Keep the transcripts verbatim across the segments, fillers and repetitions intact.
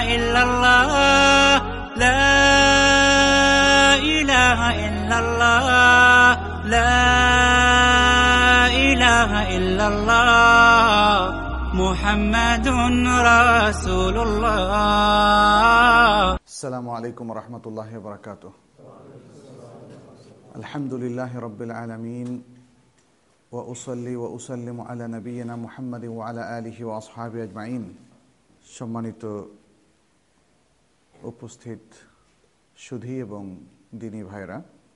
ইল্লাল্লাহ লা ইলাহা ইল্লাল্লাহ লা ইলাহা ইল্লাল্লাহ মুহাম্মাদুর রাসূলুল্লাহ। আসসালামু আলাইকুম ওয়া রাহমাতুল্লাহি ওয়া বারাকাতুহু। আলহামদুলিল্লাহি রাব্বিল আলামিন ওয়া উসাল্লি ওয়া উসাল্লিমু আলা নাবিয়িনা মুহাম্মাদিন ওয়া আলা আলিহি ওয়া আসহাবিহি আজমাইন। সম্মানিত উপস্থিত সুধী এবং দিনী ভাইরা,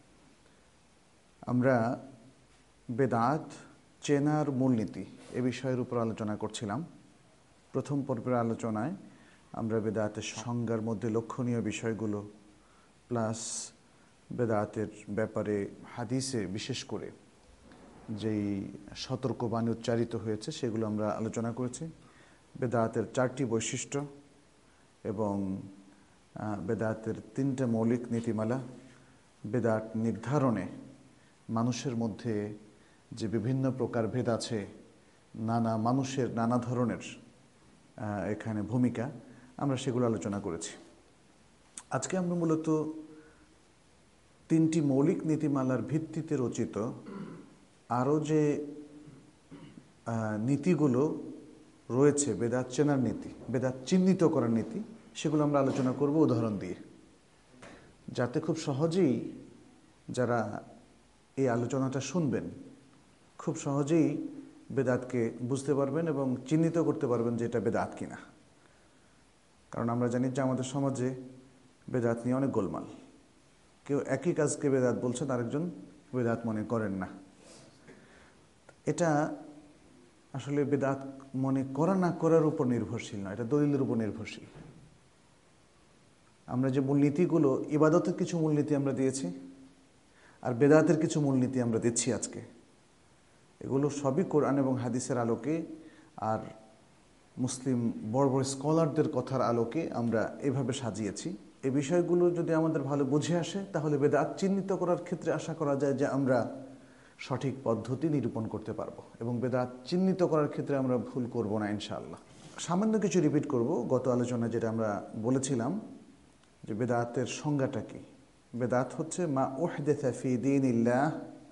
আমরা বেদাত চেনার মূলনীতি এ বিষয়ের উপর আলোচনা করছিলাম। প্রথম পর্বের আলোচনায় আমরা বেদাতের সংজ্ঞার মধ্যে লক্ষণীয় বিষয়গুলো প্লাস বেদাতের ব্যাপারে হাদিসে বিশেষ করে যেই সতর্কবাণী উচ্চারিত হয়েছে সেগুলো আমরা আলোচনা করেছি। বেদাতের চারটি বৈশিষ্ট্য এবং বেদাতের তিনটা মৌলিক নীতিমালা, বেদাত নির্ধারণে মানুষের মধ্যে যে বিভিন্ন প্রকার ভেদ আছে, নানা মানুষের নানা ধরনের এখানে ভূমিকা, আমরা সেগুলো আলোচনা করেছি। আজকে আমরা মূলত তিনটি মৌলিক নীতিমালার ভিত্তিতে রচিত আরও যে নীতিগুলো রয়েছে, বেদাত চেনার নীতি, বেদাত চিহ্নিত করার নীতি, সেগুলো আমরা আলোচনা করব উদাহরণ দিয়ে, যাতে খুব সহজেই যারা এই আলোচনাটা শুনবেন খুব সহজেই বেদাতকে বুঝতে পারবেন এবং চিহ্নিত করতে পারবেন যে এটা বেদাত কিনা। কারণ আমরা জানি যে আমাদের সমাজে বেদাত নিয়ে অনেক গোলমাল। কেউ একই কাজকে বেদাত বলছেন, আরেকজন বেদাত মনে করেন না। এটা আসলে বেদাত মনে করা না করার উপর নির্ভরশীল না, এটা দলিলের উপর নির্ভরশীল। আমরা যে মূলনীতিগুলো, ইবাদতের কিছু মূলনীতি আমরা দিয়েছি আর বেদাতের কিছু মূলনীতি আমরা দিচ্ছি আজকে, এগুলো সবই কোরআন এবং হাদিসের আলোকে আর মুসলিম বড় বড় স্কলারদের কথার আলোকে আমরা এভাবে সাজিয়েছি। এই বিষয়গুলো যদি আমাদের ভালো বুঝে আসে তাহলে বেদাত চিহ্নিত করার ক্ষেত্রে আশা করা যায় যে আমরা সঠিক পদ্ধতি নিরূপণ করতে পারবো এবং বেদাত চিহ্নিত করার ক্ষেত্রে আমরা ভুল করব না ইনশাআল্লাহ। সামান্য কিছু রিপিট করব। গত আলোচনায় যেটা আমরা বলেছিলাম যে বেদাতের সংজ্ঞাটা কি। বেদাত হচ্ছে মা উহদিসা ফি দীনিল্লাহ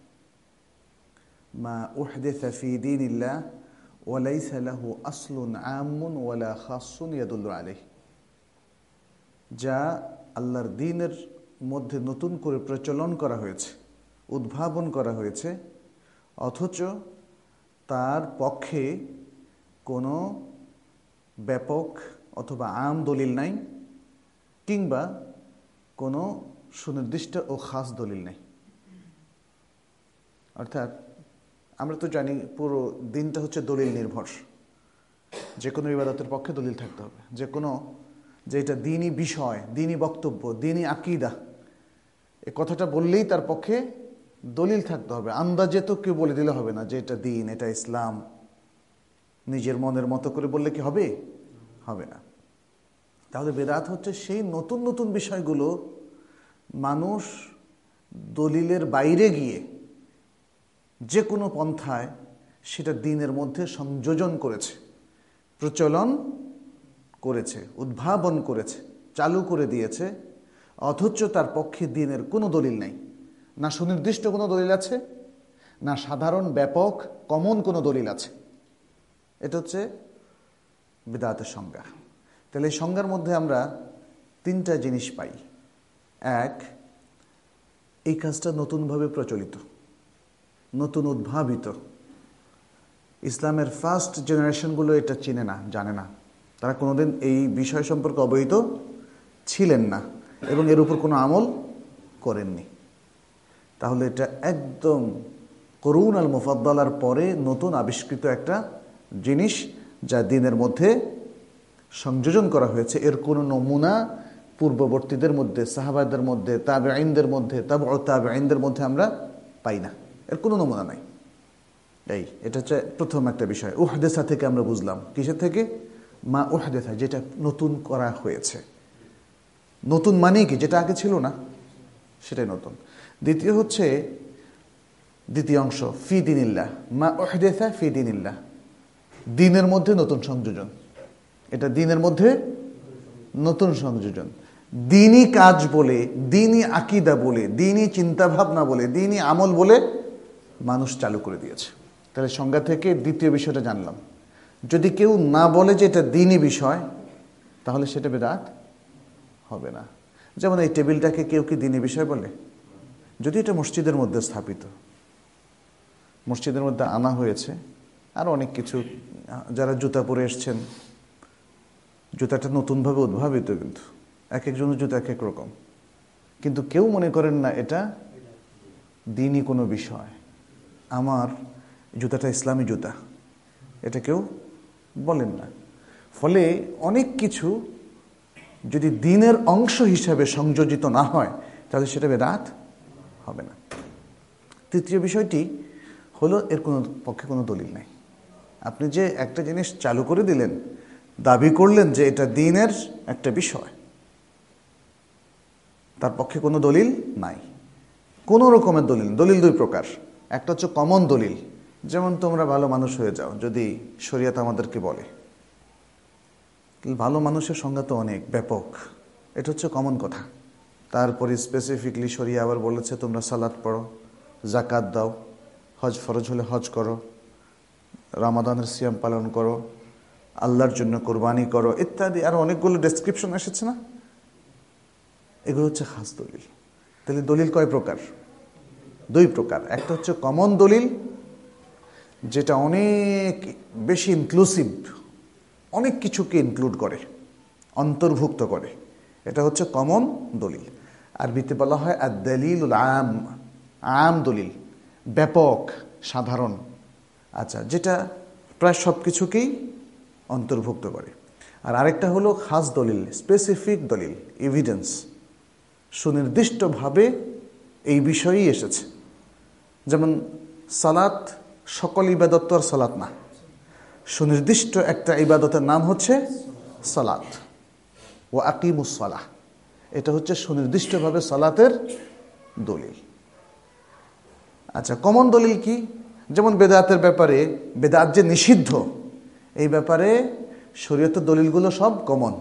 মা উহদিসা ফি দীনিল্লাহ ওয়া লাইসা লাহু আসলুন আম্মুন ওয়ালা খাসসুন ইয়াদুল্লু আলাইহি, যা আল্লাহর দ্বীনের মধ্যে নতুন করে প্রচলন করা হয়েছে, উদ্ভাবন করা হয়েছে, অথচ তার পক্ষে কোনো ব্যাপক অথবা আম দলিল নাই, কিংবা কোনো সুনির্দিষ্ট ও খাস দলিল নেই। অর্থাৎ আমরা তো জানি পুরো দিনটা হচ্ছে দলিল নির্ভর। যে কোনো ইবাদতের পক্ষে দলিল থাকতে হবে। যে কোনো যেটা দ্বীনি বিষয়, দ্বীনি বক্তব্য, দ্বীনি আকীদা, এ কথাটা বললেই তার পক্ষে দলিল থাকতে হবে। আন্দাজে তো কেউ বলে দিলে হবে না যে এটা দ্বীন, এটা ইসলাম। নিজের মনের মতো করে বললে কি হবে? হবে না। তাহলে বেদাত হচ্ছে সেই নতুন নতুন বিষয়গুলো মানুষ দলিলের বাইরে গিয়ে যে কোনো পন্থায় সেটা দ্বীনের মধ্যে সংযোজন করেছে, প্রচলন করেছে, উদ্ভাবন করেছে, চালু করে দিয়েছে, অথচ তার পক্ষে দ্বীনের কোনো দলিল নেই। না সুনির্দিষ্ট কোনো দলিল আছে, না সাধারণ ব্যাপক কমন কোনো দলিল আছে। এটা হচ্ছে বিদআতের সংজ্ঞা। তাহলে এই সংজ্ঞার মধ্যে আমরা তিনটা জিনিস পাই। এক, এই কাজটা নতুনভাবে প্রচলিত, নতুন উদ্ভাবিত। ইসলামের ফার্স্ট জেনারেশনগুলো এটা চিনে না, জানে না। তারা কোনোদিন এই বিষয় সম্পর্কে অবহিত ছিলেন না এবং এর উপর কোনো আমল করেননি। তাহলে এটা একদম করুন আল মুফাদ্দালার পরে নতুন আবিষ্কৃত একটা জিনিস, যা দ্বীনের মধ্যে সংযোজন করা হয়েছে। এর কোনো নমুনা পূর্ববর্তীদের মধ্যে, সাহাবাদের মধ্যে, তাবেঈনদের মধ্যে, তাবউ তাবেঈনদের মধ্যে আমরা পাই না। এর কোনো নমুনা নাই। এই এটা হচ্ছে প্রথম একটা বিষয়। উহদেসা থেকে আমরা বুঝলাম, কিসের থেকে? মা উহদেসা, যেটা নতুন করা হয়েছে। নতুন মানে কি? যেটা আগে ছিল না সেটাই নতুন। দ্বিতীয় হচ্ছে, দ্বিতীয় অংশ, ফি দীনিল্লাহ, মা উহদেসা ফি দীনিল্লাহ, দ্বীনের মধ্যে নতুন সংযোজন। এটা দ্বীনের মধ্যে নতুন সংযোজন। দিনই কাজ বলে, দিনই আকীদা বলে, দিনই চিন্তাভাবনা বলে, দিনই আমল বলে মানুষ চালু করে দিয়েছে। তাহলে সংজ্ঞা থেকে দ্বিতীয় বিষয়টা জানলাম, যদি কেউ না বলে যে এটা দিনই বিষয়, তাহলে সেটা বেদাত হবে না। যেমন এই টেবিলটাকে কেউ কি দিনই বিষয় বলে? যদি এটা মসজিদের মধ্যে স্থাপিত, মসজিদের মধ্যে আনা হয়েছে, আর অনেক কিছু, যারা জুতা পরে এসছেন, জুতাটা নতুনভাবে উদ্ভাবিত, কিন্তু এক একজনের জুতা এক এক রকম, কিন্তু কেউ মনে করেন না এটা দিনই কোনো বিষয়, আমার জুতাটা ইসলামী জুতা, এটা কেউ বলেন না। ফলে অনেক কিছু যদি দিনের অংশ হিসাবে সংযোজিত না হয়, তাহলে সেটা বেদাত হবে না। তৃতীয় বিষয়টি হলো, এর কোনো পক্ষে কোনো দলিল নাই। আপনি যে একটা জিনিস চালু করে দিলেন, দাবি করলেন যে এটা দিনের একটা বিষয়, তার পক্ষে কোনো দলিল নাই, কোনো রকমের দলিল। দলিল দুই প্রকার, একটা হচ্ছে কমন দলিল, যেমন তোমরা ভালো মানুষ হয়ে যাও, যদি শরিয়ত আমাদেরকে বলে। ভালো মানুষের সংজ্ঞা তো অনেক ব্যাপক, এটা হচ্ছে কমন কথা। তারপরে স্পেসিফিকলি শরিয়া আবার বলেছে তোমরা সালাত পড়ো, জাকাত দাও, হজ ফরজ হলে হজ করো, রামাদানের সিয়াম পালন করো, আল্লাহর জন্য কোরবানি করো, ইত্যাদি আরো অনেকগুলো ডেসক্রিপশন এসেছে না? এগুলো হচ্ছে খাস দলিল। তাহলে দলিল কয় প্রকার? দুই প্রকার। একটা হচ্ছে কমন দলিল, যেটা অনেক বেশি ইনক্লুসিভ, অনেক কিছুকে ইনক্লুড করে, অন্তর্ভুক্ত করে, এটা হচ্ছে কমন দলিল। আরবিতে বলা হয় আদ-দালিলুল আম, আম দলিল, ব্যাপক, সাধারণ, আচ্ছা, যেটা প্রায় সব কিছুকেই অন্তর্ভুক্ত করে। আর আরেকটা হলো খাস দলিল, স্পেসিফিক দলিল, এভিডেন্স, সুনির্দিষ্টভাবে এই বিষয়েই এসেছে। যেমন সালাত, সকল ইবাদত তো আর সালাত না, সুনির্দিষ্ট একটা ইবাদতের নাম হচ্ছে সালাত, ও আকিমুস সালাহ, এটা হচ্ছে সুনির্দিষ্টভাবে সালাতের দলিল। আচ্ছা, কমন দলিল কি? যেমন বেদাতের ব্যাপারে, বেদাত যে নিষিদ্ধ, এই ব্যাপারে শরীয়তের দলিলগুলো সব কমন।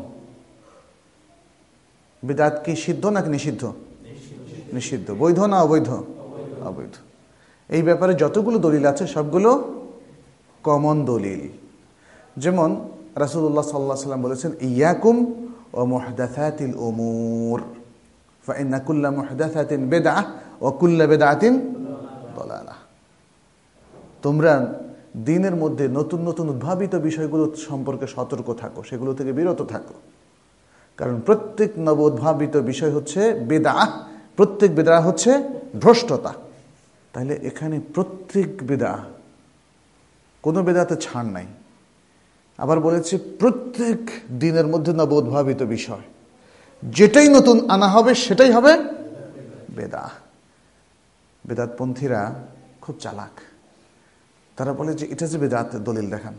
বেদাত কি সিদ্ধ নাকি নিষিদ্ধ? নিষিদ্ধ। বৈধ না অবৈধ? অবৈধ। এই ব্যাপারে যতগুলো দলিল আছে সবগুলো কমন দলিল। যেমন রাসূলুল্লাহ সাল্লাল্লাহু আলাইহি ওয়াসাল্লাম বলেছেন, ইয়াকুম ওয়া মুহদাসাতিল উমুর ফাইন্না কুল্লা মুহদাসাতিন বিদআহ ওয়া কুল্লা বিদআতিন দালালাহ। তোমরা দ্বীনের মধ্যে নতুন নতুন উদ্ভাবিত বিষয়গুলো সম্পর্কে সতর্ক থাকো, সেগুলো থেকে বিরত থাকো, কারণ প্রত্যেক নব উদ্ভাবিত বিষয় হচ্ছে বিদআহ, প্রত্যেক বিদআহ হচ্ছে ভ্রষ্টতা। তাহলে এখানে প্রত্যেক বিদআহ, কোনো বিদআতে ছাড় নাই। আবার বলেছে প্রত্যেক দ্বীনের মধ্যে নব উদ্ভাবিত বিষয়, যেটাই নতুন আনা হবে সেটাই হবে বিদআহ। বেদাতপন্থীরা খুব চালাক, তারা বলে যে এটা যে বেদাত, দলিল দেখান।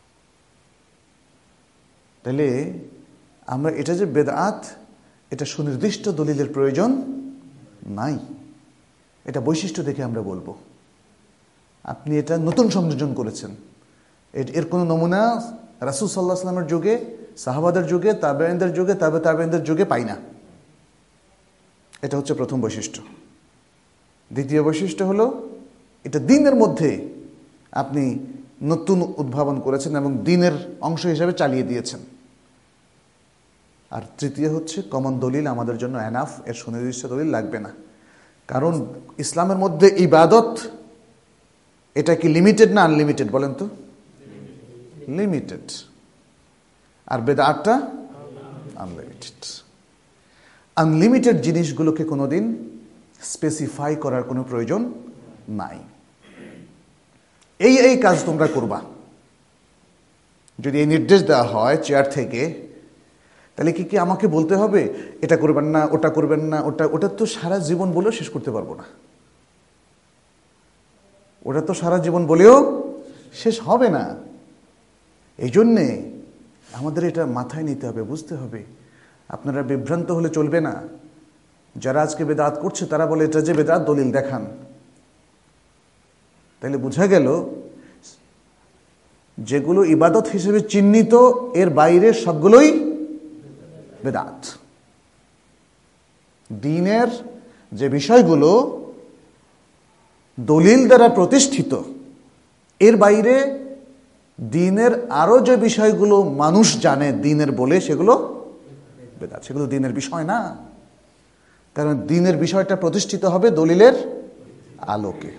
তাহলে আমরা এটা যে বেদাত, এটা সুনির্দিষ্ট দলিলের প্রয়োজন নাই, এটা বৈশিষ্ট্য দেখে আমরা বলবো আপনি এটা নতুন সংযোজন করেছেন। এর কোনো নমুনা রাসূল সাল্লাল্লাহু আলাইহি ওয়াসাল্লামের যুগে, সাহাবাদের যুগে, তাবেঈনদের যুগে, তাবে তাবেঈনদের যুগে পাই না। এটা হচ্ছে প্রথম বৈশিষ্ট্য। দ্বিতীয় বৈশিষ্ট্য হলো এটা দ্বীনের মধ্যে আপনি নতুন উদ্ভাবন করেছেন এবং দ্বীনের অংশ হিসেবে চালিয়ে দিয়েছেন। আর তৃতীয় হচ্ছে কমন দলিল আমাদের জন্য এনাফ, এর সুনির্দিষ্ট দলিল লাগবে না। কারণ ইসলামের মধ্যে ইবাদত, এটা কি লিমিটেড না আনলিমিটেড বলেন তো? লিমিটেড। আর বেদাতটা আনলিমিটেড। আনলিমিটেড জিনিসগুলোকে কোনোদিন স্পেসিফাই করার কোনো প্রয়োজন নাই। এই এই কাজ তোমরা করবা, যদি এই নির্দেশ দেওয়া হয় চেয়ার থেকে, তাহলে কি কি আমাকে বলতে হবে এটা করবেন না, ওটা করবেন না, ওটা ওটা তো সারা জীবন বলেও শেষ করতে পারবো না, ওটা তো সারা জীবন বলেও শেষ হবে না। এই জন্যে আমাদের এটা মাথায় নিতে হবে, বুঝতে হবে। আপনারা বিভ্রান্ত হলে চলবে না। যারা আজকে বেদাত করছে তারা বলে এটা যে বেদাত, দলিল দেখান। তাহলে বোঝা গেল যেগুলো ইবাদত হিসেবে চিহ্নিত এর বাইরে সবগুলোই বেদাত। দ্বীনের যে বিষয়গুলো দলিল দ্বারা প্রতিষ্ঠিত, এর বাইরে দ্বীনের আরো যে বিষয়গুলো মানুষ জানে দ্বীনের বলে, সেগুলো বেদাত। সেগুলো দ্বীনের বিষয় না, কারণ দ্বীনের বিষয়টা প্রতিষ্ঠিত হবে দলিলের আলোকে।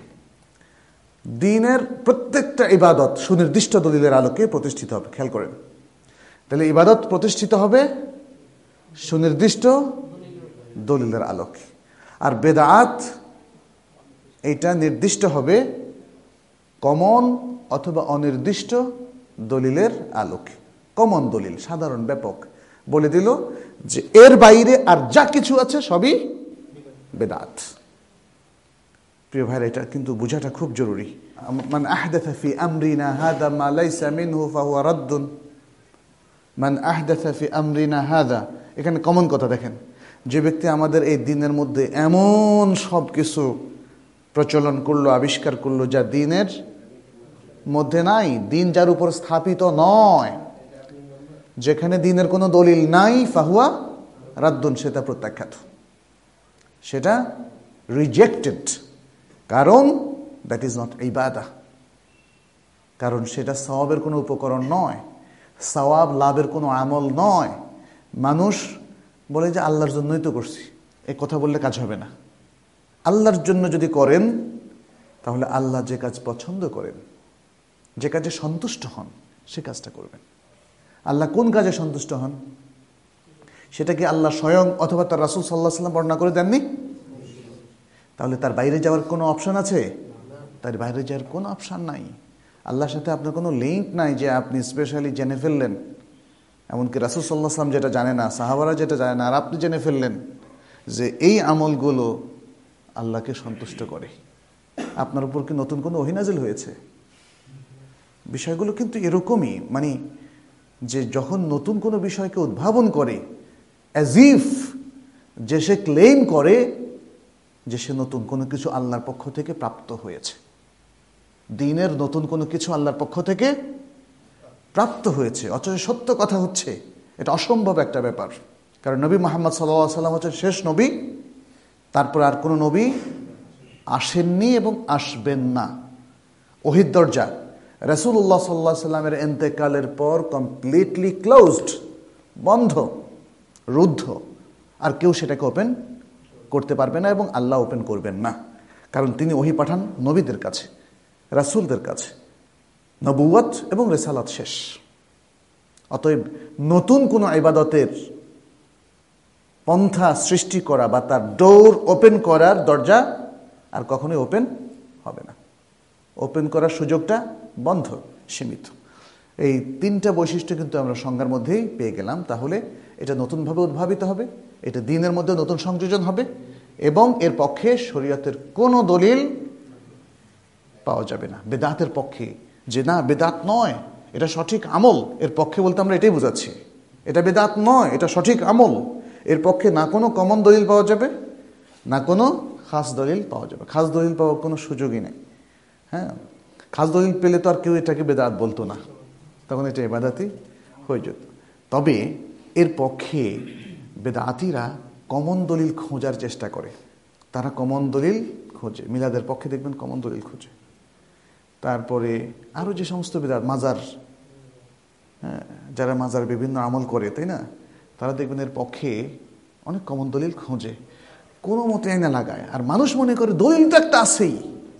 দ্বীনের প্রত্যেকটা ইবাদত সুনির্দিষ্ট দলিলের আলোকে প্রতিষ্ঠিত হবে। খেয়াল করেন, তাহলে ইবাদত প্রতিষ্ঠিত হবে সুনির্দিষ্ট দলিলের আলোকে, আর বেদাত এটা নির্দিষ্ট হবে কমন অথবা অনির্দিষ্ট দলিলের আলোকে। কমন দলিল, সাধারণ ব্যাপক বলে দিল যে এর বাইরে আর যা কিছু আছে সবই বেদাত। প্রিয় ভাইরা, এটা কিন্তু বোঝাটা খুব জরুরি। মান আহদাথা ফি আমরিনা হাদা মা লাইসা মিনহু ফাহুয়া রাদ্দুন। মান আহদাথা ফি আমরিনা হাদা, এখানে কমন কথা দেখেন, যে ব্যক্তি আমাদের এই দ্বীনের মধ্যে এমন সব কিছু প্রচলন করলো, আবিষ্কার করলো যা দ্বীনের মধ্যে নাই, দ্বীন যার উপর স্থাপিত নয়, যেখানে দ্বীনের কোনো দলিল নাই, ফাহুয়া রাদ্দুন, সেটা প্রত্যাখ্যাত, সেটা রিজেক্টেড। কারণ দ্যাট ইজ নট ইবাদাহ, কারণ সেটা সওয়াবের কোনো উপকরণ নয়, সওয়াব লাভের কোনো আমল নয়। মানুষ বলে যে আল্লাহর জন্যই তো করছি, এই কথা বললে কাজ হবে না। আল্লাহর জন্য যদি করেন তাহলে আল্লাহ যে কাজ পছন্দ করেন, যে কাজে সন্তুষ্ট হন, সে কাজটা করবেন। আল্লাহ কোন কাজে সন্তুষ্ট হন সেটা কি আল্লাহ স্বয়ং অথবা তার রাসূল সাল্লাল্লাহু আলাইহি ওয়াসাল্লাম বর্ণনা করে দেননি? তাহলে তার বাইরে যাওয়ার কোনো অপশন আছে? তার বাইরে যাওয়ার কোনো অপশন নাই। আল্লাহর সাথে আপনার কোনো লিঙ্ক নাই যে আপনি স্পেশালি জেনে ফেললেন, এমনকি রাসূল সাল্লাল্লাহু আলাইহি ওয়াসাল্লাম যেটা জানে না, সাহাবারা যেটা জানে না, আর আপনি জেনে ফেললেন যে এই আমলগুলো আল্লাহকে সন্তুষ্ট করে। আপনার উপর কি নতুন কোনো ওহী নাজিল হয়েছে? বিষয়গুলো কিন্তু এরকমই, মানে যে যখন নতুন কোনো বিষয়কে উদ্ভাবন করে, অ্যাজ ইফ যে সে ক্লেম করে যে সে নতুন কোনো কিছু আল্লাহর পক্ষ থেকে প্রাপ্ত হয়েছে, দ্বীনের নতুন কোনো কিছু আল্লাহর পক্ষ থেকে প্রাপ্ত হয়েছে, অথচ সত্য কথা হচ্ছে এটা অসম্ভব একটা ব্যাপার। কারণ নবী মুহাম্মদ সাল্লাল্লাহু আলাইহি ওয়াসাল্লাম হচ্ছেন শেষ নবী, তারপর আর কোনো নবী আসেননি এবং আসবেন না। ওহীর দরজা রাসূলুল্লাহ সাল্লাল্লাহু আলাইহি ওয়াসাল্লামের ইন্তেকালের পর কমপ্লিটলি ক্লোজড, বন্ধ, রুদ্ধ, আর কেউ সেটাকে ওপেন করতে পারবে না এবং আল্লাহ ওপেন করবেন না। কারণ তিনি ওহী পাঠান নবীদের কাছে, রাসূলদের কাছে, নবুয়ত এবং রিসালাত শেষ। অতএব নতুন কোনো ইবাদতের পন্থা সৃষ্টি করা বা তার ডোর ওপেন করার দরজা আর কখনোই ওপেন হবে না। ওপেন করার সুযোগটা বন্ধ, সীমিত। এই তিনটা বৈশিষ্ট্য কিন্তু আমরা সংজ্ঞার মধ্যেই পেয়ে গেলাম। তাহলে এটা নতুনভাবে উদ্ভাবিত হবে, এটা দ্বীনের মধ্যে নতুন সংযোজন হবে, এবং এর পক্ষে শরীয়তের কোনো দলিল পাওয়া যাবে না। বেদাতের পক্ষে যে না বেদাত নয়, এটা সঠিক আমল, এর পক্ষে বলতে আমরা এটাই বোঝাচ্ছি, এটা বেদাত নয়, এটা সঠিক আমল, এর পক্ষে না কোনো কমন দলিল পাওয়া যাবে, না কোনো খাস দলিল পাওয়া যাবে। খাস দলিল পাওয়ার কোনো সুযোগই নেই। হ্যাঁ, খাস দলিল পেলে তো আর কেউ এটাকে বেদাত বলতো না, তখন এটা ইবাদতই হয়ে যেত। তবে এর পক্ষে বেদাতিরা কমন দলিল খোঁজার চেষ্টা করে, তারা কমন দলিল খোঁজে। মিলাদের পক্ষে দেখবেন কমন দলিল খোঁজে। তারপরে আরও যে সমস্ত বেদাত, মাজার, হ্যাঁ, যারা মাজার বিভিন্ন আমল করে, তাই না, তারা দেখবেন এর পক্ষে অনেক কমন দলিল খোঁজে, কোনো মতে আইনা লাগায়। আর মানুষ মনে করে দলিল তো একটা আছেই,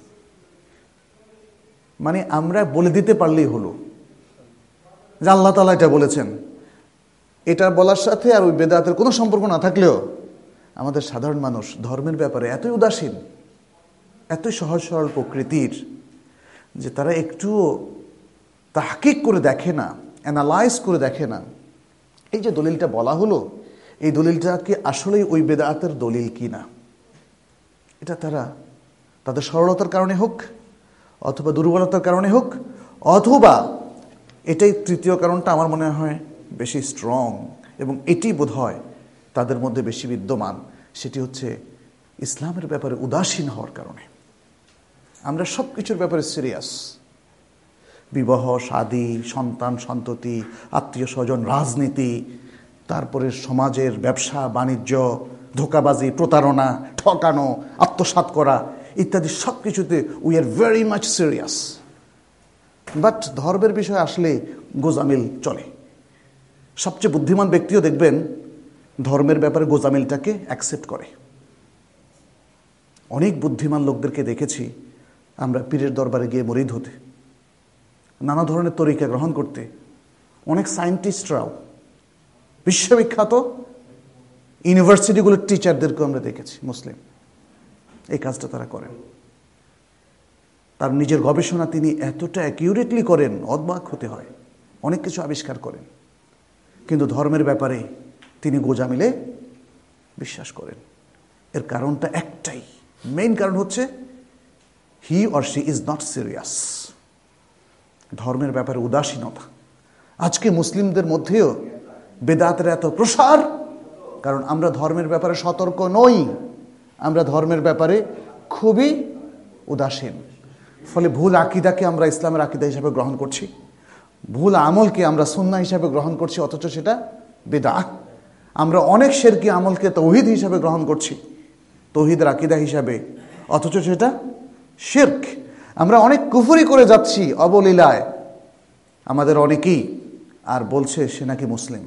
মানে আমরা বলে দিতে পারলেই হলো যে আল্লাহ তাআলা এটা বলেছেন। এটা বলার সাথে আর ওই বেদাতের কোনো সম্পর্ক না থাকলেও আমাদের সাধারণ মানুষ ধর্মের ব্যাপারে এতই উদাসীন, এতই সহজ সরল প্রকৃতির যে তারা একটুও তাহকিক করে দেখে না, অ্যানালাইজ করে দেখে না এই যে দলিলটা বলা হলো, এই দলিলটা কি আসলেই ওই বেদাতের দলিল কি না। এটা তারা তাদের সরলতার কারণে হোক, অথবা দুর্বলতার কারণে হোক, অথবা এটাই তৃতীয় কারণটা আমার মনে হয় বেশি স্ট্রং, এবং এটি বোধ হয় তাদের মধ্যে বেশি বিদ্যমান, সেটি হচ্ছে ইসলামের ব্যাপারে উদাসীন হওয়ার কারণে। আমরা সব কিছুর ব্যাপারে সিরিয়াস, বিবাহ, শাদী, সন্তান সন্ততি, আত্মীয় স্বজন, রাজনীতি, তারপরে সমাজের ব্যবসা বাণিজ্য, ধোঁকাবাজি, প্রতারণা, ঠকানো, আত্মসাৎ করা ইত্যাদি সব কিছুতে we are very much serious. But ধর্মের বিষয়ে আসলে গোজামিল চলে। সবচেয়ে বুদ্ধিমান ব্যক্তিও দেখবেন ধর্মের ব্যাপারে গোজামিলটাকে অ্যাকসেপ্ট করে। অনেক বুদ্ধিমান লোকদেরকে দেখেছি আমরা পীরের দরবারে গিয়ে মরিদ হতে, নানা ধরনের তরিকা গ্রহণ করতে। অনেক সায়েন্টিস্টরাও, বিশ্ববিখ্যাত ইউনিভার্সিটিগুলোর টিচারদেরকেও আমরা দেখেছি মুসলিম, এই কাজটা তারা করেন। তার নিজের গবেষণা তিনি এতটা অ্যাকিউরেটলি করেন, অবাক হতে হয়, অনেক কিছু আবিষ্কার করেন। কিন্তু ধর্মের ব্যাপারে তিনি গোজামিলে বিশ্বাস করেন। এর কারণটা একটাই, মেইন কারণ হচ্ছে he or she is not serious. ধর্মের ব্যাপারে উদাসীনতা। আজকে মুসলিমদের মধ্যেও বেদাতের এত প্রসার, কারণ আমরা ধর্মের ব্যাপারে সতর্ক নই, আমরা ধর্মের ব্যাপারে খুবই উদাসীন। ফলে ভুল আকিদাকে আমরা ইসলামের আকিদা হিসাবে গ্রহণ করছি, ভুল আমলকে আমরা সুন্নাহ হিসাবে গ্রহণ করছি, অথচ সেটা বিদআত। আমরা অনেক শিরকি আমলকে তৌহিদ হিসাবে গ্রহণ করছি, তৌহিদের আকিদা হিসাবে, অথচ সেটা শিরক। আমরা অনেক কুফরি করে যাচ্ছি অবলীলায়, আমাদের অনেকেই, আর বলছে সে নাকি মুসলিম,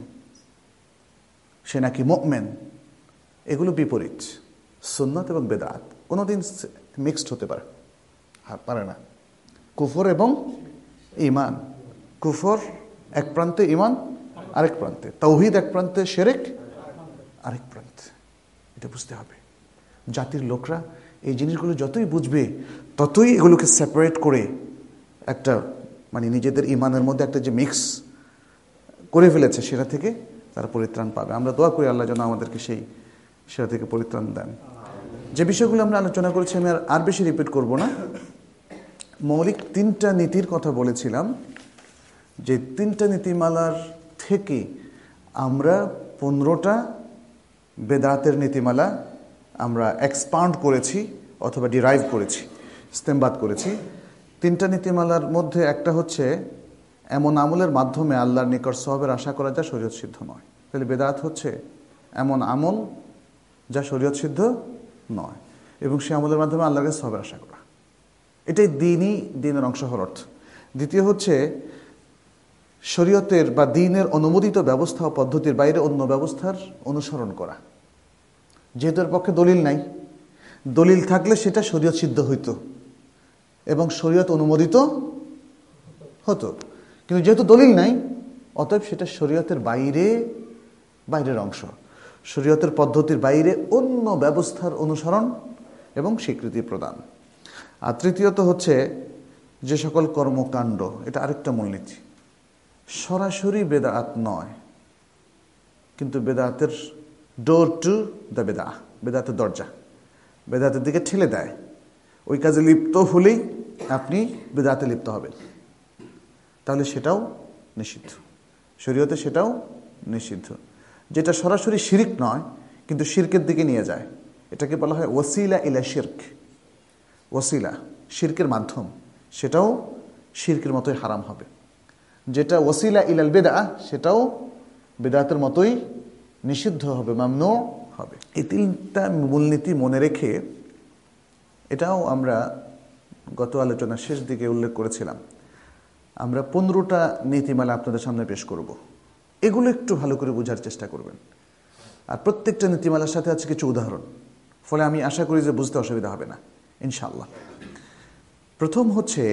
সে নাকি মুমিন। এগুলো বিপরীত। সুন্নাত এবং বেদাত কোনোদিন মিক্সড হতে পারে পারে না। কুফর এবং ঈমান, কুফর এক প্রান্তে, ঈমান আরেক প্রান্তে, তাওহীদ এক প্রান্তে, শিরক আরেক প্রান্তে। এটা বুঝতে হবে। জাতির লোকরা এই জিনিসগুলো যতই বুঝবে ততই এগুলোকে সেপারেট করে একটা মানে নিজেদের ঈমানের মধ্যে একটা যে মিক্স করে ফেলেছে সেটা থেকে তারা পরিত্রাণ পাবে। আমরা দোয়া করি আল্লাহ যেন আমাদেরকে সেই সেটা থেকে পরিত্রাণ দেন। যে বিষয়গুলো আমরা আলোচনা করেছি আমি আর আর বেশি রিপিট করব না। মৌলিক তিনটা নীতির কথা বলেছিলাম, যে তিনটা নীতিমালার থেকে আমরা পনেরোটা বেদাতের নীতিমালা আমরা এক্সপাউন্ড করেছি অথবা ডিরাইভ করেছি, ইস্তেমবাদ করেছি। তিনটা নীতিমালার মধ্যে একটা হচ্ছে এমন আমলের মাধ্যমে আল্লাহর নিকট সওয়াবের আশা করা যা শরীয়ত সিদ্ধ নয়। তাহলে বেদাত হচ্ছে এমন আমল যা শরীয়ত সিদ্ধ নয়, এবং সে আমলের মাধ্যমে আল্লাহর কাছে সওয়াবের আশা করা। এটাই দিনই দিনের অংশ হওয়ার অর্থ। দ্বিতীয় হচ্ছে শরীয়তের বা দিনের অনুমোদিত ব্যবস্থা ও পদ্ধতির বাইরে অন্য ব্যবস্থার অনুসরণ করা। যেহেতু এর পক্ষে দলিল নাই, দলিল থাকলে সেটা শরীয়ত সিদ্ধ হইত এবং শরীয়ত অনুমোদিত হতো, কিন্তু যেহেতু দলিল নাই অতএব সেটা শরীয়তের বাইরে বাইরের অংশ, শরীয়তের পদ্ধতির বাইরে অন্য ব্যবস্থার অনুসরণ এবং স্বীকৃতি প্রদান। আর তৃতীয়ত হচ্ছে যে সকল কর্মকাণ্ড, এটা আরেকটা মূলনীতি, সরাসরি বেদাত নয় কিন্তু বেদাতের ডোর টু দ্য বেদা, বেদাতের দরজা, বেদাতের দিকে ঠেলে দেয়। ওই কাজে লিপ্ত হলেই আপনি বেদাতে লিপ্ত হবেন, তাহলে সেটাও নিষিদ্ধ, শরীয়তে সেটাও নিষিদ্ধ। যেটা সরাসরি শিরক নয় কিন্তু শিরকের দিকে নিয়ে যায়, এটাকে বলা হয় ওয়াসিলা ইলা শিরক। ওয়াসিলা শিরকের মাধ্যম, সেটাও শিরকের মতোই হারাম হবে। যেটা ওয়াসিলা ইলাল বেদা সেটাও বেদাতের মতোই নিষিদ্ধ হবে, মামনু হবে। এই তিনটা মূলনীতি মনে রেখে, এটাও আমরা গত আলোচনার শেষ দিকে উল্লেখ করেছিলাম, আমরা পনেরোটা নীতিমালা আপনাদের সামনে পেশ করব। এগুলো একটু ভালো করে বোঝার চেষ্টা করবেন, আর প্রত্যেকটা নীতিমালার সাথে আছে কিছু উদাহরণ, ফলে আমি আশা করি যে বুঝতে অসুবিধা হবে না ইনশাআল্লাহ। প্রথম হচ্ছে,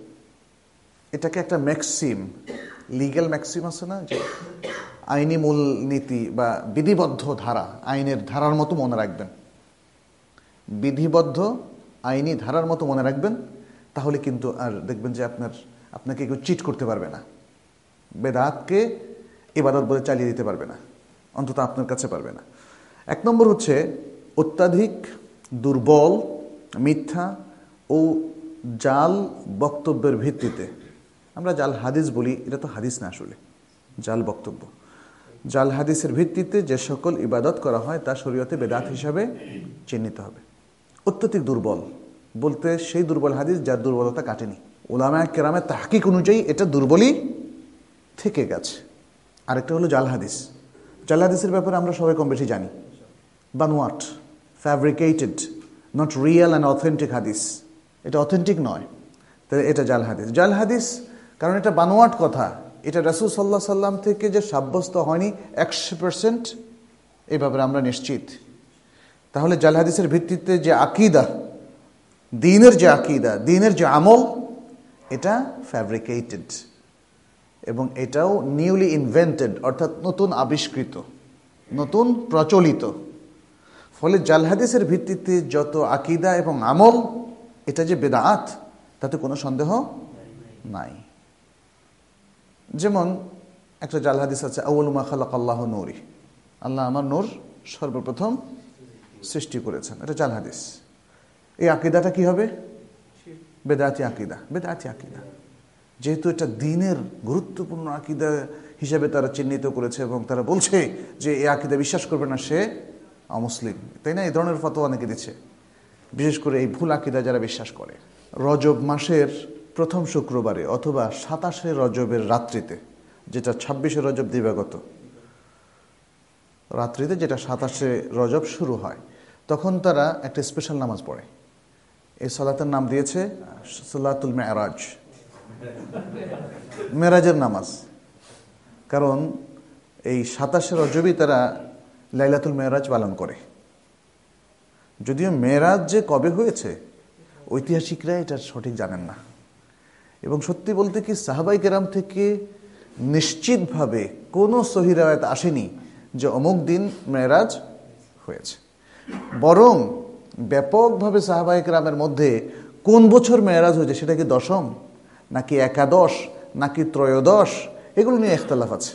এটাকে একটা ম্যাক্সিম, লিগ্যাল ম্যাক্সিম আছে না, যে আইনি মূল নীতি বা বিধিবদ্ধ ধারা, আইনের ধারার মতো মনে রাখবেন, বিধিবদ্ধ আইনি ধারার মতো মনে রাখবেন, তাহলে কিন্তু আর দেখবেন যে আপনার আপনাকে কেউ চিট করতে পারবে না, বেদাতকে ইবাদত বলে চালিয়ে দিতে পারবে না, অন্তত আপনার কাছে পারবে না। এক নম্বর হচ্ছে অত্যাধিক দুর্বল, মিথ্যা ও জাল বক্তব্যের ভিত্তিতে, আমরা জাল হাদিস বলি, এটা তো হাদিস না, আসলে জাল বক্তব্য, জাল হাদিসের ভিত্তিতে যে সকল ইবাদত করা হয় তা শরীয়তে বেদাত হিসাবে চিহ্নিত হবে। অত্যধিক দুর্বল বলতে সেই দুর্বল হাদিস যার দুর্বলতা কাটেনি, উলামায়ে কেরামের তাহকিক অনুযায়ী এটা দুর্বলই থেকে গেছে। আরেকটা হলো জাল হাদিস, জাল হাদিসের ব্যাপারে আমরা সবাই কম বেশি জানি, বানোয়াট, fabricated, not real and authentic হাদিস। এটা অথেন্টিক নয়, তাহলে এটা জাল হাদিস। জাল হাদিস কারণ এটা বানোয়াট কথা, এটা রাসূল সাল্লাল্লাহু আলাইহি সাল্লাম থেকে যে সাব্যস্ত হয়নি একশো পার্সেন্ট, এই ব্যাপারে আমরা নিশ্চিত। তাহলে জাল হাদিসের ভিত্তিতে যে আকীদা, দ্বীনের যে আকীদা, দ্বীনের যে আমল, এটা ফ্যাব্রিকেটেড এবং এটাও নিউলি ইনভেন্টেড, অর্থাৎ নতুন আবিষ্কৃত, নতুন প্রচলিত। ফলে জাল হাদিসের ভিত্তিতে যত আকীদা এবং আমল, এটা যে বেদাত তাতে কোনো সন্দেহ নাই। যেমন একটা জাল হাদিস আছে, আউয়ালু মা খালাকাল্লাহু নূরি, আল্লাহ আমার নূর সর্বপ্রথম সৃষ্টি করেছেন, এটা জাল হাদিস। এই আকীদাটা কি হবে? বেদাতি আকীদা, বেদাতি আকীদা। যেহেতু এটা দ্বীনের গুরুত্বপূর্ণ আকীদা হিসাবে তারা চিহ্নিত করেছে এবং তারা বলছে যে এই আকীদা বিশ্বাস করবে না সে অমুসলিম, তাই না? এই ধরনের ফতোয়া অনেকে দিচ্ছে, বিশেষ করে এই ভুল আকীদা যারা বিশ্বাস করে। রজব মাসের প্রথম শুক্রবারে অথবা সাতাশে রজবের রাত্রিতে, যেটা ছাব্বিশে রজব দিবাগত রাত্রিতে, যেটা সাতাশে রজব শুরু হয়, তখন তারা একটা স্পেশাল নামাজ পড়ে। এই সালাতের নাম দিয়েছে সালাতুল মেরাজ, মেরাজের নামাজ। কারণ এই সাতাশে রজবই তারা লাইলাতুল মেরাজ পালন করে। যদিও মেরাজ যে কবে হয়েছে ঐতিহাসিকরা এটা সঠিক জানেন না, এবং সত্যি বলতে কি সাহাবাই কেরাম থেকে নিশ্চিতভাবে কোনো সহি রাওয়ায়াত আসেনি যে অমুক দিন মেরাজ হয়েছে। বরং ব্যাপকভাবে সাহাবাই কেরামের মধ্যে কোন বছর মেরাজ হয়েছে, সেটা কি দশম নাকি একাদশ নাকি ত্রয়োদশ, এগুলো নিয়ে ইখতিলাফ আছে।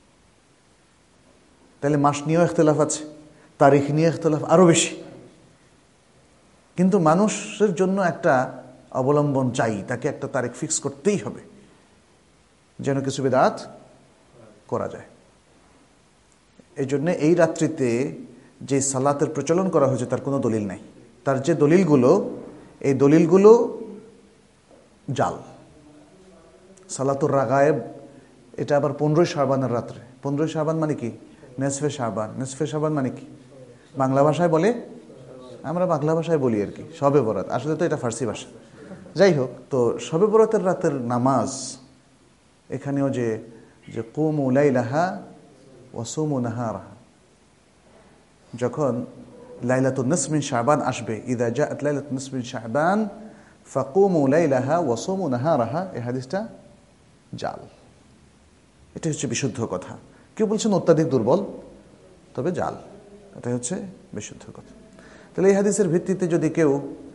তাহলে মাস নিয়েও ইখতিলাফ আছে, তারিখ নিয়ে ইখতিলাফ আরও বেশি। কিন্তু মানুষের জন্য একটা অবলম্বন চাই, তাকে একটা তারিখ ফিক্স করতেই হবে যেন কিছু বিদআত করা যায়। এই জন্য এই রাত্রিতে যে সালাতের প্রচলন করা হয়েছে তার কোনো দলিল নাই। তার যে দলিলগুলো, এই দলিলগুলো জাল। সালাতুর রাগায়েব, এটা আবার পনেরোই শাবানের রাত্রে। পনেরোই শাবান মানে কি? নেসফে শাবান। নেসফে শাবান মানে কি? বাংলা ভাষায় বলে, আমরা বাংলা ভাষায় বলি আর কি, শবে বরাত। আসলে তো এটা ফার্সি ভাষা। যাই হোক, তো শবে বরাতের রাতের নামাজ, এখানেও যে যে কুমু লাইলাহা ওয়া সুমু নাহারাহা, যখন লাইলাতুন নিসফ মিন শাবান আসবে, ইযা জাআত লাইলাতুন নিসফ মিন শাবান ফাকুমু লাইলাহা ওয়া সুমু নাহারাহা, এই হাদিসটা জাল। এটা হচ্ছে বিশুদ্ধ কথা। কেউ বলছেন অত্যাধিক দুর্বল, তবে জাল। এটা হচ্ছে বিশুদ্ধ কথা। তাহলে এই হাদিসের ভিত্তিতে যদি কেউ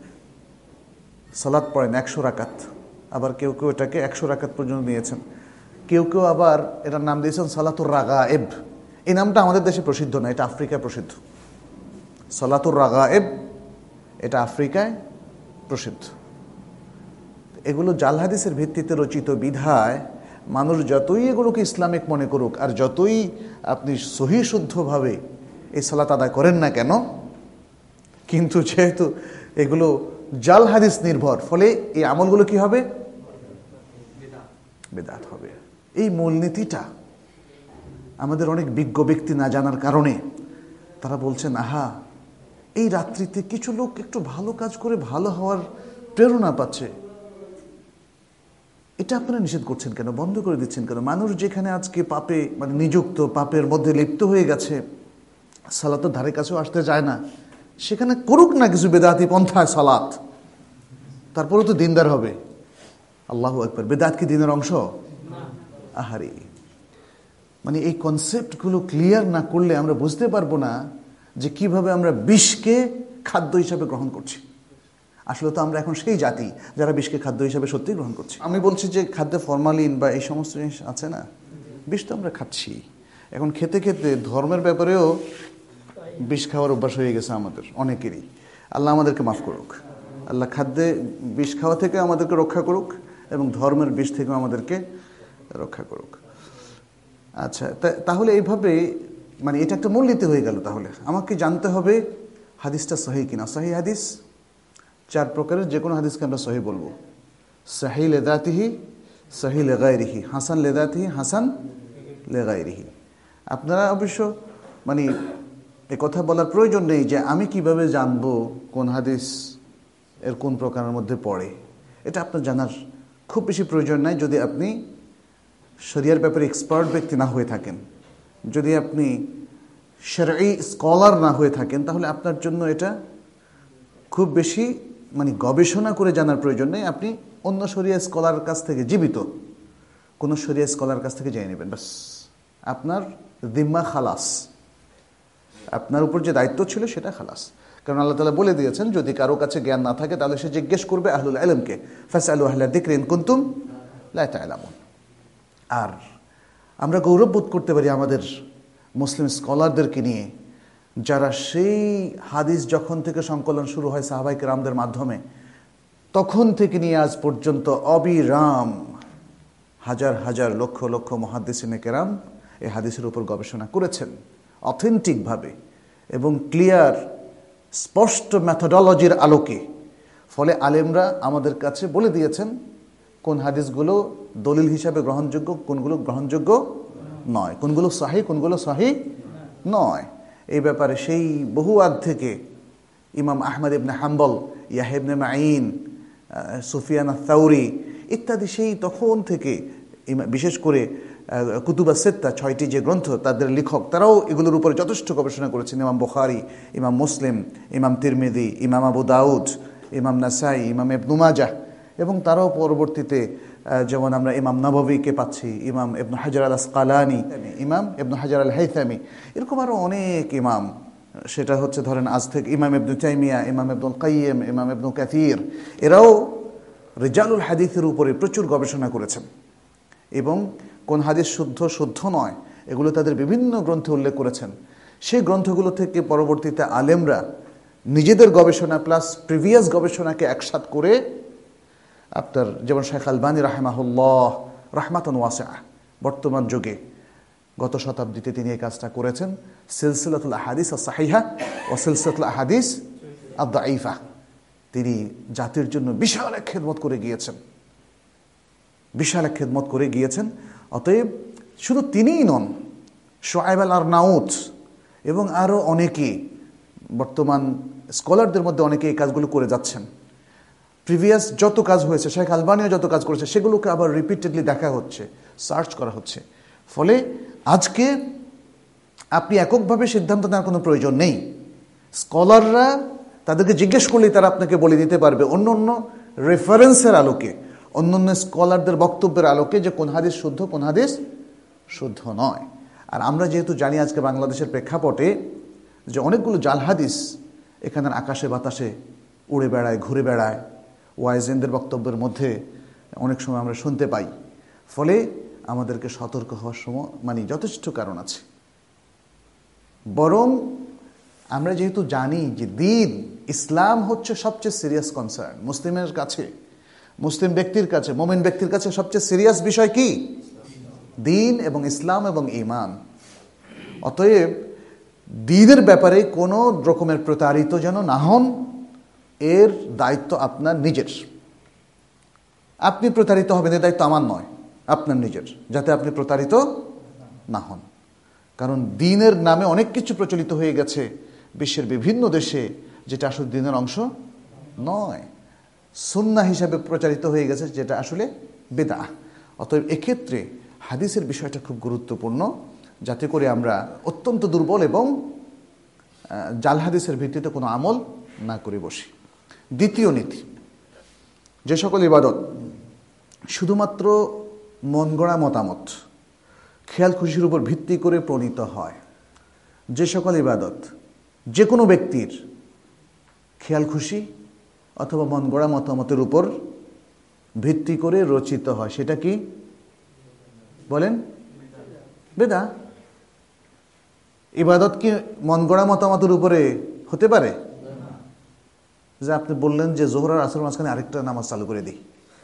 সালাত পড়েন একশো রাকাত, আবার কেউ কেউ এটাকে একশো রাকাত পর্যন্ত নিয়েছেন, কেউ কেউ আবার এটার নাম দিয়েছেন সালাতুর রাগায়েব। এই নামটা আমাদের দেশে প্রসিদ্ধ না, এটা আফ্রিকায় প্রসিদ্ধ। সালাতুর রাগায়েব এটা আফ্রিকায় প্রসিদ্ধ। এগুলো জাল হাদিসের ভিত্তিতে রচিত বিধায় মানুষ যতই এগুলোকে ইসলামিক মনে করুক, আর যতই আপনি সহি শুদ্ধভাবে এই সালাত আদায় করেন না কেন, কিন্তু যেহেতু এগুলো জাল হাদিস নির্ভর, ফলে এই আমলগুলো কি হবে? বিদআত হবে। এই মূলনীতিটা আমাদের অনেক বিজ্ঞ ব্যক্তি না জানার কারণে তারা বলছেন, আহা, এই রাত্রিতে কিছু লোক একটু ভালো কাজ করে ভালো হওয়ার প্রেরণা পাচ্ছে, এটা আপনারা নিষেধ করছেন কেন, বন্ধ করে দিচ্ছেন কেন? মানুষ যেখানে আজকে পাপে মানে নিযুক্ত, পাপের মধ্যে লিপ্ত হয়ে গেছে, সালাতের ধারে কাছেও আসতে চায় না, সেখানে করুক না কিছু বেদাতি পন্থায় সালাত, তারপরে তো দিনদার হবে। আল্লাহু আকবার। বেদাত কি দিনের অংশ? আহারি, মানে এই কনসেপ্টগুলো ক্লিয়ার না করলে আমরা বুঝতে পারবো না যে কিভাবে আমরা বিষকে খাদ্য হিসাবে গ্রহণ করছি। আসলে তো আমরা এখন সেই জাতি যারা বিষকে খাদ্য হিসাবে সত্যি গ্রহণ করছি। আমি বলছি যে খাদ্যে ফরমালিন বা এই সমস্ত জিনিস আছে না, বিষ তো আমরা খাচ্ছি। এখন খেতে খেতে ধর্মের ব্যাপারেও বিষ খাওয়ার অভ্যাস হয়ে গেছে আমাদের অনেকেরই। আল্লাহ আমাদেরকে মাফ করুক। আল্লাহ খাদ্যে বিষ খাওয়া থেকে আমাদেরকে রক্ষা করুক এবং ধর্মের বিষ থেকেও আমাদেরকে রক্ষা করুক। আচ্ছা, তাহলে এইভাবে মানে এটা একটা মূলনীতি হয়ে গেল। তাহলে আমাকে জানতে হবে হাদিসটা সহি কিনা। সহি হাদিস চার প্রকারের, যে কোনো হাদিসকে আমরা সহি বলবো। সহি লেদাতিহি, সহি লেগাইরিহি, হাসান লেদাতিহি, হাসান লেগাইরিহি। আপনারা অবশ্য মানে এ কথা বলার প্রয়োজন নেই যে আমি কিভাবে জানবো কোন হাদিস এর কোন প্রকারের মধ্যে পড়ে। এটা আপনার জানার খুব বেশি প্রয়োজন নাই যদি আপনি শরিয়ার ব্যাপারে এক্সপার্ট ব্যক্তি না হয়ে থাকেন, যদি আপনি শরঈ স্কলার না হয়ে থাকেন, তাহলে আপনার জন্য এটা খুব বেশি মানে গবেষণা করে জানার প্রয়োজন নেই। আপনি অন্য শরিয়া স্কলার কাছ থেকে, জীবিত কোনো শরিয়া স্কলার কাছ থেকে জেনে নেবেন, বাস আপনার জিম্মা খালাস, আপনার উপর যে দায়িত্ব ছিল সেটা খালাস। কারণ আল্লাহ তাআলা বলে দিয়েছেন যদি কারো কাছে জ্ঞান না থাকে তাহলে সে জিজ্ঞেস করবে আহলুল ইলমকে, ফাসআলু আহলা যিকরি ইন কুনতুম লা তা'লামুন। আর আমরা গৌরব বোধ করতে পারি আমাদের মুসলিম স্কলারদেরকে নিয়ে, যারা সেই হাদিস যখন থেকে সংকলন শুরু হয় সাহাবায়ে কেরামদের মাধ্যমে তখন থেকে নিয়ে আজ পর্যন্ত অবিরাম হাজার হাজার লক্ষ লক্ষ মুহাদ্দিসিনে কেরাম এই হাদিসের উপর গবেষণা করেছেন অথেন্টিকভাবে এবং ক্লিয়ার স্পষ্ট মেথোডোলজির আলোকে। ফলে আলেমরা আমাদের কাছে বলে দিয়েছেন কোন হাদিসগুলো দলিল হিসাবে গ্রহণযোগ্য, কোনগুলো গ্রহণযোগ্য নয়, কোনগুলো সহিহ, কোনগুলো সহিহ নয়। এই ব্যাপারে সেই বহু আগ থেকে ইমাম আহমদ ইবনে হাম্বল, ইয়াহয়া ইবনে মাঈন, সুফিয়ান আস-সাউরি ইত্যাদি সেই তখন থেকে, বিশেষ করে কুতুবা সিত্তা ছয়টি যে গ্রন্থ তাদের লেখক তারাও এগুলোর উপরে যথেষ্ট গবেষণা করেছেন। ইমাম বুখারী, ইমাম মুসলিম, ইমাম তিরমিজি, ইমাম আবু দাউদ, ইমাম নাসাই, ইমাম ইবনে মাজাহ, এবং তারাও পরবর্তীতে যেমন আমরা ইমাম নববীকে পাচ্ছি, ইমাম ইবনে হাজার আল আসকালানি, ইমাম ইবনে হাজার আল হাইথামি, এরকম আরও অনেক ইমাম। সেটা হচ্ছে ধরেন আজ থেকে ইমাম ইবনে তাইমিয়া, ইমাম ইবনুল কাইয়িম, ইমাম ইবনে কাসির, এরাও রিজালুল হাদিসের উপরে প্রচুর গবেষণা করেছেন এবং কোন হাদিস শুদ্ধ শুদ্ধ নয় এগুলো তাদের বিভিন্ন গ্রন্থে উল্লেখ করেছেন। সেই গ্রন্থগুলো থেকে পরবর্তীতে আলেমরা নিজেদের গবেষণা প্লাস প্রিভিয়াস গবেষণাকে একসাথ করে আপনার যেমন শেখ আলবানী রাহিমাহুল্লাহ রাহমাতান ওয়াসিআ, বর্তমান যুগে গত শতাব্দীতে তিনি এই কাজটা করেছেন। সিলসিলাতুল আহাদিস আস-সাহিহা ওয়া সিলসিলাতুল আহাদিস আদ-দাঈফা তিনি জাতির জন্য বিশাল এক খেদমত করে গিয়েছেন, বিশাল এক খেদমত করে গিয়েছেন। অতএব শুধু তিনিই নন, শুআইব আল-আরনাউত এবং আরও অনেকে, বর্তমান স্কলারদের মধ্যে অনেকে এই কাজগুলো করে যাচ্ছেন। প্রিভিয়াস যত কাজ হয়েছে, শেখ আলবানিও যত কাজ করেছে, সেগুলোকে আবার রিপিটেডলি দেখা হচ্ছে, সার্চ করা হচ্ছে। ফলে আজকে আপনি এককভাবে সিদ্ধান্ত নেওয়ার কোনো প্রয়োজন নেই। স্কলাররা তাদেরকে জিজ্ঞেস করলেই তারা আপনাকে বলে দিতে পারবে অন্য অন্য রেফারেন্সের আলোকে, অন্য অন্য স্কলারদের বক্তব্যের আলোকে যে কোন হাদিস শুদ্ধ, কোন হাদিস শুদ্ধ নয়। আর আমরা যেহেতু জানি আজকে বাংলাদেশের প্রেক্ষাপটে যে অনেকগুলো জাল হাদিস এখানের আকাশে বাতাসে উড়ে বেড়ায়, ঘুরে বেড়ায়, ওয়াইজেনদের বক্তব্যের মধ্যে অনেক সময় আমরা শুনতে পাই। ফলে আমাদেরকে সতর্ক হওয়ার সময় মানে যথেষ্ট কারণ আছে। বরং আমরা যেহেতু জানি যে দিন ইসলাম হচ্ছে সবচেয়ে সিরিয়াস কনসার্ন, মুসলিমের কাছে, মুসলিম ব্যক্তির কাছে, মুমিন ব্যক্তির কাছে সবচেয়ে সিরিয়াস বিষয় কি? দিন এবং ইসলাম এবং ঈমান। অতএব দিনের ব্যাপারে কোনো রকমের প্রতারিত যেন না হন, এর দায়িত্ব আপনার নিজের। আপনি প্রতারিত হবেন এর দায়িত্ব আমার নয়, আপনার নিজের, যাতে আপনি প্রতারিত না হন। কারণ দিনের নামে অনেক কিছু প্রচলিত হয়ে গেছে বিশ্বের বিভিন্ন দেশে, যেটা আসলে দিনের অংশ নয়, সুন্নাহ হিসাবে প্রচারিত হয়ে গেছে, যেটা আসলে বিদআহ। অতএব এক্ষেত্রে হাদিসের বিষয়টা খুব গুরুত্বপূর্ণ, যাতে করে আমরা অত্যন্ত দুর্বল এবং জাল হাদিসের ভিত্তিতে কোনো আমল না করে বসি। দ্বিতীয় নীতি, যে সকল ইবাদত শুধুমাত্র মন গড়া মতামত, খেয়াল খুশির উপর ভিত্তি করে প্রণীত হয়, যে সকল ইবাদত যে কোনো ব্যক্তির খেয়াল খুশি অথবা মন গড়া মতামতের উপর ভিত্তি করে রচিত হয়, সেটা কি বলেন? বেদা। ইবাদত কি মন গড়া মতামতের উপরে হতে পারে? যে আপনি বললেন যে জোহর আর আসরের মাঝখানে আরেকটা নামাজ চালু করে দিই,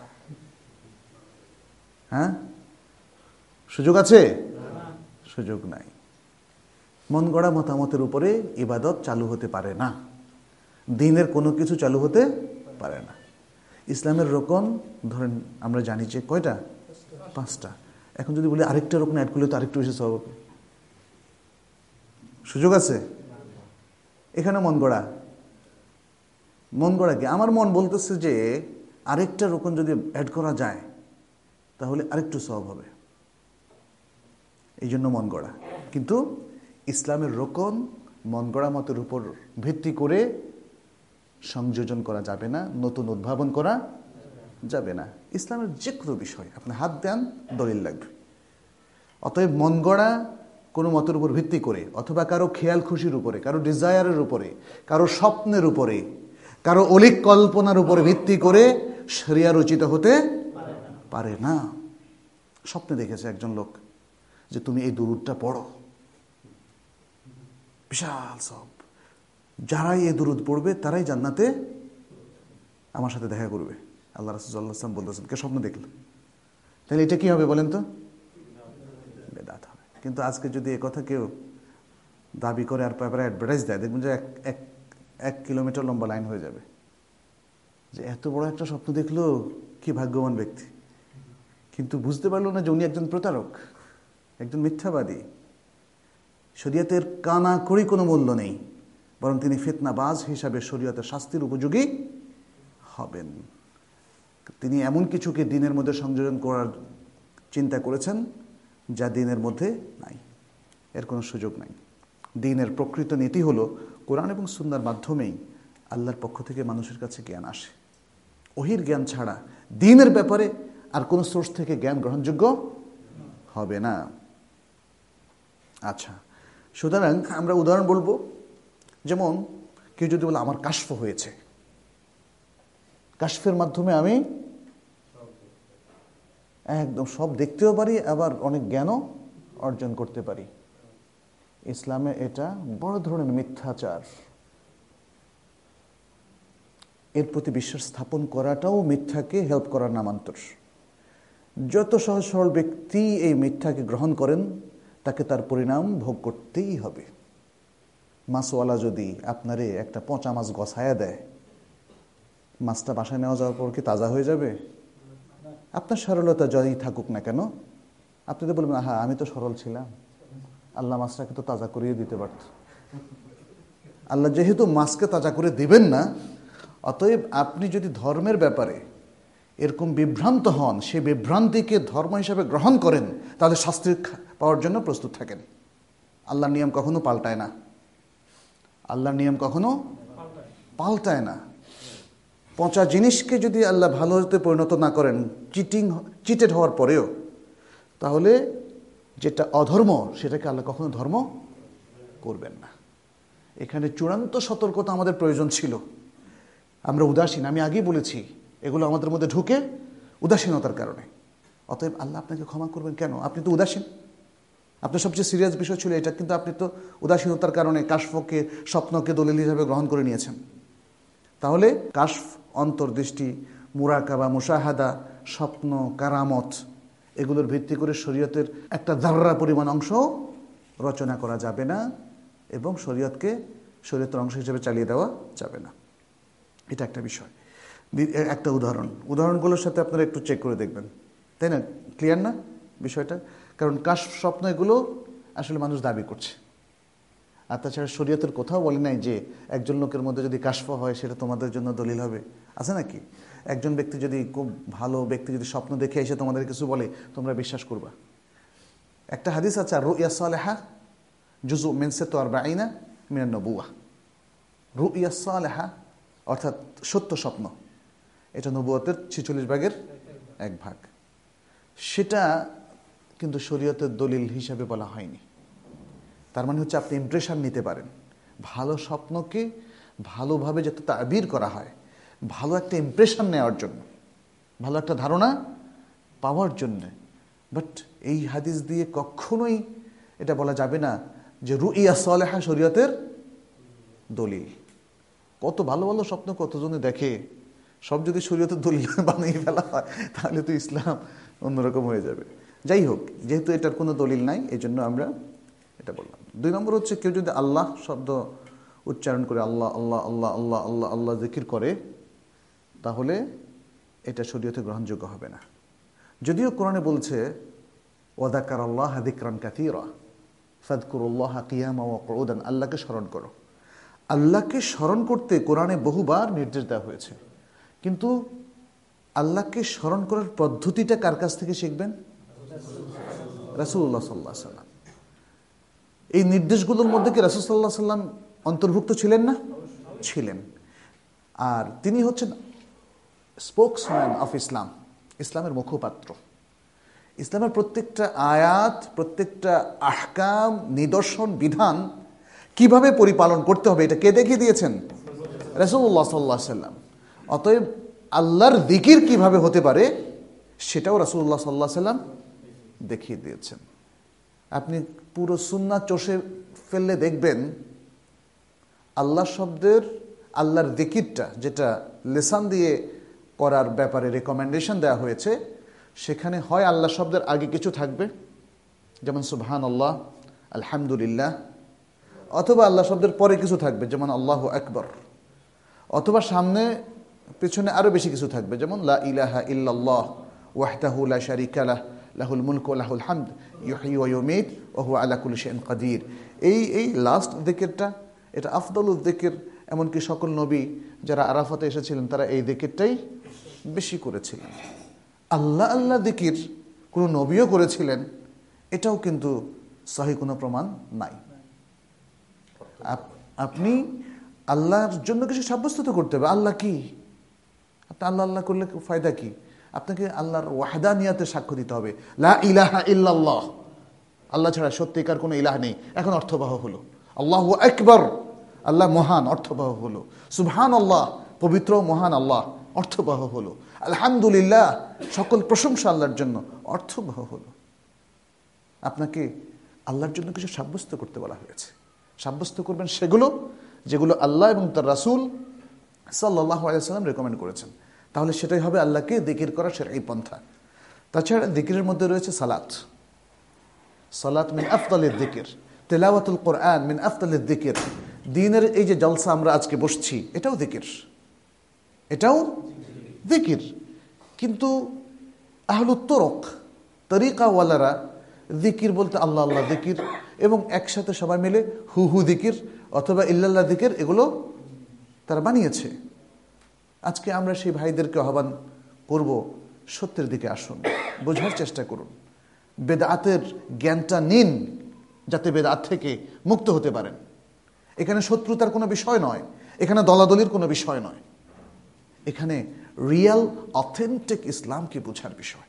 হ্যাঁ, সুযোগ আছে? সুযোগ নাই। মন গড়া মতামতের উপরে ইবাদত চালু হতে পারে না, দিনের কোনো কিছু চালু হতে পারে না। ইসলামের রোকন ধরেন আমরা জানি যে কয়টা? পাঁচটা। এখন যদি বলি আরেকটা রোকন অ্যাড করলে তো আরেকটু বেশি সওয়াব হবে। সুযোগ আছে? এখানে মন গড়া, মন গড়া কি? আমার মন বলতেছে যে আরেকটা রোকন যদি অ্যাড করা যায় তাহলে আরেকটু সওয়াব হবে, এই জন্য মন গড়া। কিন্তু ইসলামের রোকন মন গড়া মতের উপর ভিত্তি করে সংযোজন করা যাবে না, নতুন উদ্ভাবন করা যাবে না। ইসলামের যে কোনো বিষয় আপনি হাত দেন, দলিল লাগবে। অতএব মন গড়া কোনো মতের উপর ভিত্তি করে অথবা কারো খেয়াল খুশির উপরে, কারো ডিজায়ারের উপরে, কারো স্বপ্নের উপরে, কারো অলিক কল্পনার উপরে ভিত্তি করে শরিয়া রচিত হতে পারে না। স্বপ্নে দেখেছে একজন লোক যে তুমি এই দুরূদটা পড়ো, বিশাল সব, যারাই এই দুরূদ পড়বে তারাই জান্নাতে আমার সাথে দেখা করবে। আল্লাহ রাসূল সাল্লাল্লাহু আলাইহি ওয়াসাল্লাম বলতেছেন, কে স্বপ্ন দেখল? তাহলে এটা কি হবে বলেন তো? বেদাত হবে। কিন্তু আজকে যদি এ কথা কেউ দাবি করে আর পেপারে অ্যাডভার্টাইজ দেয়, দেখবেন যে এক এক এক কিলোমিটার লম্বা লাইন হয়ে যাবে যে এত বড় একটা স্বপ্ন দেখলো, কি ভাগ্যবান ব্যক্তি। কিন্তু বুঝতে পারলো না যে উনি একজন প্রতারক, একজন মিথ্যাবাদী। শরীয়তের কানা করি কোনো মূল্য নেই, বরং তিনি ফিতনাবাজ হিসাবে শরীয়তের শাস্তির উপযোগী হবেন। তিনি এমন কিছুকে দিনের মধ্যে সংযোজন করার চিন্তা করেছেন যা দিনের মধ্যে নাই, এর কোনো সুযোগ নাই। দিনের প্রকৃত নীতি হলো কোরআন এবং সুন্নাহর মাধ্যমেই আল্লাহর পক্ষ থেকে মানুষের কাছে জ্ঞান আসে। ওহির জ্ঞান ছাড়া দিনের ব্যাপারে আর কোনো সোর্স থেকে জ্ঞান গ্রহণযোগ্য হবে না। আচ্ছা, সুতরাং আমরা উদাহরণ বলবো, যেমন কেউ যদি বলে আমার কাশফ হয়েছে, কাশফের মাধ্যমে আমি একদম সব দেখতেও পারি, আবার অনেক জ্ঞানও অর্জন করতে পারি। ইসলামে এটা বড় ধরনের মিথ্যাচার। এর প্রতি বিশ্বাস স্থাপন করাটাও মিথ্যাকে হেল্প করার নামান্তর। যত সহজ সরল ব্যক্তি এই মিথ্যাকে গ্রহণ করেন তাকে তার পরিণাম ভোগ করতেই হবে। মাছওয়ালা যদি আপনারে একটা পচা মাছ গছায়া দেয়, মাছটা বাসায় নেওয়া যাওয়ার পর কি তাজা হয়ে যাবে? আপনার সরলতা যাই থাকুক না কেন, আপনি তো বলবেন হ্যাঁ আমি তো সরল ছিলাম, আল্লাহ মাছটাকে তো তাজা করিয়ে দিতে পারত। আল্লাহ যেহেতু মাছকে তাজা করে দিবেন না, অতএব আপনি যদি ধর্মের ব্যাপারে এরকম বিভ্রান্ত হন, সেই বিভ্রান্তিকে ধর্ম হিসাবে গ্রহণ করেন, তাহলে শাস্তি পাওয়ার জন্য প্রস্তুত থাকেন। আল্লাহর নিয়ম কখনো পাল্টায় না, আল্লাহর নিয়ম কখনো পাল্টায় না। পচা জিনিসকে যদি আল্লাহ ভালো হতে পরিণত না করেন, চিটিং চিটেড হওয়ার পরেও, তাহলে যেটা অধর্ম সেটাকে আল্লাহ কখনো ধর্ম করবেন না। এখানে চূড়ান্ত সতর্কতা আমাদের প্রয়োজন ছিল। আমরা উদাসীন, আমি আগেই বলেছি, এগুলো আমাদের মধ্যে ঢুকে উদাসীনতার কারণে। অতএব আল্লাহ আপনাকে ক্ষমা করবেন কেন? আপনি তো উদাসীন। আপনার সবচেয়ে সিরিয়াস বিষয় ছিল এটা, কিন্তু আপনি তো উদাসীনতার কারণে কাশফকে, স্বপ্নকে দলিল হিসাবে গ্রহণ করে নিয়েছেন। তাহলে কাশফ, অন্তর্দৃষ্টি, মুরাকাবা, মুশাহাদা, স্বপ্ন, কারামত, এগুলোর ভিত্তি করে শরীয়তের একটা যাররা পরিমাণ অংশ রচনা করা যাবে না এবং শরীয়তকে শরীয়তের অংশ হিসেবে চালিয়ে দেওয়া যাবে না। এটা একটা বিষয়। একটা উদাহরণ, উদাহরণগুলোর সাথে আপনারা একটু চেক করে দেখবেন, তাই না? ক্লিয়ার না বিষয়টা? কারণ কাশফ, স্বপ্ন এগুলো আসলে মানুষ দাবি করছে। আর তাছাড়া শরীয়তের কোথাও বলে নাই যে একজন লোকের মধ্যে যদি কাশফ হয় সেটা তোমাদের জন্য দলিল হবে, আছে নাকি? একজন ব্যক্তি যদি, খুব ভালো ব্যক্তি যদি স্বপ্ন দেখে এসে তোমাদের কিছু বলে, তোমরা বিশ্বাস করবা। একটা হাদিস আছে, আর রুইয়া সালেহা জুজু মিন সিত্তা ওয়া আরবাঈনা মিনান নবুওয়াহ। রুইয়া সালেহা অর্থাৎ সত্য স্বপ্ন, এটা নবুয়তের ছেচল্লিশ ভাগের এক ভাগ। সেটা কিন্তু শরীয়তের দলিল হিসাবে বলা হয়নি। তার মানে হচ্ছে আপনি ইমপ্রেশন নিতে পারেন, ভালো স্বপ্নকে ভালোভাবে যাতে তাবির করা হয়, ভালো একটা ইমপ্রেশন নেওয়ার জন্য, ভালো একটা ধারণা পাওয়ার জন্যে। বাট এই হাদিস দিয়ে কখনোই এটা বলা যাবে না যে রুইয়া সালেহা শরীয়তের দলিল। কত ভালো ভালো স্বপ্ন কতজনে দেখে, সব যদি শরীয়তের দলিল বানিয়ে ফেলা হয় তাহলে তো ইসলাম অন্যরকম হয়ে যাবে। যাই হোক, যেহেতু এটার কোনো দলিল নাই, এই জন্য আমরা এটা বললাম। দুই নম্বর হচ্ছে, কেউ যদি আল্লাহ শব্দ উচ্চারণ করে, আল্লাহ আল্লাহ আল্লাহ আল্লাহ আল্লাহ আল্লাহ জিকির করে, তাহলে এটা শরীয়তে গ্রহণযোগ্য হবে না। যদিও কোরআনে বলছে ওয়াযাকারাল্লাহা যিকরান কাসীরা, ফাযকুরুল্লাহা কিয়ামান ওয়া কুউদান, আল্লাহকে স্মরণ করো। আল্লাহকে স্মরণ করতে কোরআনে বহুবার নির্দেশ দেওয়া হয়েছে, কিন্তু আল্লাহকে স্মরণ করার পদ্ধতিটা কার কাছ থেকে শিখবেন? রাসূলুল্লাহ সাল্লাল্লাহু আলাইহি ওয়াসাল্লাম। এই নির্দেশগুলোর মধ্যে কি রাসূল সাল্লাল্লাহু আলাইহি ওয়াসাল্লাম অন্তর্ভুক্ত ছিলেন না? ছিলেন। আর তিনি হচ্ছেন স্পোকসম্যান অফ ইসলাম, ইসলামের মুখপাত্র। ইসলামের প্রত্যেকটা আয়াত, প্রত্যেকটা আহকাম, নিদর্শন, বিধান কিভাবে পরিপালন করতে হবে এটা কে দেখিয়ে দিয়েছেন? রাসূলুল্লাহ সাল্লাল্লাহু আলাইহি ওয়াসাল্লাম। অতএব আল্লাহর যিকির কিভাবে হতে পারে সেটাও রাসূলুল্লাহ সাল্লাল্লাহু আলাইহি ওয়াসাল্লাম দেখিয়ে দিয়েছেন। আপনি পুরো সুন্নাহ চষে ফেললে দেখবেন আল্লাহ শব্দের, আল্লাহর যিকিরটা যেটা লিসান দিয়ে করার ব্যাপারে রেকমেন্ডেশন দেওয়া হয়েছে, সেখানে হয় আল্লাহ শব্দের আগে কিছু থাকবে, যেমন সুবহানাল্লাহ, আলহামদুলিল্লাহ, অথবা আল্লাহ শব্দের পরে কিছু থাকবে, যেমন আল্লাহু আকবার, অথবা সামনে পেছনে আরো বেশি কিছু থাকবে, যেমন লা ইলাহা ইল্লাল্লাহ ওয়াহদাহু লা শারীকা লাহ লাহুল মুলকু ওয়া লাহুল হামদ ইউহয়ি ওয়া ইউমীত ওয়া হুয়া আলা কুল্লি শাইইন কাদির। এই এই লাস্ট যিকিরটা, এটা আফদালুল যিকির। এমনকি সকল নবী যারা আরাফাতে এসেছিলেন তারা এই যিকিরটাই বেশি করেছিলেন। আল্লাহ আল্লাহ যিকির কোনো নবীও করেছিলেন, এটাও কিন্তু সহিহ কোনো প্রমাণ নাই। আপনি আল্লাহর জন্য কিছু সাব্যস্ত করতে হবে। আল্লাহ কি? আপনি আল্লাহ আল্লাহ করলে ফায়দা কি? আপনাকে আল্লাহর ওয়াহদানিয়াতে সাক্ষ্য দিতে হবে, লা ইলাহা ইল্লাল্লাহ, আল্লাহ ছাড়া সত্যিকার কোনো ইলাহ নেই। এখন অর্থবহ হলো আল্লাহু আকবার, আল্লাহ মহান, অর্থবহ হলো সুবহানাল্লাহ, পবিত্র মহান আল্লাহ, অর্থবহ হলো আলহামদুলিল্লাহ, সকল প্রশংসা আল্লাহর জন্য, অর্থবহ হলো। আপনাকে আল্লাহর জন্য কিছু সাব্যস্ত করতে বলা হয়েছে। সাব্যস্ত করবেন সেগুলো যেগুলো আল্লাহ এবং তার রাসূল সাল্লাল্লাহু আলাইহি ওয়াসাল্লাম রেকমেন্ড করেছেন। তাহলে সেটাই হবে আল্লাহকে যিকির করার সেরাই পন্থা। তাছাড়া যিকিরের মধ্যে রয়েছে সালাত। সালাত মিন আফদালিল যিকির, তিলাওয়াতুল কোরআন মিন আফদালিল যিকির। দ্বীনের এই যে জলসা আমরা আজকে বসছি, এটাও যিকির, এটাও যিকির। কিন্তু আহলুত তুরুক, তরিকাওয়ালারা যিকির বলতে আল্লাহ আল্লাহ যিকির এবং একসাথে সবাই মিলে হু হু যিকির অথবা ইল্লাল্লাহ যিকির, এগুলো তারা বানিয়েছে। আজকে আমরা সেই ভাইদেরকে আহ্বান করব, সত্যের দিকে আসুন, বোঝার চেষ্টা করুন, বেদাতের জ্ঞানটা নিন, যাতে বেদাত থেকে মুক্ত হতে পারেন। এখানে শত্রুতার কোনো বিষয় নয়, এখানে দলাদলির কোনো বিষয় নয়, এখানে রিয়েল অথেন্টিক ইসলামকে বোঝার বিষয়।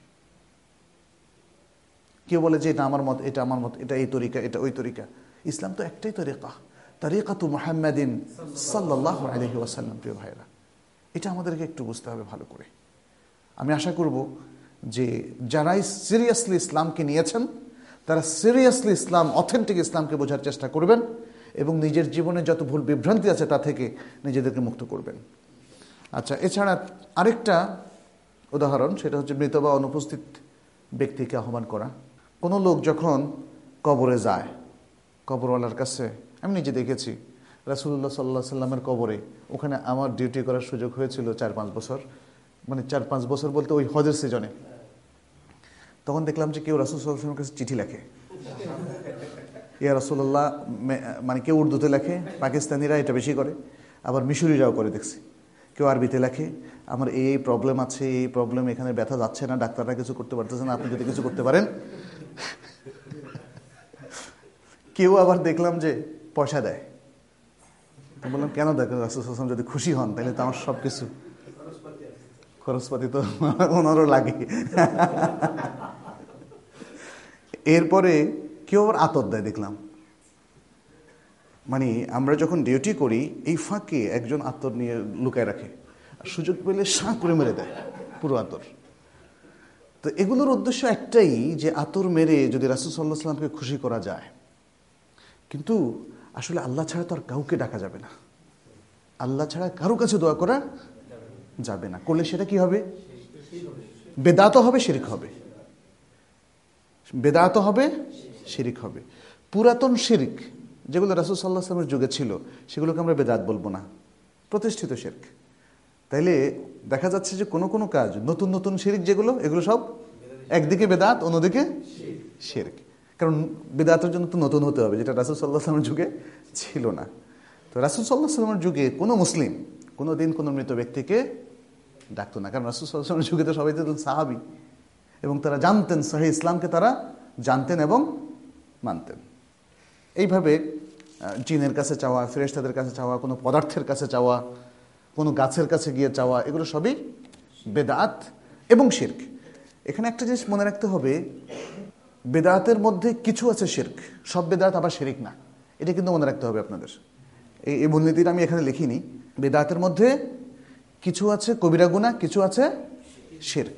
কেউ বলে যে এটা আমার মত, এটা আমার মত, এটা এই তরিকা, এটা ওই তরিকা। ইসলাম তো একটাই তরিকা, তরিকাতু মুহাম্মাদিন সাল্লাল্লাহু আলাইহি ওয়াসাল্লাম। প্রিয় ভাইরা, এটা আমাদেরকে একটু বুঝতে হবে ভালো করে। আমি আশা করব যে যারাই সিরিয়াসলি ইসলামকে নিয়েছেন তারা সিরিয়াসলি ইসলাম, অথেন্টিক ইসলামকে বোঝার চেষ্টা করবেন এবং নিজের জীবনে যত ভুল বিভ্রান্তি আছে তা থেকে নিজেদেরকে মুক্ত করবেন। আচ্ছা, এছাড়া আরেকটা উদাহরণ, সেটা হচ্ছে মৃত বা অনুপস্থিত ব্যক্তিকে আহ্বান করা। কোনো লোক যখন কবরে যায়, কবরওয়ালার কাছে, আমি নিজে দেখেছি রাসূলুল্লাহ সাল্লাল্লাহু আলাইহি সাল্লামের কবরে, ওখানে আমার ডিউটি করার সুযোগ হয়েছিল চার পাঁচ বছর, মানে চার পাঁচ বছর বলতে ওই হজের সিজনে। তখন দেখলাম যে কেউ রাসূল সাল্লাল্লাহু আলাইহি ওয়াসাল্লামের কাছে চিঠি লেখে, ইয়া রাসূলুল্লাহ, মানে কেউ উর্দুতে লেখে, পাকিস্তানিরা এটা বেশি করে, আবার মিশরীরাও করে দেখছি। কেউ আরবিতে লেখে, আমার এই এই প্রবলেম আছে, এই প্রবলেম, এখানে ব্যথা যাচ্ছে না, ডাক্তাররা কিছু করতে পারতেছে না, আপনি যদি কিছু করতে পারেন। কেউ আবার দেখলাম যে পয়সা দেয়। তো বললাম কেন দেখেন, রাসূল সাল্লাল্লাহু আলাইহি ওয়াসাল্লাম যদি খুশি হন তাহলে তো আমার সব কিছু খরচপাতি তো ওনারও লাগে। এরপরে কেউ আবার আতর দেয় দেখলাম। মানে আমরা যখন ডিউটি করি এই ফাঁকে একজন আতর নিয়ে লুকায় রাখে, সুযোগ পেলে শাঁ করে মেরে দেয় পুরো আতর। তো এগুলোর উদ্দেশ্য একটাই, যে আতর মেরে যদি রাসূল সাল্লাল্লাহু আলাইহি ওয়াসাল্লামকে খুশি করা যায়। কিন্তু আসলে আল্লাহ ছাড়া তো আর কাউকে ডাকা যাবে না, আল্লাহ ছাড়া কারো কাছে দোয়া করা যাবে না। করলে সেটা কি হবে? বেদাত হবে, শিরক হবে। বেদাত হবে, শিরক হবে। পুরাতন শিরক যেগুলো রাসূল সাল্লাল্লাহু আলাইহি ওয়াসাল্লামের যুগে ছিল সেগুলোকে আমরা বেদাত বলবো না, প্রতিষ্ঠিত শিরক। তাইলে দেখা যাচ্ছে যে কোনো কোনো কাজ, নতুন নতুন শিরক যেগুলো, এগুলো সব একদিকে বেদাত, অন্যদিকে শিরক। কারণ বিদআতের জন্য তো নতুন হতে হবে, যেটা রাসূল সাল্লাল্লাহু আলাইহি ওয়াসাল্লামের যুগে ছিল না। তো রাসূল সাল্লাল্লাহু আলাইহি ওয়াসাল্লামের যুগে কোনো মুসলিম কোনো দিন কোনো মৃত ব্যক্তিকে ডাকতো না, কারণ রাসূল সাল্লাল্লাহু আলাইহি ওয়াসাল্লামের যুগে তো সবাই তো সাহাবী, এবং তারা জানতেন সহিহ ইসলামকে, তারা জানতেন এবং মানতেন। এইভাবে জিনের কাছে চাওয়া, ফেরেশতাদের কাছে চাওয়া, কোনো পদার্থের কাছে চাওয়া, কোনো গাছের কাছে গিয়ে চাওয়া, এগুলো সবই বেদাত এবং শিরক। এখানে একটা জিনিস মনে রাখতে হবে, বেদাতের মধ্যে কিছু আছে শিরক, সব বেদাত আবার শিরক না, এটা কিন্তু মনে রাখতে হবে আপনাদের। এই এই মূলনীতিটা আমি এখানে লিখিনি। বেদাতের মধ্যে কিছু আছে কবিরা গুনাহ, কিছু আছে শিরক।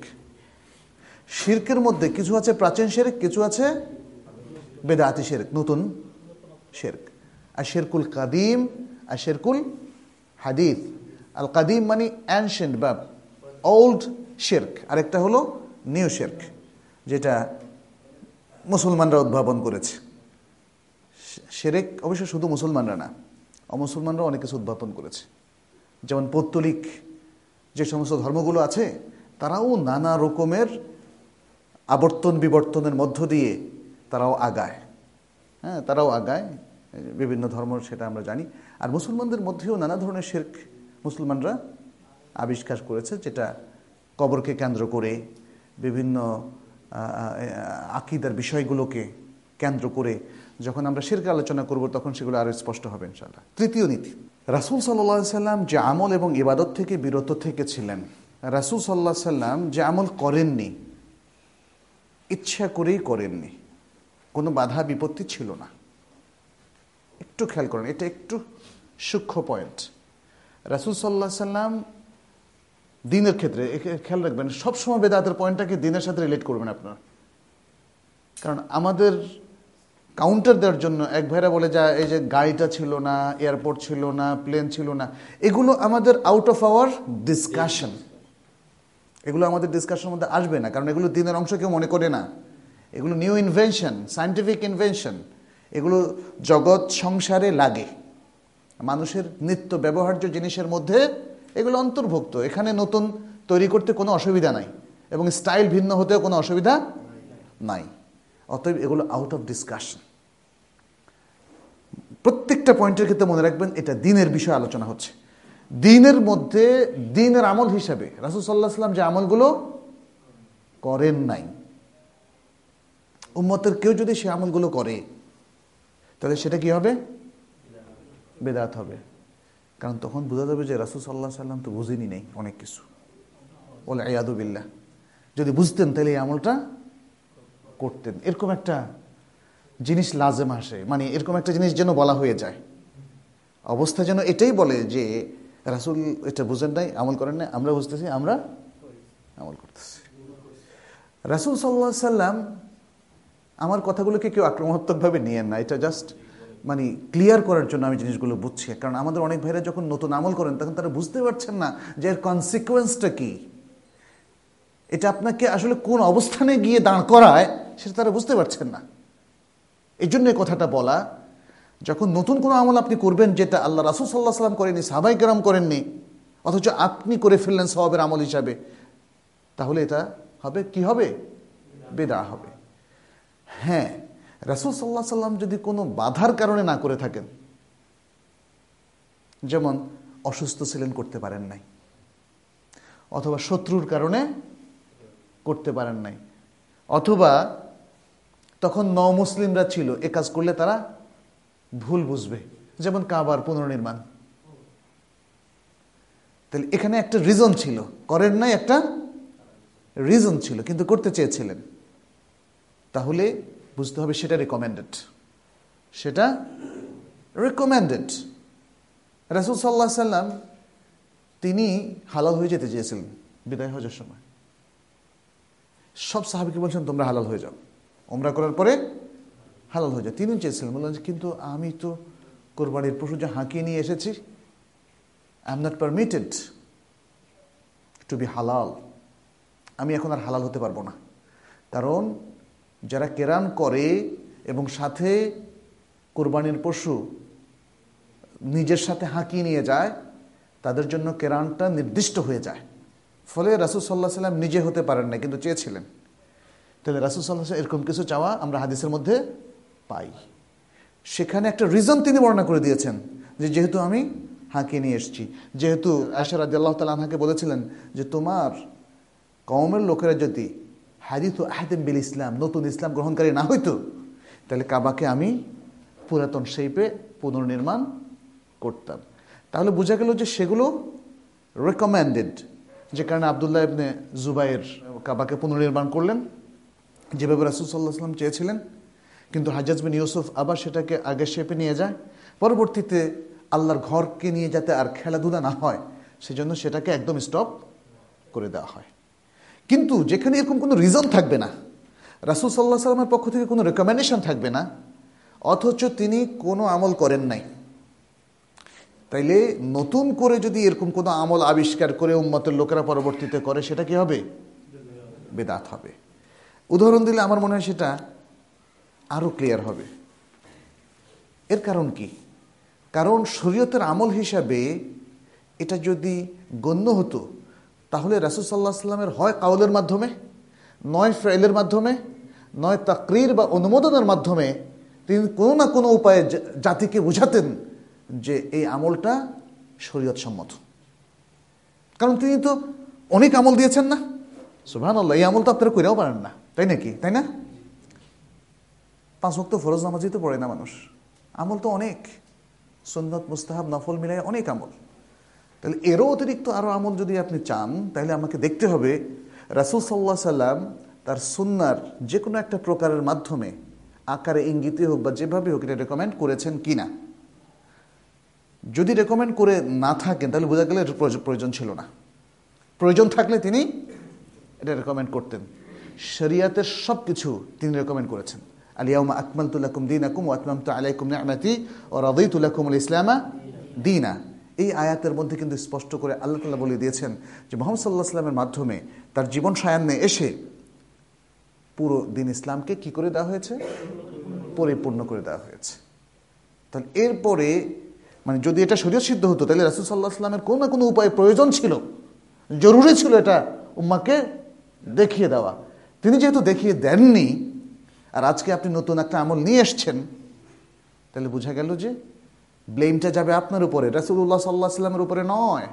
শিরকের মধ্যে কিছু আছে প্রাচীন শিরক, কিছু আছে বেদাতি শিরক, নতুন শিরক। আর শিরকুল কাদিম আর শিরকুল হাদিস। আল কাদিম মানে অ্যানশিয়েন্ট বা ওল্ড শিরক, আরেকটা হলো নিউ শিরক, যেটা মুসলমানরা উদ্ভাবন করেছে। শিরক অবশ্য শুধু মুসলমানরা না, অমুসলমানরা অনেক কিছু উদ্ভাবন করেছে। যেমন পৌত্তলিক যে সমস্ত ধর্মগুলো আছে, তারাও নানা রকমের আবর্তন বিবর্তনের মধ্য দিয়ে তারাও আগায়। হ্যাঁ, তারাও আগায় বিভিন্ন ধর্ম, সেটা আমরা জানি। আর মুসলমানদের মধ্যেও নানা ধরনের শিরক মুসলমানরা আবিষ্কার করেছে, যেটা কবরকে কেন্দ্র করে, বিভিন্ন আকীদার বিষয়গুলোকে কেন্দ্র করে। যখন আমরা শিরক আলোচনা করব তখন সেগুলো আরও স্পষ্ট হবে ইনশাআল্লাহ। তৃতীয় নীতি, রাসূল সাল্লাল্লাহু আলাইহি সাল্লাম যে আমল এবং ইবাদত থেকে বিরত থেকেছিলেন, রাসূল সাল্লাল্লাহু আলাইহি সাল্লাম যে আমল করেননি, ইচ্ছা করেই করেননি, কোনো বাধা বিপত্তি ছিল না। একটু খেয়াল করেন, এটা একটু সূক্ষ্ম পয়েন্ট। রাসূল সাল্লাল্লাহু আলাইহি সাল্লাম দিনের ক্ষেত্রে খেয়াল রাখবেন, সবসময় বেদাতের পয়েন্টটাকে দিনের সাথে রিলেট করবেন আপনারা। কারণ আমাদের কাউন্টার দেওয়ার জন্য এক ভাইরা বলে যা এই যে গাড়িটা ছিল না, এয়ারপোর্ট ছিল না, প্লেন ছিল না, এগুলো আমাদের আউট অফ আওয়ার ডিসকাশন, এগুলো আমাদের ডিসকাশনের মধ্যে আসবে না, কারণ এগুলো দিনের অংশ কেউ মনে করে না। এগুলো নিউ ইনভেনশন, সায়েন্টিফিক ইনভেনশন, এগুলো জগৎ সংসারে লাগে, মানুষের নিত্য ব্যবহার্য জিনিসের মধ্যে এগুলো অন্তর্ভুক্ত। এখানে নতুন তৈরি করতে কোনো অসুবিধা নাই, এবং স্টাইল ভিন্ন হতেও কোনো অসুবিধা নাই। অতএব এগুলো আউট অফ ডিসকাশন। প্রত্যেকটা পয়েন্টের ক্ষেত্রে মনে রাখবেন, এটা দিনের বিষয়ে আলোচনা হচ্ছে। দিনের মধ্যে দিনের আমল হিসাবে রাসূল সাল্লাল্লাহু আলাইহি ওয়াসাল্লাম যে আমলগুলো করেন নাই, উম্মতের কেউ যদি সে আমলগুলো করে, তাহলে সেটা কি হবে? বেদাত হবে। কারণ তখন বোঝা যাবে যে রাসূল সাল্লাল্লাহু আলাইহি ওয়াসাল্লাম তো বুঝেনি নেই অনেক কিছু। ওয়াল ইয়াদু বিল্লাহ। যদি বুঝতেন তাহলে এই আমলটা করতেন। এরকম একটা জিনিস লাজেম আসে, মানে এরকম একটা জিনিস যেন বলা হয়ে যায়, অবস্থা যেন এটাই বলে যে রাসূল এটা বুঝেন নাই, আমল করেন নাই, আমরা বুঝতেছি, আমরা আমল করতেছি। রাসূল সাল্লাল্লাহু আলাইহি ওয়াসাল্লাম, আমার কথাগুলোকে কেউ আক্রমণাত্মকভাবে নিয়েন না, এটা জাস্ট মানে ক্লিয়ার করার জন্য আমি জিনিসগুলো বুঝছি। কারণ আমাদের অনেক ভাইরা যখন নতুন আমল করেন তখন তারা বুঝতে পারছেন না যে এর কনসিকুয়েন্সটা কি, এটা আপনাকে আসলে কোন অবস্থানে গিয়ে দাঁড় করায় সেটা তারা বুঝতে পারছেন না। এই জন্য এই কথাটা বলা, যখন নতুন কোনো আমল আপনি করবেন যেটা আল্লাহ রাসূল সাল্লাল্লাহু আলাইহি ওয়াসাল্লাম করেননি, সাহাবায়ে কেরাম করেননি, অথচ আপনি করে ফেললেন সওয়াবের আমল হিসাবে, তাহলে এটা হবে কি হবে? বেদা হবে। হ্যাঁ, রাসূল সাল্লাল্লাহু আলাইহি ওয়াসাল্লাম যদি কোনো বাধার কারণে না করে থাকেন, যেমন অসুস্থ ছিলেন করতে পারেন নাই, অথবা শত্রুর কারণে করতে পারেন নাই, অথবা তখন নও-মুসলিমরা ছিল, এ কাজ করলে তারা ভুল বুঝবে, যেমন কাবার পুনর্নির্মাণ, তাহলে এখানে একটা রিজন ছিল, করেন নাই একটা রিজন ছিল, কিন্তু করতে চেয়েছিলেন, তাহলে বুঝতে হবে সেটা রিকমেন্ডেড, সেটা রিকমেন্ডেড। রাসূল সাল্লাল্লাহু আলাইহি সাল্লাম তিনি হালাল হয়ে যেতে চেয়েছিলেন বিদায় হজের সময়। সব সাহাবীকে বলছেন তোমরা হালাল হয়ে যাও, ওমরা করার পরে হালাল হয়ে যাও। তিনি চেয়েছিলেন, বললেন কিন্তু আমি তো কোরবানির পশু যে হাঁকিয়ে নিয়ে এসেছি, I am not permitted to be হালাল, আমি এখন আর হালাল হতে পারবো না। কারণ যারা কেরান করে এবং সাথে কোরবানির পশু নিজের সাথে হাঁকিয়ে নিয়ে যায়, তাদের জন্য কেরানটা নির্দিষ্ট হয়ে যায়। ফলে রাসূল সাল্লাল্লাহু আলাইহি সাল্লাম নিজে হতে পারেন না, কিন্তু চেয়েছিলেন। তাহলে রাসূল সাল্লাল্লাহু আলাইহি ওয়াসাল্লাম এরকম কিছু চাওয়া আমরা হাদিসের মধ্যে পাই। সেখানে একটা রিজন তিনি বর্ণনা করে দিয়েছেন যে যেহেতু আমি হাঁকে নিয়ে এসেছি, যেহেতু আয়েশা রাদিয়াল্লাহু তাআলা আনহাকে বলেছিলেন যে তোমার কওমের লোকেরা যদি হাদিসু আহাদিন বিল ইসলাম, নতুন ইসলাম গ্রহণকারী না হইতো, তাহলে কাবাকে আমি পুরাতন শেপে পুনর্নির্মাণ করতাম। তাহলে বোঝা গেল যে সেগুলো রেকমেন্ডেড, যে কারণে আব্দুল্লাহ ইবনে জুবাইর কাবাকে পুনর্নির্মাণ করলেন যেভাবে রাসূল সাল্লাল্লাহু আলাইহি ওয়াসাল্লাম চেয়েছিলেন। কিন্তু হাজ্জাজ বিন ইউসুফ আবার সেটাকে আগের শেপে নিয়ে যায়। পরবর্তীতে আল্লাহর ঘরকে নিয়ে যাতে আর খেলাধুলা না হয় সেজন্য সেটাকে একদম স্টপ করে দেওয়া হয়। কিন্তু যেখানে এরকম কোনো রিজন থাকবে না, রাসূল সাল্লাল্লাহু আলাইহি ওয়াসাল্লামের পক্ষ থেকে কোনো রেকমেন্ডেশন থাকবে না, অথচ তিনি কোনো আমল করেন নাই, তাইলে নতুন করে যদি এরকম কোনো আমল আবিষ্কার করে উম্মতের লোকেরা পরবর্তীতে করে, সেটা কি হবে? বিদআত হবে। উদাহরণ দিলে আমার মনে হয় সেটা আরো ক্লিয়ার হবে। এর কারণ কি? কারণ শরীয়তের আমল হিসাবে এটা যদি গণ্য হতো, তাহলে রাসূল সাল্লাল্লাহু আলাইহি ওয়াসাল্লামের হয় কাউলের মাধ্যমে, নয় ফেলের মাধ্যমে, নয় তাকরির বা অনুমোদনের মাধ্যমে তিনি কোনো না কোনো উপায়ে জাতিকে বোঝাতেন যে এই আমলটা শরীয়ত সম্মত। কারণ তিনি তো অনেক আমল দিয়েছেন না? সুবহানাল্লাহ, এই আমল তো আপনারা কইরাও পারেন না, তাই নাকি? তাই না? পাঁচ ওয়াক্ত ফরজ নামাজই তো পড়ে না মানুষ, আমল তো অনেক, সুন্নত মুস্তাহাব নফল মিলায় অনেক আমল। তাহলে এরও অতিরিক্ত আরও আমল যদি আপনি চান, তাহলে আমাকে দেখতে হবে রাসূল সাল্লাল্লাহু আলাইহি সাল্লাম তার সুন্নার যে কোনো একটা প্রকারের মাধ্যমে, আকারে ইঙ্গিতে হোক বা যেভাবে হোক, এটা রেকমেন্ড করেছেন কিনা। যদি রেকমেন্ড করে না থাকেন তাহলে বোঝা গেলে প্রয়োজন ছিল না। প্রয়োজন থাকলে তিনি এটা রেকমেন্ড করতেন। শরিয়াতের সব কিছু তিনি রেকমেন্ড করেছেন। আল-ইয়াওমা আকমালতু লাকুম দীনাকুম ওয়া আতমামতু আলাইকুম নি'মাতি ওয়া রাদিতু লাকুমুল ইসলামা দীনা। এই আয়াতের মধ্যে কিন্তু স্পষ্ট করে আল্লাহ তাআলা বলে দিয়েছেন যে মুহাম্মদ সাল্লাল্লাহু আলাইহি ওয়াসাল্লামের মাধ্যমে তার জীবন সায়ান্নে এসে পুরো দিন ইসলামকে কি করে দেওয়া হয়েছে? পরিপূর্ণ করে দেওয়া হয়েছে। তাহলে এরপরে মানে যদি এটা শরীয়ত সিদ্ধ হতো, তাহলে রাসূল সাল্লাল্লাহু আলাইহি ওয়াসাল্লামের কোনো না কোনো উপায়ে প্রয়োজন ছিল, জরুরি ছিল এটা উম্মাহকে দেখিয়ে দেওয়া। তিনি যেহেতু দেখিয়ে দেননি, আর আজকে আপনি নতুন একটা আমল নিয়ে এসছেন, তাহলে বোঝা গেল যে ব্লেমটা যাবে আপনার উপরে, রাসূলুল্লাহ সাল্লাল্লাহু আলাইহি ওয়াসাল্লামের উপরে নয়।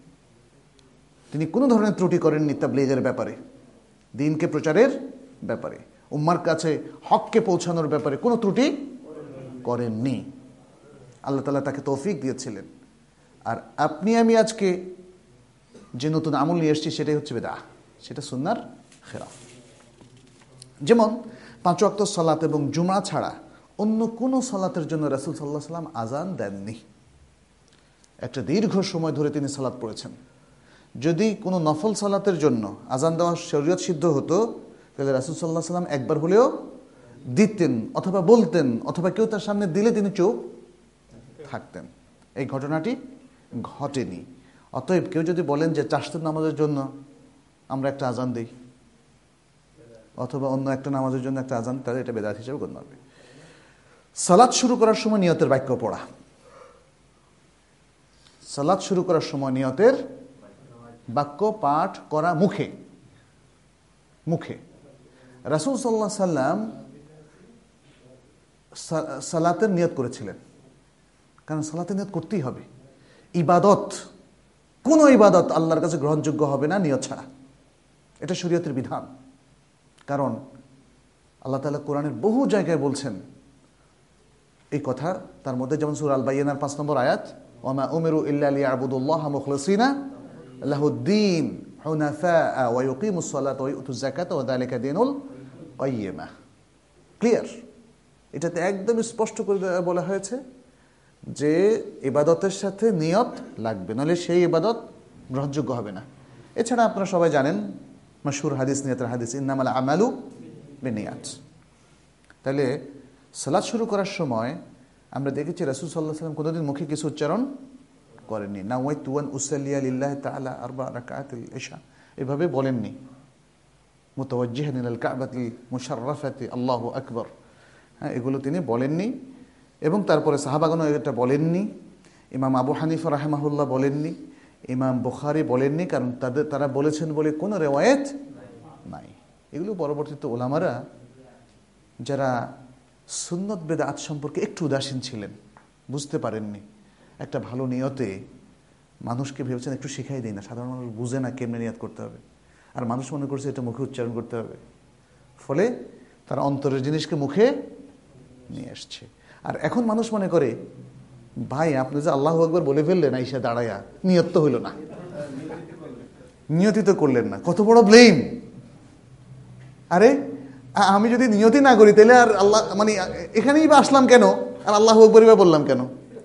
তিনি কোনো ধরনের ত্রুটি করেননি তাবলীগের ব্যাপারে, দ্বীনকে প্রচারের ব্যাপারে, উম্মার কাছে হককে পৌঁছানোর ব্যাপারে কোনো ত্রুটি করেননি। আল্লাহ তাআলা তাকে তৌফিক দিয়েছিলেন। আর আপনি আমি আজকে যে নতুন আমল নিয়ে এসেছি সেটাই হচ্ছে বিদআহ, সেটা সুন্নাহর খেলাফ। যেমন পাঁচ ওয়াক্ত সালাত এবং জুমা ছাড়া অন্য কোনো সালাতের জন্য রাসূল সাল্লাল্লাহু আলাইহি ওয়াসাল্লাম আজান দেননি। একটা দীর্ঘ সময় ধরে তিনি সালাত পড়েছেন। যদি কোনো নফল সালাতের জন্য আজান দেওয়া শরীয়ত সিদ্ধ হতো, তাহলে রাসূল সাল্লাল্লাহু আলাইহি ওয়াসাল্লাম একবার হলেও দিতেন অথবা বলতেন, অথবা কেউ তার সামনে দিলে তিনি চুপ থাকতেন। এই ঘটনাটি ঘটেনি। অতএব কেউ যদি বলেন যে চাশতের নামাজের জন্য আমরা একটা আজান দিই, অথবা অন্য একটা নামাজের জন্য একটা আজান, তাহলে এটা বেদাত হিসেবে গণ্য হবে। সালাত শুরু করার সময় নিয়তের বাক্য পড়া, সালাত শুরু করার সময় নিয়তের বাক্য পাঠ করা মুখে মুখে রাসূল সাল্লাল্লাহু আলাইহি সাল্লাম সালাতের নিয়ত করেছিলেন, কারণ সালাতের নিয়ত করতেই হবে। ইবাদত, কোনো ইবাদত আল্লাহর কাছে গ্রহণযোগ্য হবে না নিয়ত ছাড়া, এটা শরীয়তের বিধান। কারণ আল্লাহ তাআলা কোরআনের বহু জায়গায় বলছেন এই কথা, তার মধ্যে যেমন সূরা আল বাইয়িনার পাঁচ নম্বর আয়াত, ওয়ামা উমিরু ইল্লা লিয়াবুদুল্লাহা মুখলিসিনা লাহুদ্দীন হুনাফাআ ওয়া ইউকিমুস সালাতা ওয়া ইউতুজ যাকাতা ওয়া যালিকা দীনুল কাইয়্যিমা। ক্লিয়ার, এটাতে একদম স্পষ্ট করে বলা হয়েছে যে ইবাদতের সাথে নিয়ত লাগবে, নাহলে সেই ইবাদত গ্রহণযোগ্য হবে না। এছাড়া আপনারা সবাই জানেন মাশহুর হাদিস, নিয়তের হাদিস, ইন্নামাল আমালু বিনিয়াত। তাহলে সালাত শুরু করার সময় আমরা দেখেছি রাসূল সাল্লাল্লাহু আলাইহি ওয়াসাল্লাম কোনোদিন মুখে কিছু উচ্চারণ করেননি। নাওয়াইতু আন উসাল্লিয়া লিল্লাহি তাআলা আরবা রাকাতিল ইশা, এভাবে বলেননি। মুতাওয়াজ্জিহান ইলাল কাবাতিল মুশাররাফাতি আল্লাহু আকবার, হ্যাঁ, এগুলো তিনি বলেননি। এবং তারপরে সাহাবাগণ এটা বলেননি, ইমাম আবু হানিফা রাহিমাহুল্লাহ বলেননি, ইমাম বুখারী বলেননি, কারণ তাদের তারা বলেছেন বলে কোনো রেওয়ায়েত নাই। এগুলো পরবর্তীতে ওলামারা যারা সুন্নত বেদাত সম্পর্কে একটু উদাসীন ছিলেন, বুঝতে পারেননি, একটা ভালো নিয়তে মানুষকে ভেবেছেন একটু শিখাই দিই না, সাধারণ মানুষ বুঝে না কেমনে নিয়াত করতে হবে, আর মানুষ মনে করছে এটা মুখে উচ্চারণ করতে হবে, ফলে তারা অন্তরের জিনিসকে মুখে নিয়ে আসছে। আর এখন মানুষ মনে করে ভাই আপনি যে আল্লাহু আকবার বলে ফেললেন আইসা দাঁড়াইয়া, নিয়ত তো হইল না, নিয়তি তো করলেন না, কত বড় ব্লেম। আরে আমি যদি নিয়তি না করি তাহলে আর আল্লাহ মানে এখানেই বা আসলাম কেন, আর আল্লাহু আকবার বা বললাম কেন?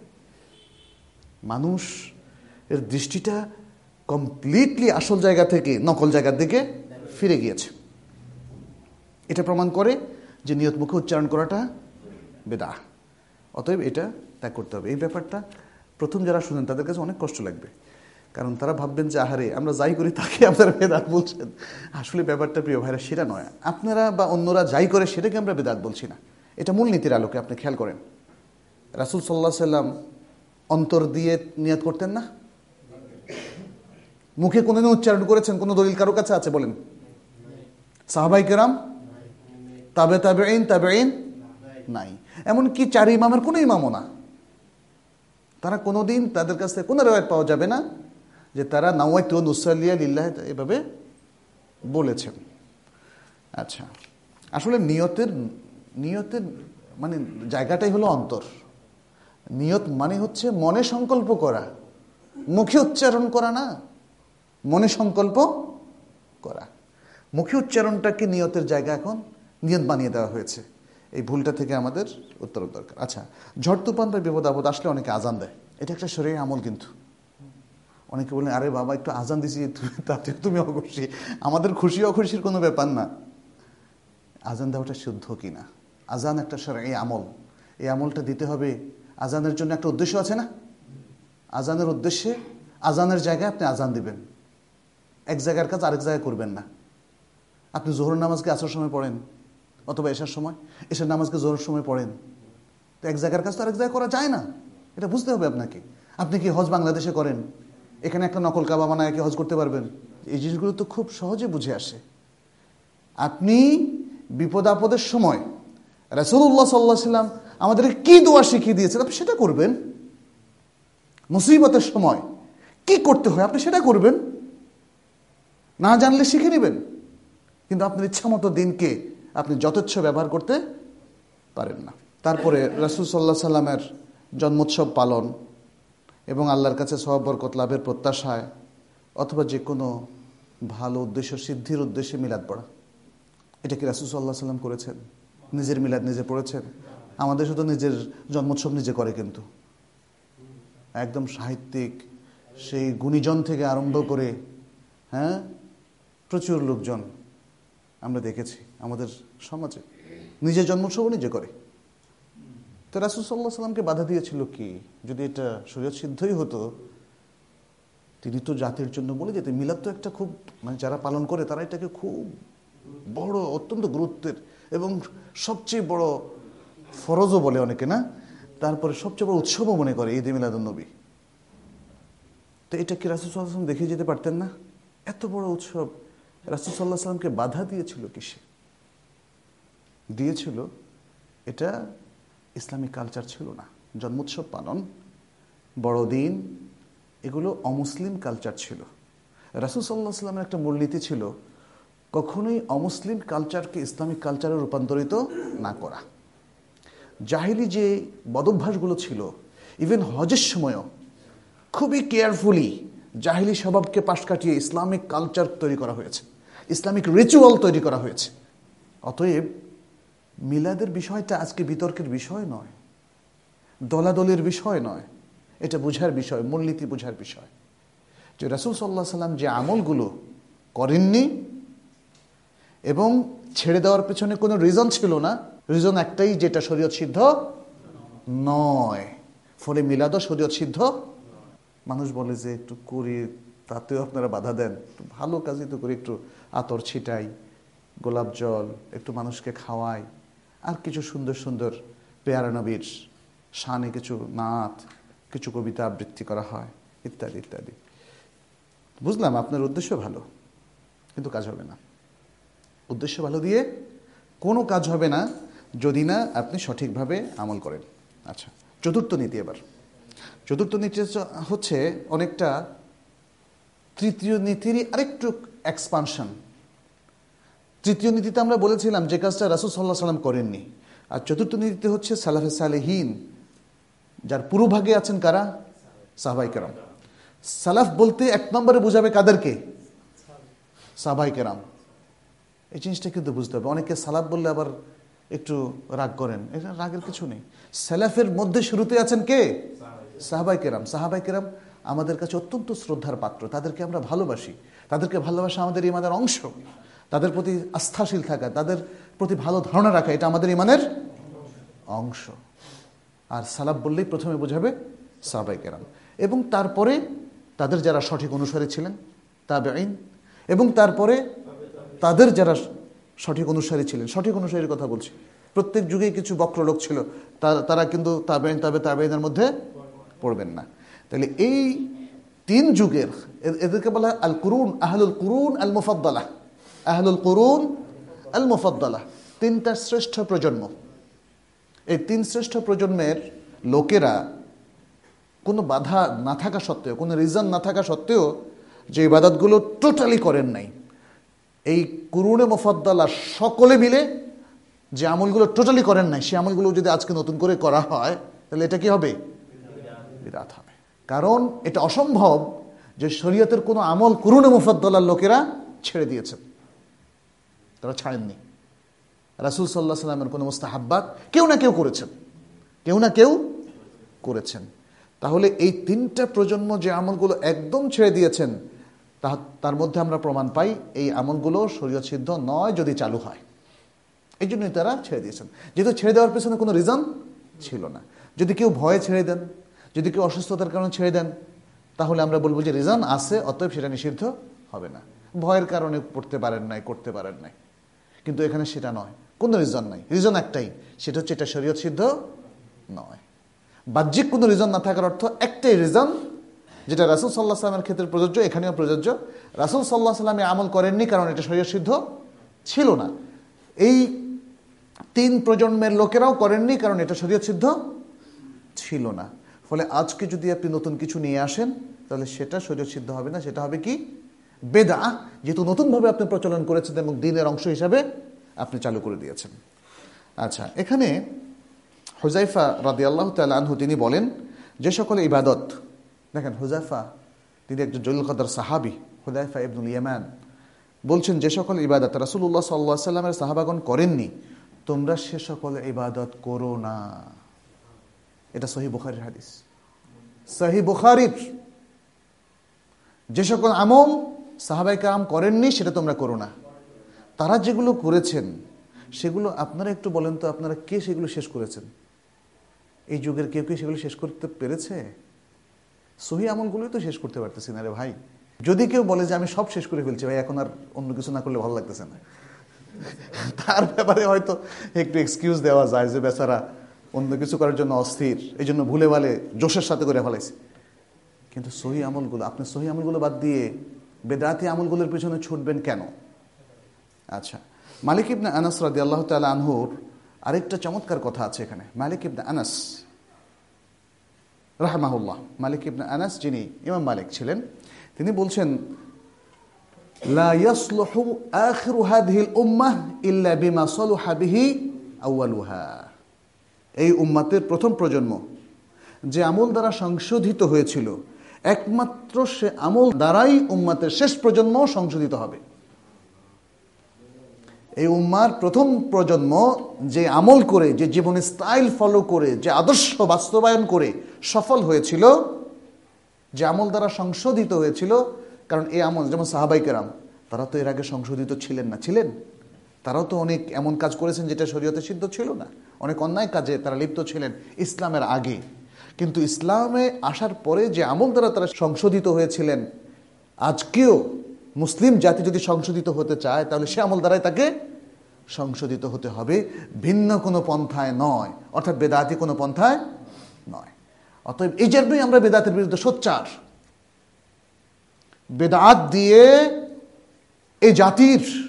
মানুষ এর দৃষ্টিটা কমপ্লিটলি আসল জায়গা থেকে নকল জায়গার দিকে ফিরে গিয়েছে। এটা প্রমাণ করে যে নিয়ত মুখে উচ্চারণ করাটা বেদাহ, অতএব এটা ত্যাগ করতে হবে। এই ব্যাপারটা প্রথম যারা শুনেন তাদের কাছে অনেক কষ্ট লাগবে, কারণ তারা ভাববেন যে আহারে আমরা যাই করি তাকে আপনারা বেদাত বলছেন। আসলে ব্যাপারটা প্রিয় ভাইরা সেটা নয়, আপনারা বা অন্যরা যাই করে সেটাকে আমরা বেদাত বলছি না, এটা মূলনীতির আলোকে আপনি খেয়াল করেন। রাসূল সাল্লাল্লাহু আলাইহি সাল্লাম অন্তর দিয়ে নিয়ত করতেন না? মুখে কোনোদিন উচ্চারণ করেছেন? কোনো দলিল কারো কাছে আছে বলেন? সাহাবায়ে কেরাম, তাবে তাবেঈন, তাবেঈন নাই, এমনকি চার ইমামের কোনো ইমামও না, তারা কোনোদিন তাদের কাছ থেকে কোনো রিওয়ায়াত পাওয়া যাবে না যে তারা নাওয়াইতু নুসাল্লিয়া লিল্লাহ এভাবে বলেছেন। আচ্ছা, আসলে নিয়তের নিয়তের মানে জায়গাটাই হলো অন্তর। নিয়ত মানে হচ্ছে মনে সংকল্প করা, মুখে উচ্চারণ করা না, মনে সংকল্প করা। মুখে উচ্চারণটাকে নিয়তের জায়গা এখন নিয়ত বানিয়ে দেওয়া হয়েছে। এই ভুলটা থেকে আমাদের উত্তর দরকার। আচ্ছা, ঝড় তুফান বা বিপদ আপদ আসলে অনেকে আজান দেয়, এটা একটা শরীরের আমল। কিন্তু অনেকে বলেন আরে বাবা একটু আজান দিছি তাতে তুমি অখুশি। আমাদের খুশি অখুশির কোনো ব্যাপার না, আজান দেওয়াটা শুদ্ধ কিনা। আজান একটা শরীরের আমল, এই আমলটা দিতে হবে। আজানের জন্য একটা উদ্দেশ্য আছে না? আজানের উদ্দেশ্যে আজানের জায়গায় আপনি আজান দিবেন, এক জায়গার কাজ আরেক জায়গায় করবেন না। আপনি জোহর নামাজকে আসর সময় পড়েন অথবা এশার সময়, এশার নামাজকে জোহরের সময় পড়েন, তো এক জায়গার কাজ তো আরেক জায়গায় করা যায় না, এটা বুঝতে হবে আপনাকে। আপনি কি হজ বাংলাদেশে করেন, এখানে একটা নকল কাবা বানায় কি হজ করতে পারবেন? এই জিনিসগুলো তো খুব সহজে বুঝে আসে। আপনি বিপদ আপদের সময় রাসূলুল্লাহ সাল্লাল্লাহু আলাইহি ওয়াসাল্লাম আমাদের কি দোয়া শিখিয়ে দিয়েছেন আপনি সেটা করবেন। মুসিবতের সময় কি করতে হয় আপনি সেটা করবেন, না জানলে শিখে নেবেন। কিন্তু আপনার ইচ্ছা মতো দিনকে আপনি যথেচ্ছ ব্যবহার করতে পারেন না। তারপরে রাসূল সাল্লাল্লাহু আলাইহি সাল্লামের জন্মোৎসব পালন এবং আল্লাহর কাছে সওয়াব বরকত লাভের প্রত্যাশায় অথবা যে কোনো ভালো উদ্দেশ্য সিদ্ধির উদ্দেশ্যে মিলাদ পড়া, এটা কি রাসূল সাল্লাল্লাহু আলাইহি সাল্লাম করেছেন? নিজের মিলাদ নিজে পড়েছেন? আমাদের শুধু নিজের জন্মোৎসব নিজে করে, কিন্তু একদম সাহিত্যিক সেই গুণীজন থেকে আরম্ভ করে হ্যাঁ প্রচুর লোকজন আমরা দেখেছি আমাদের সমাজে নিজের জন্মোৎসবও নিজে করে। তো রাসূল সাল্লাল্লাহু আলাইহি সাল্লামকে বাধা দিয়েছিল কি? যদি এটা শরীয়ত সিদ্ধই হতো তিনি তো জাতির জন্য বলে যেতেন। মিলাদ তো একটা খুব মানে যারা পালন করে তারা এটাকে খুব বড় অত্যন্ত গুরুত্বের এবং সবচেয়ে বড় ফরজও বলে অনেকে, না? তারপরে সবচেয়ে বড় উৎসবও মনে করে ঈদে মিলাদুন নবী। তো এটা কি রাসূল সাল্লাল্লাহু আলাইহি ওয়াসাল্লাম দেখে যেতে পারতেন না? এত বড় উৎসব রাসূল সাল্লাল্লাহু আলাইহি ওয়াসাল্লামকে বাধা দিয়েছিল কিসে? দিয়েছিল এটা ইসলামিক কালচার ছিল না। জন্মোৎসব পালন, বড়দিন, এগুলো অমুসলিম কালচার ছিল। রাসূল সাল্লাল্লাহু আলাইহি ওয়াসাল্লামের একটা মূলনীতি ছিল কখনোই অমুসলিম কালচারকে ইসলামিক কালচারে রূপান্তরিত না করা। জাহিলি যে বদভ্যাসগুলো ছিল, ইভেন হজের সময়ও খুবই কেয়ারফুলি জাহিলি স্বভাবকে পাশ কাটিয়ে ইসলামিক কালচার তৈরি করা হয়েছে, ইসলামিক রিচুয়াল তৈরি করা হয়েছে। অতএব মিলাদের বিষয়টা আজকে বিতর্কের বিষয় নয়, দলাদলের বিষয় নয়, এটা বোঝার বিষয়, মূলনীতি বোঝার বিষয় যে রাসূল সাল্লাল্লাহু আলাইহি সাল্লাম যে আমলগুলো করেননি এবং ছেড়ে দেওয়ার পেছনে কোনো রিজন ছিল না, রিজন একটাই যেটা শরীয়ত সিদ্ধ নয়, ফলে মিলাদও শরীয়ত সিদ্ধ। মানুষ বলে যে একটু করি, তাতেও আপনারা বাধা দেন, একটু ভালো কাজই তো করি, একটু আতর ছিটাই, গোলাপ জল একটু মানুষকে খাওয়াই, আর কিছু সুন্দর সুন্দর পেয়ারা নবীর শানে কিছু নাত, কিছু কবিতা আবৃত্তি করা হয় ইত্যাদি ইত্যাদি। বুঝলাম আপনার উদ্দেশ্য ভালো, কিন্তু কাজ হবে না। উদ্দেশ্য ভালো দিয়ে কোনো কাজ হবে না যদি না আপনি সঠিকভাবে আমল করেন। আচ্ছা, চতুর্থ নীতি। এবার চতুর্থ নীতি হচ্ছে অনেকটা তৃতীয় নীতিরই আরেকটু এক্সপানশন। তৃতীয় নীতিতে আমরা বলেছিলাম যে কাজটা রাসূল সাল্লাল্লাহু আলাইহি ওয়াসাল্লাম করেননি, আর চতুর্থ নীতিতে হচ্ছে সালাফে সালেহীন, যার পুরোভাগে আছেন কারা? সাহাবায়ে কেরাম। সালাফ বলতে এক নম্বরে বোঝাবে কাদেরকে? সাহাবায়ে কেরাম। এই জিনিসটা কিন্তু বুঝতে হবে। অনেকে সালাফ বললে আবার একটু রাগ করেন, এটা রাগের কিছু নেই। সালাফের মধ্যে শুরুতে আছেন কে? সাহাবায়ে কেরাম। সাহাবায়ে কেরাম আমাদের কাছে অত্যন্ত শ্রদ্ধার পাত্র, তাদেরকে আমরা ভালোবাসি। তাদেরকে ভালোবাসা আমাদের ইমানের অংশ। তাদের প্রতি আস্থাশীল থাকা, তাদের প্রতি ভালো ধারণা রাখা, এটা আমাদের ইমানের অংশ। আর সালাফ বললেই প্রথমে বোঝাবে সাহাবায়ে কেরাম, এবং তারপরে তাদের যারা সঠিক অনুসারী ছিলেন তাবেঈন, এবং তারপরে তাদের যারা সঠিক অনুসারী ছিলেন। সঠিক অনুসারীর কথা বলছি, প্রত্যেক যুগেই কিছু বক্র লোক ছিল, তারা কিন্তু তাবেঈন তাবে তাবেঈনের মধ্যে পড়বেন না। তাহলে এই তিন যুগের, এদেরকে বলা হয় আল কুরুন, আহলুল কুরুন আল মুফাদ্দালাহ। আহলুল কুরুন আল মুফাদ্দালাহ, তিনটা শ্রেষ্ঠ প্রজন্ম। এই তিন শ্রেষ্ঠ প্রজন্মের লোকেরা কোনো বাধা না থাকা সত্ত্বেও, কোনো রিজন না থাকা সত্ত্বেও যে ইবাদতগুলো টোটালি করেন নাই, এই কুরুনে মুফাদ্দালা সকলে মিলে যে আমলগুলো টোটালি করেন নাই, সেই আমলগুলো যদি আজকে নতুন করে করা হয় তাহলে এটা কি হবে? বিদআত হবে। কারণ এটা অসম্ভব যে শরীয়তের কোনো আমল কুরুনে মুফাদ্দালার লোকেরা ছেড়ে দিয়েছেন, তারা ছাড়েননি। রাসূল সাল্লাল্লাহু আলাইহি ওয়াসাল্লামের কোনো মুস্তাহাব্বাত কেউ না কেউ করেছেন, কেউ না কেউ করেছেন। তাহলে এই তিনটা প্রজন্ম যে আমলগুলো একদম ছেড়ে দিয়েছেন, তার মধ্যে আমরা প্রমাণ পাই এই আমলগুলো শরীয়ত সিদ্ধ নয় যদি চালু হয়। এই জন্যই তারা ছেড়ে দিয়েছেন, যেহেতু ছেড়ে দেওয়ার পেছনে কোনো রিজন ছিল না। যদি কেউ ভয়ে ছেড়ে দেন, যদি কেউ অসুস্থতার কারণে ছেড়ে দেন, তাহলে আমরা বলবো যে রিজন আছে, অতএব সেটা নিষিদ্ধ হবে না। ভয়ের কারণে পড়তে পারেন নাই, করতে পারেন নাই, কিন্তু এখানে সেটা নয়, কোনো রিজন নাই। রিজন একটাই, সেটা হচ্ছে এটা শরীয়ত সিদ্ধ নয়। বাহ্যিক কোনো রিজন না থাকার অর্থ একটাই রিজন, যেটা রাসূল সাল্লাল্লাহু আলাইহি ওয়াসাল্লামের ক্ষেত্রে প্রযোজ্য, এখানেও প্রযোজ্য। রাসূল সাল্লাল্লাহু আলাইহি ওয়াসাল্লাম আমল করেননি কারণ এটা শরীয়ত সিদ্ধ ছিল না। এই তিন প্রজন্মের লোকেরাও করেননি কারণ এটা শরীয়ত সিদ্ধ ছিল না। ফলে আজকে যদি আপনি নতুন কিছু নিয়ে আসেন তাহলে সেটা শরীয়ত সিদ্ধ হবে না, সেটা হবে কি? বেদআহ, যেহেতু নতুনভাবে আপনি প্রচলন করেছেন এবং দ্বীনের অংশ হিসাবে আপনি চালু করে দিয়েছেন। আচ্ছা, এখানে হুযায়ফা রাদিয়াল্লাহু তাআলা আনহু তিনি বলেন যে সকল ইবাদত, দেখেন হুযায়ফা তিনি একজন জলিল কদর সাহাবী, হুযায়ফা ইবনুল ইয়ামান বলছেন যে সকল ইবাদত রাসূলুল্লাহ সাল্লাল্লাহু আলাইহি ওয়াসাল্লামের সাহাবাগণ করেননি, তোমরা সে সকল ইবাদত করো না। এটা সহিহ বুখারীর হাদিস। সহিহ বুখারীর যে সকল আমল সাহাবায়ে কেরাম করেননি সেটা তোমরা করো না। তারা যেগুলো করেছেন সেগুলো আপনারা একটু বলেন তো, আপনারা কে সেগুলো শেষ করেছেন? এই যুগের কেউ কি সেগুলো শেষ করতে পেরেছে? সহিহ আমলগুলোই তো শেষ করতে পারতেছি না রে ভাই। যদি কেউ বলে যে আমি সব শেষ করে ফেলছি ভাই, এখন আর অন্য কিছু না করলে ভালো লাগতেছে না, তার ব্যাপারে হয়তো একটু এক্সকিউজ দেওয়া যায় যে বেচারা অন্য কিছু করার জন্য অস্থির, এই জন্য ভুলে ভালে জোশের সাথে করে ফেলাইছে। কিন্তু সহিহ আমলগুলো, আপনি সহিহ আমলগুলো বাদ দিয়ে বেদাতি আমলগুলোর পিছনে ছুটবেন কেন? আচ্ছা, মালিক ইবনে আনাস রাদিয়াল্লাহু তাআলা আনহুর আরেকটা চমৎকার কথা আছে এখানে। মালিক ইবনে আনাস রাহমাহুল্লাহ, মালিক ইবনে আনাস যিনি ইমাম মালিক ছিলেন, তিনি বলছেন লা ইয়াসলুহু আখিরু হাযিহিল উম্মাহ ইল্লা বিমা সালাহা বিহি আউয়ালুহা। এই উম্মাতের প্রথম প্রজন্ম যে আমল দ্বারা সংশোধিত হয়েছিল, একমাত্র সে আমল দ্বারাই উম্মাতের শেষ প্রজন্ম সংশোধিত হবে। এই উম্মার প্রথম প্রজন্ম যে আমল করে, যে জীবন স্টাইল ফলো করে, যে আদর্শ বাস্তবায়ন করে সফল হয়েছিল, যে আমল দ্বারা সংশোধিত হয়েছিল, কারণ এই আমল, যেমন সাহাবায়ে কেরাম, তারা তো এর আগে সংশোধিত ছিলেন না, ছিলেন? তারাও তো অনেক এমন কাজ করেছেন যেটা শরীয়তে সিদ্ধ ছিল না, অনেক অন্যায় কাজে তারা লিপ্ত ছিলেন ইসলামের আগে। কিন্তু ইসলামে আসার পরে যে আমল দ্বারা তারা সংশোধিত হয়েছিলেন, আজকেও মুসলিম জাতি যদি সংশোধিত হতে চায় তাহলে সে আমল দ্বারাই তাকে সংশোধিত হতে হবে, ভিন্ন কোনো পন্থায় নয়, অর্থাৎ বেদাতি কোনো পন্থায় নয়। অতএব এই জন্যই আমরা বেদাতের বিরুদ্ধে সোচ্চার। বেদাত দিয়ে এই জাতির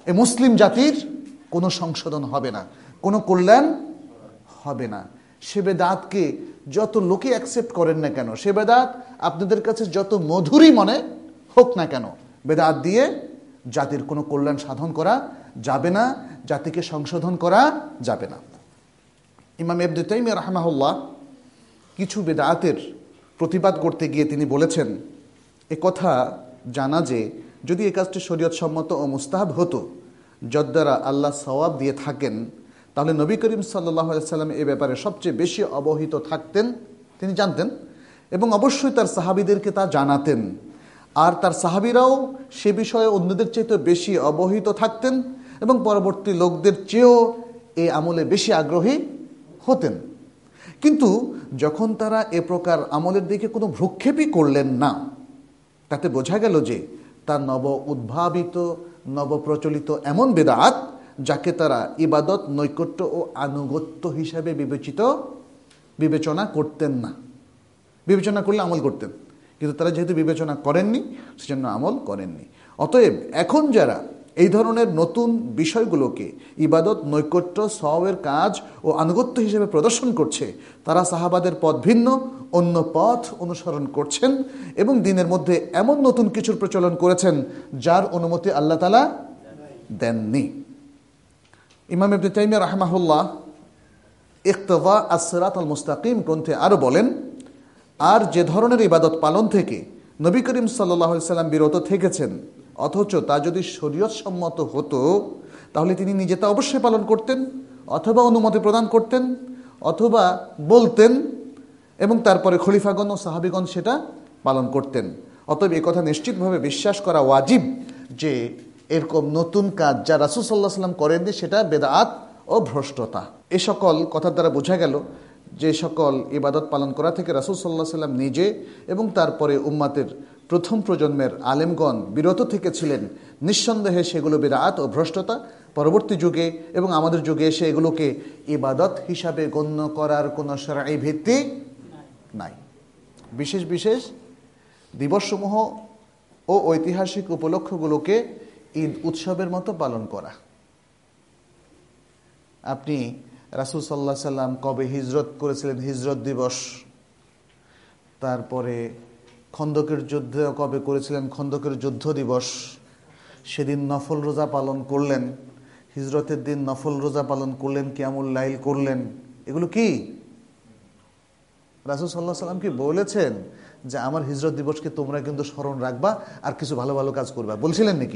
এই মুসলিম জাতির কোনো সংশোধন হবে না, কোনো কল্যাণ হবে না। সে বেদাতকে যত লোকে অ্যাকসেপ্ট করেন না কেন, সে বেদাত আপনাদের কাছে যত মধুরই মনে হোক না কেন, বেদাত দিয়ে জাতির কোনো কল্যাণ সাধন করা যাবে না, জাতিকে সংশোধন করা যাবে না। ইমাম ইবনে তাইমিয়া রাহিমাহুল্লাহ কিছু বেদাতের প্রতিবাদ করতে গিয়ে তিনি বলেছেন, এ কথা জানা যে যদি এই কাজটি শরীয়ত সম্মত ও মুস্তাহাব হতো, যদ্বারা আল্লাহ সওয়াব দিয়ে থাকেন, তাহলে নবী করিম সাল্লাল্লাহু আলাইহি সাল্লাম এ ব্যাপারে সবচেয়ে বেশি অবহিত থাকতেন, তিনি জানতেন এবং অবশ্যই তার সাহাবীদেরকে তা জানাতেন। আর তার সাহাবীরাও সে বিষয়ে অন্যদের চাইতে বেশি অবহিত থাকতেন এবং পরবর্তী লোকদের চেয়েও এই আমলে বেশি আগ্রহী হতেন। কিন্তু যখন তারা এ প্রকার আমলের দিকে কোনো ভ্রুক্ষেপই করলেন না, তাতে বোঝা গেল যে তার নব উদ্ভাবিত নবপ্রচলিত এমন বেদাত যাকে তারা ইবাদত, নৈকট্য ও আনুগত্য হিসাবে বিবেচিত বিবেচনা করতেন না। বিবেচনা করলে আমল করতেন, কিন্তু তারা যেহেতু বিবেচনা করেননি, সেজন্য আমল করেননি। অতএব এখন যারা এই ধরনের নতুন বিষয়গুলোকে ইবাদত, নৈকট্য, সওয়াবের কাজ ও আনুগত্য হিসেবে প্রদর্শন করছে, তারা সাহাবাদের পথ ভিন্ন অন্য পথ অনুসরণ করছেন এবং দিনের মধ্যে এমন নতুন কিছুর প্রচলন করেছেন যার অনুমতি আল্লাহ তাআলা দেননি। ইমাম ইবনে তাইমিয়া রাহিমাহুল্লাহ ইক্তফা আস-সিরাত আল-মুস্তাকিম গ্রন্থে আরও বলেন, আর যে ধরনের ইবাদত পালন থেকে নবী করিম সাল্লাল্লাহু আলাইহি সাল্লাম বিরত থেকেছেন, অথচ তা যদি শরীয়ত সম্মত হতো, তাহলে তিনি নিজে তা অবশ্যই পালন করতেন, অথবা অনুমতি প্রদান করতেন, অথবা বলতেন এবং তারপরে খলিফাগণ ও সাহাবীগণ সেটা পালন করতেন। অতএব এই কথা নিশ্চিতভাবে বিশ্বাস করা ওয়াজিব যে এরকম নতুন কাজ যা রাসূল সাল্লাল্লাহু আলাইহি সাল্লাম করেননি সেটা বেদাত ও ভ্রষ্টতা। এ সকল কথার দ্বারা বোঝা গেল যে সকল ইবাদত পালন করা থেকে রাসূল সাল্লাল্লাহু আলাইহি সাল্লাম নিজে এবং তারপরে উম্মাতের প্রথম প্রজন্মের আলেমগণ বিরত থেকেছিলেন, নিঃসন্দেহে সেগুলো বিদআত ও ভ্রষ্টতা। পরবর্তী যুগে এবং আমাদের যুগে এসে এগুলোকে ইবাদত হিসাবে গণ্য করার কোনো শরঈ ভিত্তি নাই। বিশেষ বিশেষ দিবসসমূহ ও ঐতিহাসিক উপলক্ষগুলোকে ঈদ উৎসবের মতো পালন করা। আপনি রাসূল সাল্লাল্লাহু আলাইহি সাল্লাম কবে হিজরত করেছিলেন, হিজরত দিবস, তারপরে খন্দকের যুদ্ধ কবে করেছিলেন, খন্দকের যুদ্ধ দিবস, সেদিন নফল রোজা পালন করলেন, হিজরতের দিন নফল রোজা পালন করলেন, কিয়ামুল লাইল করলেন, এগুলো কি রাসূল সাল্লাল্লাহু আলাইহি সাল্লাম কি বলেছেন যে আমার হিজরত দিবসকে তোমরা কিন্তু স্মরণ রাখবা আর কিছু ভালো ভালো কাজ করবা? বলছিলেন নাকি?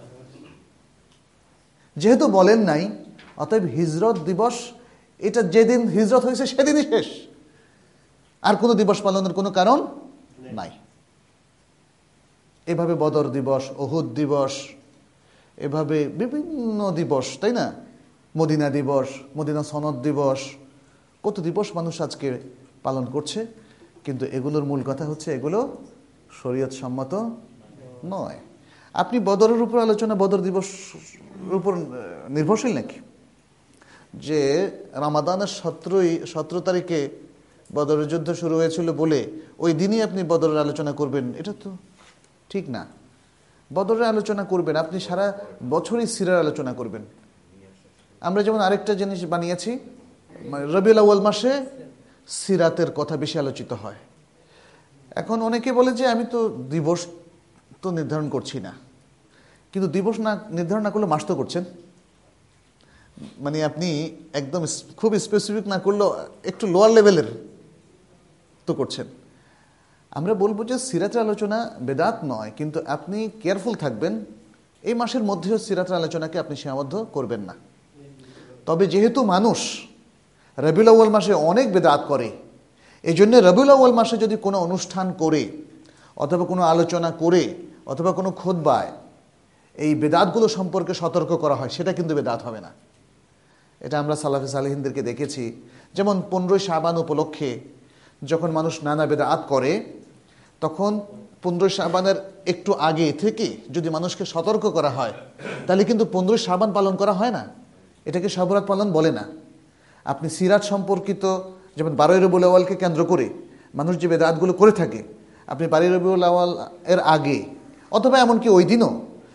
যেহেতু বলেন নাই, অতএব হিজরত দিবস এটা যেদিন হিজরত হয়েছে সেদিনই শেষ, আর কোনো দিবস পালনের কোনো কারণ নাই। এভাবে বদর দিবস, উহুদ দিবস, এভাবে বিভিন্ন দিবস, তাই না, মদিনা দিবস, মদিনা সনদ দিবস, কত দিবস মানুষ আজকে পালন করছে, কিন্তু এগুলোর মূল কথা হচ্ছে এগুলো শরীয়ত সম্মত নয়। আপনি বদরের উপর আলোচনা বদর দিবস উপর নির্ভরশীল নাকি? যে রমাদানের সতেরোই সতেরো তারিখে বদরের যুদ্ধ শুরু হয়েছিল বলে ওই দিনই আপনি বদরের আলোচনা করবেন, এটা তো ঠিক না। বদরের আলোচনা করবেন, আপনি সারা বছরই সিরার আলোচনা করবেন। আমরা যেমন আরেকটা জিনিস বানিয়েছি, রবিউল আউয়াল মাসে সিরাতের কথা বেশি আলোচিত হয়। এখন অনেকে বলে যে আমি তো দিবস তো নির্ধারণ করছি না, কিন্তু দিবস না নির্ধারণ না করলে মাস তো করছেন। মানে আপনি একদম খুব স্পেসিফিক না করলেও একটু লোয়ার লেভেলের তো করছেন। আমরা বলবো যে সিরাতের আলোচনা বেদাত নয়, কিন্তু আপনি কেয়ারফুল থাকবেন, এই মাসের মধ্যেও সিরাতের আলোচনাকে আপনি সীমাবদ্ধ করবেন না। তবে যেহেতু মানুষ রবিউল আউয়াল মাসে অনেক বেদাত করে, এই জন্য রবিউল আউয়াল মাসে যদি কোনো অনুষ্ঠান করে অথবা কোনো আলোচনা করে অথবা কোনো খুতবায় এই বেদাতগুলো সম্পর্কে সতর্ক করা হয়, সেটা কিন্তু বেদাত হবে না। এটা আমরা সালাফে সালেহিনদেরকে দেখেছি। যেমন পনেরোই শাবান উপলক্ষে যখন মানুষ নানা বেদাত করে, তখন পনেরোই শাবানের একটু আগে থেকে যদি মানুষকে সতর্ক করা হয়, তাহলে কিন্তু পনেরোই শাবান পালন করা হয় না, এটাকে শবে বরাত পালন বলে না। আপনি সিরাত সম্পর্কিত যেমন বারোই রবিউল আউয়ালকে কেন্দ্র করে মানুষ যে বেদাতগুলো করে থাকে, আপনি বারোই রবিউল আউয়াল এর আগে অথবা এমনকি ওই দিনও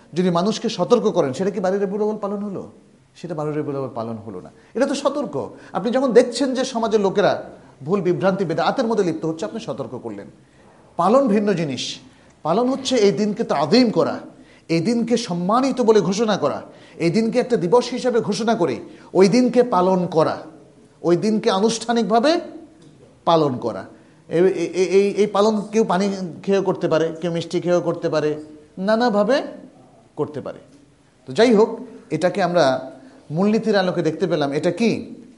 যদি মানুষকে সতর্ক করেন, সেটা কি বারোই রবিউল আউয়াল পালন হলো? সেটা বারোই রবিউল আউয়াল পালন হলো না। এটা তো সতর্ক। আপনি যখন দেখছেন যে সমাজের লোকেরা ভুল বিভ্রান্তি বেদাতের মধ্যে লিপ্ত হচ্ছে, আপনি সতর্ক করলেন। পালন ভিন্ন জিনিস। পালন হচ্ছে এই দিনকে তাযীম করা, এই দিনকে সম্মানিত বলে ঘোষণা করা, এই দিনকে একটা দিবস হিসাবে ঘোষণা করে ওই দিনকে পালন করা, ওই দিনকে আনুষ্ঠানিকভাবে পালন করা। এই এই পালন কেউ পানি খেয়েও করতে পারে, কেউ মিষ্টি খেয়েও করতে পারে, নানাভাবে করতে পারে। তো যাই হোক, এটাকে আমরা মূলনীতির আলোকে দেখতে পেলাম। এটা কি?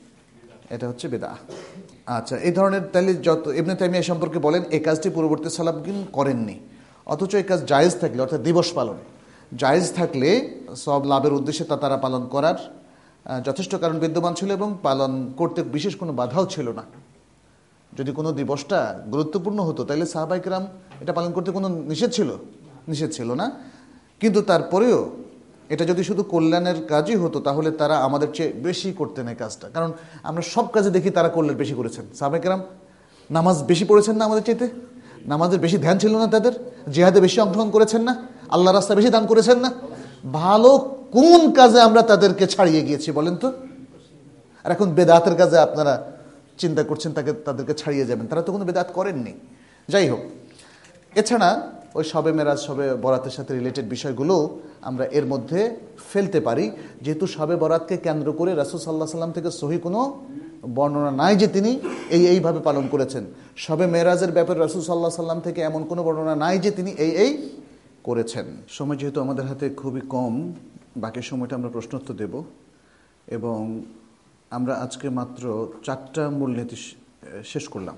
এটা হচ্ছে বিদআহ। আচ্ছা, এই ধরনের তাহলে যত ইবনে তাইমিয়া সম্পর্কে বলেন, এই কাজটি পূর্ববর্তী সালাফগণ করেননি, অথচ এই কাজ জায়েজ থাকলে, অর্থাৎ দিবস পালন জায়েজ থাকলে সব লাভের উদ্দেশ্যে তা তারা পালন করার যথেষ্ট কারণ বিদ্যমান ছিল এবং পালন করতে বিশেষ কোনো বাধাও ছিল না। যদি কোনো দিবসটা গুরুত্বপূর্ণ হতো তাহলে সাহাবায়ে কেরাম এটা পালন করতে কোনো নিষেধ ছিল? নিষেধ ছিল না। কিন্তু তারপরেও এটা যদি শুধু কল্যাণের কাজই হতো তাহলে তারা আমাদের চেয়ে বেশি করতেন এই কাজটা। কারণ আমরা সব কাজে দেখি তারা কল্যাণ বেশি করেছেন। সাহাবায়ে কেরাম নামাজ বেশি পড়েছেন না আমাদের চাইতে? নামাজের বেশি ধ্যান ছিল না তাদের? জিহাদে বেশি অংশগ্রহণ করেছেন না? আল্লাহর রাস্তায় বেশি দান করেছেন না? ভালো কোন কাজে আমরা তাদেরকে ছাড়িয়ে গিয়েছি বলেন তো? আর এখন বেদাতের কাজে আপনারা চিন্তা করছেন তাকে তাদেরকে ছাড়িয়ে যাবেন। তারা তো কোনো বেদাত করেননি। যাই হোক, এছাড়া ওই শবে মেরাজ, শবে বরাতের সাথে রিলেটেড বিষয়গুলো আমরা এর মধ্যে ফেলতে পারি, যেহেতু শবে বরাতকে কেন্দ্র করে রাসূল সাল্লাল্লাহু আলাইহি সাল্লাম থেকে সহি কোনো বর্ণনা নাই যে তিনি এই এইভাবে পালন করেছেন। শবে মেরাজের ব্যাপারে রাসূল সাল্লাল্লাহু আলাইহি সাল্লাম থেকে এমন কোনো বর্ণনা নাই যে তিনি এই এই করেছেন। সময় যেহেতু আমাদের হাতে খুবই কম, বাকি সময়টা আমরা প্রশ্নোত্তর দেব এবং আমরা আজকে মাত্র চারটা মূলনীতি শেষ করলাম,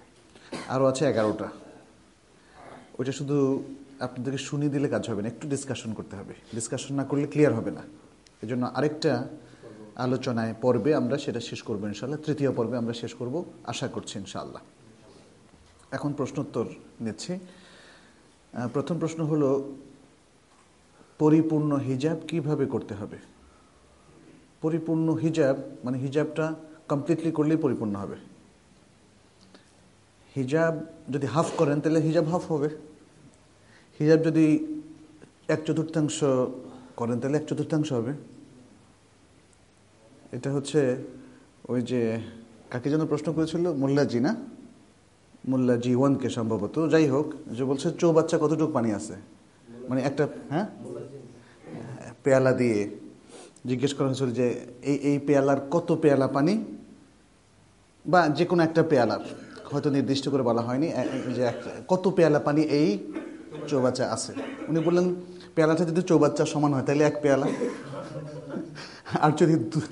আরও আছে এগারোটা। ওইটা শুধু আপনাদেরকে শুনিয়ে দিলে কাজ হবে না, একটু ডিসকাশন করতে হবে। ডিসকাশন না করলে ক্লিয়ার হবে না। এই জন্য আরেকটা আলোচনায় পর্বে আমরা সেটা শেষ করবো ইনশাআল্লাহ। তৃতীয় পর্বে আমরা শেষ করব আশা করছি ইনশাআল্লাহ। এখন প্রশ্নোত্তর নিচ্ছি। প্রথম প্রশ্ন হলো, পরিপূর্ণ হিজাব কিভাবে করতে হবে? পরিপূর্ণ হিজাব মানে হিজাবটা কমপ্লিটলি করলেই পরিপূর্ণ হবে। হিজাব যদি হাফ করেন তাহলে হিজাব হাফ হবে। হিজাব যদি এক চতুর্থাংশ করেন তাহলে এক চতুর্থাংশ হবে। এটা হচ্ছে ওই যে কাকে যেন প্রশ্ন করেছিল, মোল্লাজি না, মোল্লাজি ওয়ানকে সম্ভবত। যাই হোক, যে বলছে চৌবাচ্চা কতটুকু পানি আছে, মানে একটা হ্যাঁ পেয়ালা দিয়ে জিজ্ঞেস করা হয়েছিল যে এই এই পেয়ালার কত পেয়ালা পানি, বা যে কোনো একটা পেয়ালার, হয়তো নির্দিষ্ট করে বলা হয়নি যে কত পেয়ালা পানি এই চৌবাচ্চা আছে। উনি বললেন পেয়ালাটা যদি চৌবাচ্চা সমান হয় তাহলে এক পেয়ালা, আর যদি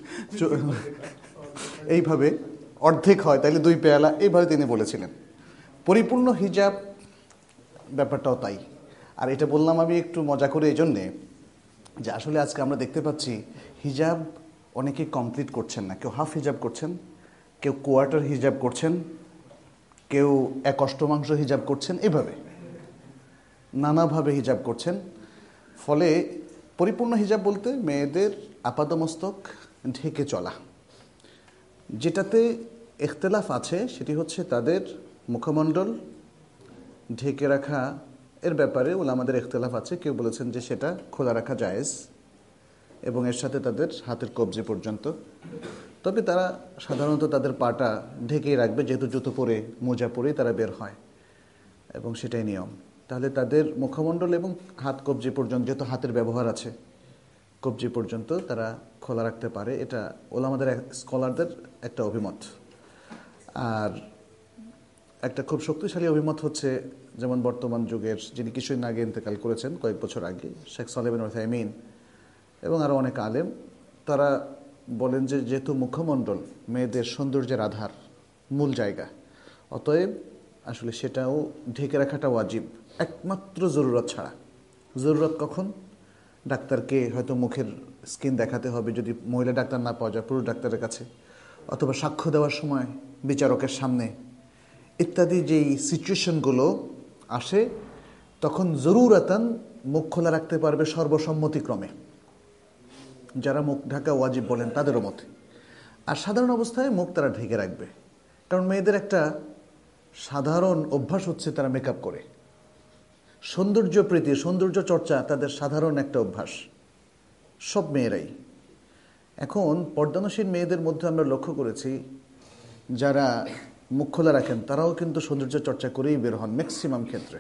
এইভাবে অর্ধেক হয় তাহলে দুই পেয়ালা, এইভাবে তিনি বলেছিলেন। পরিপূর্ণ হিজাব ব্যাপারটাও তাই। আর এটা বললাম আমি একটু মজা করে এই জন্যে যে আসলে আজকে আমরা দেখতে পাচ্ছি হিজাব অনেকে কমপ্লিট করছেন না। কেউ হাফ হিজাব করছেন, কেউ কোয়ার্টার হিজাব করছেন, কেউ এক অষ্টমাংশ হিজাব করছেন, এভাবে নানাভাবে হিজাব করছেন। ফলে পরিপূর্ণ হিজাব বলতে মেয়েদের আপাদমস্তক ঢেকে চলা। যেটাতে ইখতিলাফ আছে সেটি হচ্ছে তাদের মুখমণ্ডল ঢেকে রাখা এর ব্যাপারে ওলামাদের ইখতিলাফ আছে। কেউ বলেছেন যে সেটা খোলা রাখা জায়েজ এবং এর সাথে তাদের হাতের কবজি পর্যন্ত। তবে তারা সাধারণত তাদের পাটা ঢেকেই রাখবে, যেহেতু জুতো পরে মোজা পরেই তারা বের হয় এবং সেটাই নিয়ম। তাহলে তাদের মুখমণ্ডল এবং হাত কবজি পর্যন্ত, যেহেতু হাতের ব্যবহার আছে, কবজি পর্যন্ত তারা খোলা রাখতে পারে। এটা ওলামাদের স্কলারদের একটা অভিমত। আর একটা খুব শক্তিশালী অভিমত হচ্ছে, যেমন বর্তমান যুগের যিনি কিছুদিন আগে ইন্তেকাল করেছেন, কয়েক বছর আগে, শেখ সালেহ বিন উসাইমিন এবং আরও অনেক আলেম, তারা বলেন যে যেহেতু মুখমণ্ডল মেয়েদের সৌন্দর্যের আধার, মূল জায়গা, অতএব আসলে সেটাও ঢেকে রাখাটা ওয়াজিব, একমাত্র জরুরত ছাড়া। জরুরত কখন? ডাক্তারকে হয়তো মুখের স্কিন দেখাতে হবে, যদি মহিলা ডাক্তার না পাওয়া যায় পুরুষ ডাক্তারের কাছে, অথবা সাক্ষ্য দেওয়ার সময় বিচারকের সামনে, ইত্যাদি যেই সিচুয়েশনগুলো আসে তখন জরুরাতান মুখ খোলা রাখতে পারবে সর্বসম্মতিক্রমে, যারা মুখ ঢাকা ওয়াজিব বলেন তাদেরও মতে। আর সাধারণ অবস্থায় মুখ তারা ঢেকে রাখবে, কারণ মেয়েদের একটা সাধারণ অভ্যাস হচ্ছে তারা মেকআপ করে। সৌন্দর্য প্রীতি, সৌন্দর্য চর্চা তাদের সাধারণ একটা অভ্যাস, সব মেয়েরাই। এখন পর্দানসীন মেয়েদের মধ্যে আমরা লক্ষ্য করেছি যারা মুখ খোলা রাখেন তারাও কিন্তু সৌন্দর্য চর্চা করেই বের হন ম্যাক্সিমাম ক্ষেত্রে।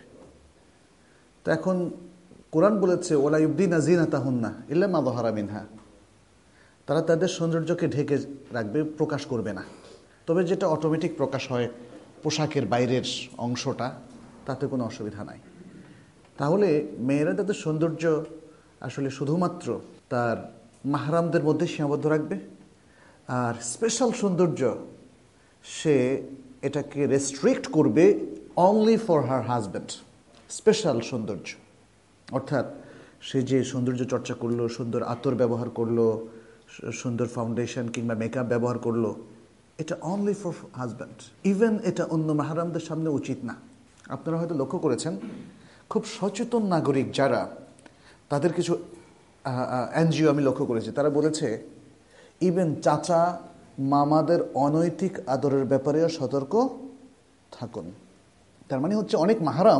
তো এখন কোরআন বলেছে ওলা ইউবদিনা যিনাতাহুন্না ইল্লা মা যাহারা মিনহা, তারা তাদের সৌন্দর্যকে ঢেকে রাখবে, প্রকাশ করবে না। তবে যেটা অটোমেটিক প্রকাশ হয় পোশাকের বাইরের অংশটা, তাতে কোনো অসুবিধা নাই। তাহলে মেয়েরা তাদের সৌন্দর্য আসলে শুধুমাত্র তার মাহরামদের মধ্যে সীমাবদ্ধ রাখবে, আর স্পেশাল সৌন্দর্য সে এটাকে রেস্ট্রিক্ট করবে only for her husband. Special সৌন্দর্য অর্থাৎ সে যে সৌন্দর্য চর্চা করলো, সুন্দর আতর ব্যবহার করলো, সুন্দর ফাউন্ডেশন কিংবা মেকআপ ব্যবহার করলো, এটা অনলি ফর হাজব্যান্ড। ইভেন এটা অন্য মাহরামদের সামনে উচিত না। আপনারা হয়তো লক্ষ্য করেছেন খুব সচেতন নাগরিক যারা, তাদের কিছু এনজিও আমি লক্ষ্য করেছি, তারা বলেছে ইভেন চাচা মামাদের অনৈতিক আদরের ব্যাপারেও সতর্ক থাকুন। তার মানে হচ্ছে অনেক মাহারাম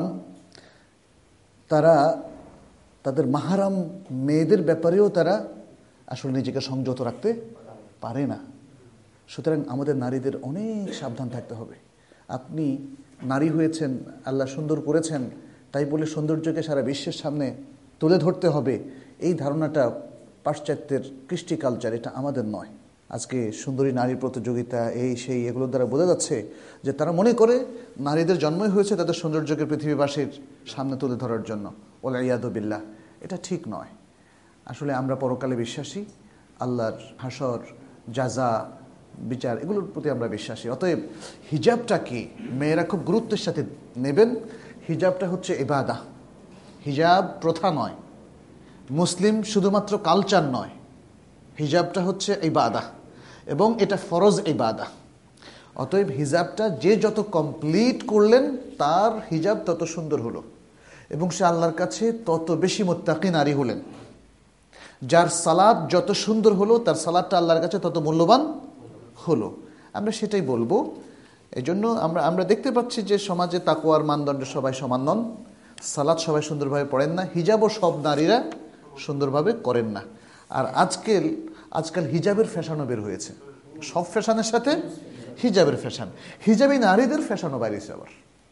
তারা তাদের মাহারাম মেয়েদের ব্যাপারেও তারা আসলে নিজেকে সংযত রাখতে পারে না। সুতরাং আমাদের নারীদের অনেক সাবধান থাকতে হবে। আপনি নারী হয়েছেন, আল্লাহ সুন্দর করেছেন, তাই বলে সৌন্দর্যকে সারা বিশ্বের সামনে তুলে ধরতে হবে, এই ধারণাটা পাশ্চাত্যের কৃষ্টি কালচার, এটা আমাদের নয়। আজকে সুন্দরী নারীর প্রতিযোগিতা এই সেই এগুলোর দ্বারা বোঝা যাচ্ছে যে তারা মনে করে নারীদের জন্মই হয়েছে তাদের সৌন্দর্যকে পৃথিবীবাসীর সামনে তুলে ধরার জন্য। ওয়া ইয়াদু বিল্লাহ, এটা ঠিক নয়। আসলে আমরা পরকালে বিশ্বাসী, আল্লাহর হাসর, জাযা, বিচার এগুলোর প্রতি আমরা বিশ্বাসী। অতএব হিজাবটা কি মেয়েরা খুব গুরুত্বের সাথে নেবেন। হিজাবটা হচ্ছে ইবাদা, হিজাব প্রথা নয়, মুসলিম শুধুমাত্র কালচার নয়, হিজাবটা হচ্ছে ইবাদা এবং এটা ফরজ ইবাদা। অতএব হিজাবটা যে যত কমপ্লিট করলেন তার হিজাব তত সুন্দর হলো এবং সে আল্লাহর কাছে তত বেশি মুত্তাকি নারী হলেন। যার সালাত যত সুন্দর হলো তার সালাতটা আল্লাহর কাছে তত মূল্যবান হলো। আমরা সেটাই বলবো। এই জন্য আমরা আমরা দেখতে পাচ্ছি যে সমাজে তাকওয়ার মানদণ্ড সবাই সমান নন, সালাত সবাই সুন্দরভাবে পড়েন না, হিজাবও সব নারীরা সুন্দরভাবে করেন না। আর আজকাল আজকাল হিজাবের ফ্যাশনও বের হয়েছে, সব ফ্যাশনের সাথে হিজাবের ফ্যাশন, হিজাবি নারীদের ফ্যাশনও বাইরেছে আবার।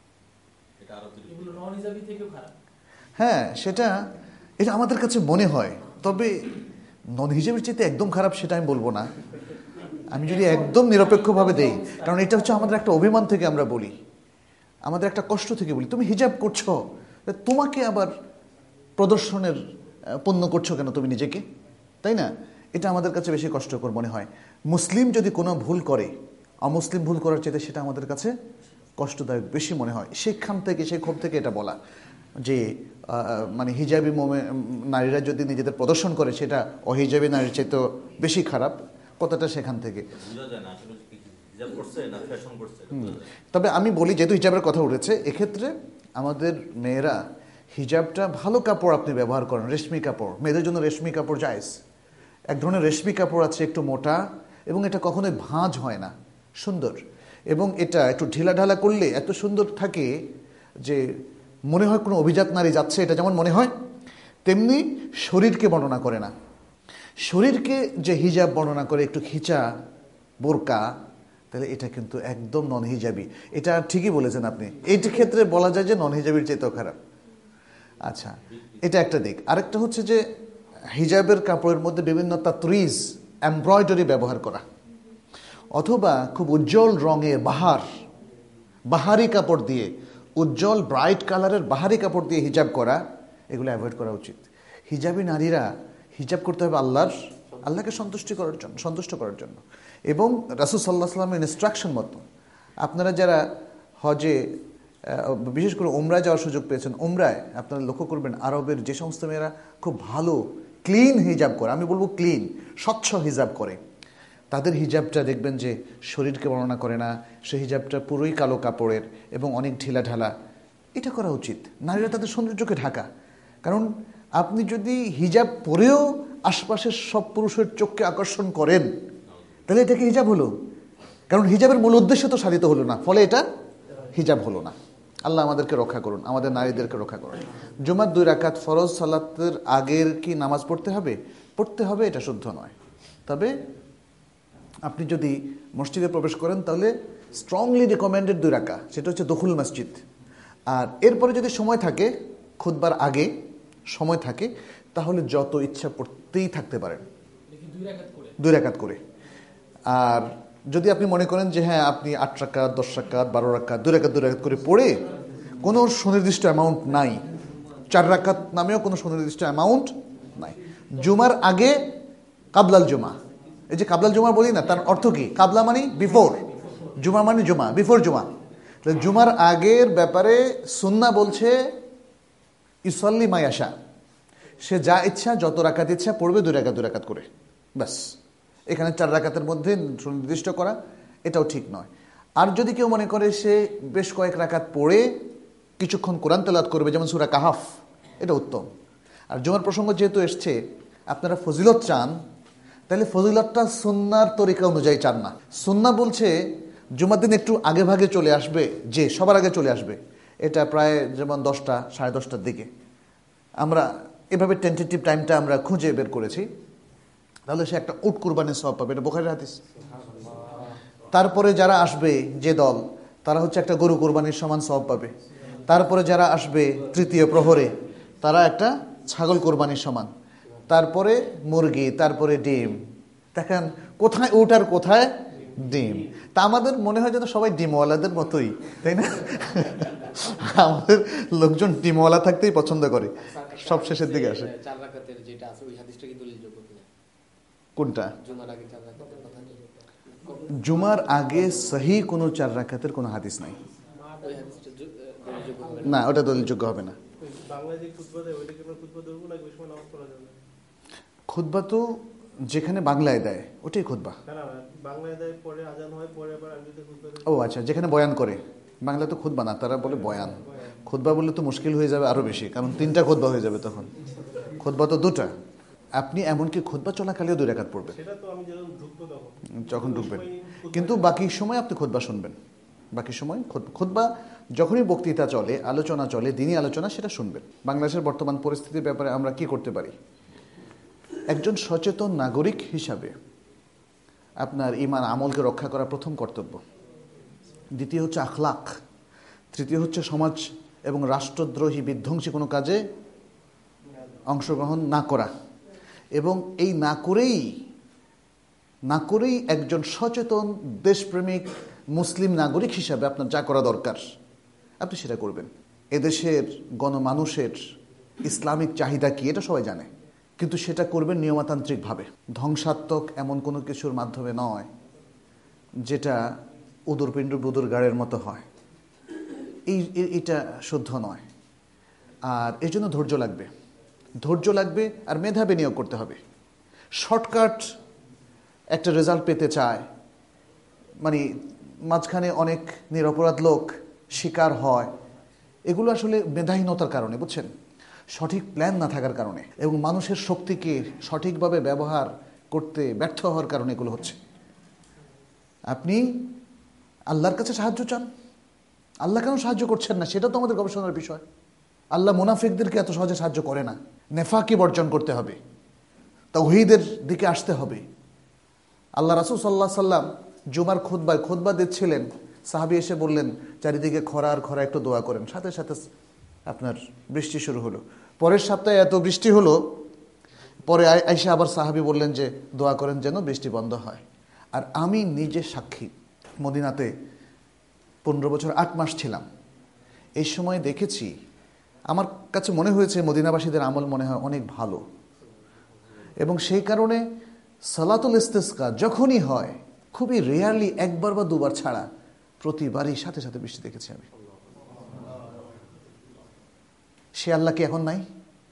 হ্যাঁ, সেটা এটা আমাদের কাছে মনে হয়, তবে নন হিজাবের চাইতে একদম খারাপ সেটা আমি বলবো না, আমি যদি একদম নিরপেক্ষভাবে দেই, কারণ এটা হচ্ছে আমাদের একটা অভিমান থেকে আমরা বলি, আমাদের একটা কষ্ট থেকে বলি, তুমি হিজাব করছো, তোমাকে আবার প্রদর্শনের পণ্য করছো কেন তুমি নিজেকে, তাই না? এটা আমাদের কাছে বেশি কষ্টকর মনে হয়। মুসলিম যদি কোনো ভুল করে, অমুসলিম ভুল করার চাইতে সেটা আমাদের কাছে কষ্টদায়ক বেশি মনে হয়। সেখান থেকে, সেই ক্ষোভ থেকে এটা বলা যে মানে হিজাবি নারীরা যদি নিজেদের প্রদর্শন করে সেটা অহিজাবি নারীর চাইতে বেশি খারাপ, কথাটা সেখান থেকে। তবে আমি বলি, যেহেতু হিজাবের কথা উঠেছে, এক্ষেত্রে আমাদের মেয়েরা হিজাবটা ভালো কাপড় আপনি ব্যবহার করেন, রেশমি কাপড়, মেয়েদের জন্য রেশমি কাপড় জায়েজ। এক ধরনের রেশমি কাপড় আছে একটু মোটা এবং এটা কখনোই ভাঁজ হয় না, সুন্দর, এবং এটা একটু ঢিলা ঢালা করলে এত সুন্দর থাকে যে মনে হয় কোনো অভিজাত নারী যাচ্ছে, এটা যেমন মনে হয়, তেমনি শরীরকে বর্ণনা করে না। শরীরকে যে হিজাব বর্ণনা করে একটু খিচা বোরকা, তাহলে এটা কিন্তু একদম নন হিজাবি। এটা ঠিকই বলেছেন আপনি, এই ক্ষেত্রে বলা যায় যে নন হিজাবির চাইতেও খারাপ। আচ্ছা, এটা একটা দিক। আরেকটা হচ্ছে যে হিজাবের কাপড়ের মধ্যে বিভিন্ন তাতরিজ, এমব্রয়ডারি ব্যবহার করা, অথবা খুব উজ্জ্বল রঙের বাহার বাহারি কাপড় দিয়ে, উজ্জ্বল ব্রাইট কালারের বাহারি কাপড় দিয়ে হিজাব করা, এগুলো অ্যাভয়েড করা উচিত। হিজাবি নারীরা হিজাব করতে হবে আল্লাহর আল্লাহকে সন্তুষ্টি করার জন্য, সন্তুষ্ট করার জন্য, এবং রাসূল সাল্লাল্লাহু আলাইহি ওয়াসাল্লামের ইনস্ট্রাকশন মতো। আপনারা যারা হজে, বিশেষ করে উমরায় যাওয়ার সুযোগ পেয়েছেন, উমরায় আপনারা লক্ষ্য করবেন আরবের যে সমস্ত মেয়েরা খুব ভালো ক্লিন হিজাব করে, আমি বলবো ক্লিন, স্বচ্ছ হিজাব করে, তাদের হিজাবটা দেখবেন যে শরীরকে বর্ণনা করে না, সে হিজাবটা পুরোই কালো কাপড়ের এবং অনেক ঢিলা ঢালা। এটা করা উচিত, নারীরা তাদের সৌন্দর্যকে ঢাকা। কারণ আপনি যদি হিজাব পরেও আশপাশের সব পুরুষের চোখকে আকর্ষণ করেন, তাহলে এটা কি হিজাব হলো? কারণ হিজাবের মূল উদ্দেশ্য তো সাধিত হলো না, ফলে এটা হিজাব হলো না। আল্লাহ আমাদেরকে রক্ষা করুন, আমাদের নারীদেরকে রক্ষা করুন। জুমার দুই রাকাত ফরজ সালাতের আগের কি নামাজ পড়তে হবে? পড়তে হবে, এটা শুদ্ধ নয়। তবে আপনি যদি মসজিদে প্রবেশ করেন তাহলে স্ট্রংলি রিকমেন্ডেড দুই রাকা, সেটা হচ্ছে দখুল মসজিদ। আর এরপরে যদি সময় থাকে, খুতবার আগে সময় থাকে, তাহলে যত ইচ্ছা পড়তেই থাকতে পারেন দুই রাকাত করে। আর যদি আপনি মনে করেন যে হ্যাঁ আপনি আট রাকাত, দশ রাকাত, বারো রাকাত, দুই রাকাত দুই রাকাত করে পড়ে কোনো সুনির্দিষ্ট অ্যামাউন্ট নাই, চার রাকাত নামেও কোনো সুনির্দিষ্ট অ্যামাউন্ট নাই। জুমার আগে কাবলাল জুমা, এই যে কাবলাল জুমা বলি না, তার অর্থ কি? কাবলা মানে বিফোর, জুমা মানে জুমা, বিফোর জুমা। জুমার আগের ব্যাপারে সুন্নাহ বলছে ইসল্লি মায়াশা, সে যা ইচ্ছা যত রাকাত ইচ্ছা পড়বে, দুই রাকাত দুই রাকাত করে, ব্যাস। এখানে চার রাকাতের মধ্যে সুনির্দিষ্ট করা এটাও ঠিক নয়। আর যদি কেউ মনে করে সে বেশ কয়েক রাকাত পড়ে কিছুক্ষণ কোরআন তেলাওয়াত করবে, যেমন সূরা কাহাফ, এটা উত্তম। আর জুমার প্রসঙ্গ যেহেতু এসছে, আপনারা ফজিলত চান, তাহলে ফজিলতটা সুন্নাহর তরিকা অনুযায়ী চান না। সুন্নাহ বলছে জুমার দিন একটু আগে ভাগে চলে আসবে, যে সবার আগে চলে আসবে, এটা প্রায় যেমন দশটা সাড়ে দশটার দিকে। আমরা এভাবে টেন্টেটিভ টাইমটা আমরা খুঁজে বের করেছি, তাহলে সে একটা উট কুরবানির সওয়াব পাবে, এটা বুখারীর হাদিস। তারপরে যারা আসবে যে দল, তারা হচ্ছে একটা গরু কুরবানির সমান সওয়াব পাবে। তারপরে যারা আসবে তৃতীয় প্রহরে, তারা একটা ছাগল কুরবানির সমান। তারপরে মুরগি, তারপরে ডিম। দেখেন কোথায় উট আর কোথায় ডিম। তা আমাদের মনে হয় যেন সবাই ডিমওয়ালাদের মতোই, তাই না? আমাদের লোকজন ডিমওয়ালা থাকতেই পছন্দ করে, সব শেষের দিকে আসে। কোনটা? জুমার আগে সহি কোনো চার রাকাতের কোনো হাদিস নাই, না, ওটা দলিলযোগ্য হবে না। খুতবা তো যেখানে বাংলায় দেয় ওটাই খুতবা। ও আচ্ছা, যেখানে বয়ান করে, বাংলা তো খুতবা না, তারা বলে বয়ান। খুতবা বললে তো মুশকিল হয়ে যাবে আরো বেশি, কারণ তিনটা খুতবা হয়ে যাবে তখন। খুতবা তো দুটা। আপনি এমনকি খুতবা চলাকালেও দুই রাকাত পড়বেন যখন ঢুকবেন, কিন্তু বাকি সময় আপনি খুতবা শুনবেন। বাকি সময় খুতবা যখনই বক্তৃতা চলে, আলোচনা চলে, দিনী আলোচনা, সেটা শুনবেন। বাংলাদেশের বর্তমান পরিস্থিতির ব্যাপারে আমরা কি করতে পারি? একজন সচেতন নাগরিক হিসাবে আপনার ঈমান আমলকে রক্ষা করা প্রথম কর্তব্য। দ্বিতীয় হচ্ছে আখলাক। তৃতীয় হচ্ছে সমাজ এবং রাষ্ট্রদ্রোহী বিধ্বংসী কোনো কাজে অংশগ্রহণ না করা। এবং এই না করেই না করেই একজন সচেতন দেশপ্রেমিক মুসলিম নাগরিক হিসাবে আপনার যা করা দরকার আপনি সেটা করবেন। এদেশের গণমানুষের ইসলামিক চাহিদা কি এটা সবাই জানে, কিন্তু সেটা করবেন নিয়মতান্ত্রিকভাবে, ধ্বংসাত্মক এমন কোনো কিছুর মাধ্যমে নয় যেটা উদুরপিণ্ড বুদুর গাড়ের মতো হয়। এই এটা শুদ্ধ নয়। আর এর জন্য ধৈর্য লাগবে, ধৈর্য লাগবে আর মেধা বিনিয়োগ করতে হবে। শর্টকাট একটা রেজাল্ট পেতে চায়, মানে মাঝখানে অনেক নিরপরাধ লোক শিকার হয়, এগুলো আসলে মেধাহীনতার কারণে, বুঝছেন, সঠিক প্ল্যান না থাকার কারণে এবং মানুষের শক্তিকে সঠিকভাবে ব্যবহার করতে ব্যর্থ হওয়ার কারণে এগুলো হচ্ছে। আপনি আল্লাহর কাছে সাহায্য চান, আল্লাহ কেন সাহায্য করছেন না সেটা তো আমাদের গবেষণার বিষয়। আল্লাহ মুনাফিকদেরকে এত সহজে সাহায্য করে না। নেফাকি বর্জন করতে হবে, তাওহীদের দিকে আসতে হবে। আল্লাহ রাসূল সাল্লাল্লাহু আলাইহি সাল্লাম জুমার খুতবায় খুতবা দিচ্ছিলেন, সাহাবী এসে বললেন চারিদিকে খরা আর খরা, একটু দোয়া করেন। সাথে সাথে আপনার বৃষ্টি শুরু হলো। পরের সপ্তাহে এত বৃষ্টি হলো, পরে আয়েশা আবার সাহাবী বললেন যে দোয়া করেন যেন বৃষ্টি বন্ধ হয়। আর আমি নিজে সাক্ষী, মদিনাতে পনেরো বছর আট মাস ছিলাম। এই সময় দেখেছি, আমার কাছে মনে হয়েছে মদিনাবাসীদের আমল মনে হয় অনেক ভালো, এবং সেই কারণে সালাতুল ইস্তিসকা যখনই হয়, খুবই রেয়ারলি একবার বা দুবার ছাড়া প্রতিবারই সাথে সাথে বৃষ্টি দেখেছি আমি। সে আল্লাহ কি এখন নাই?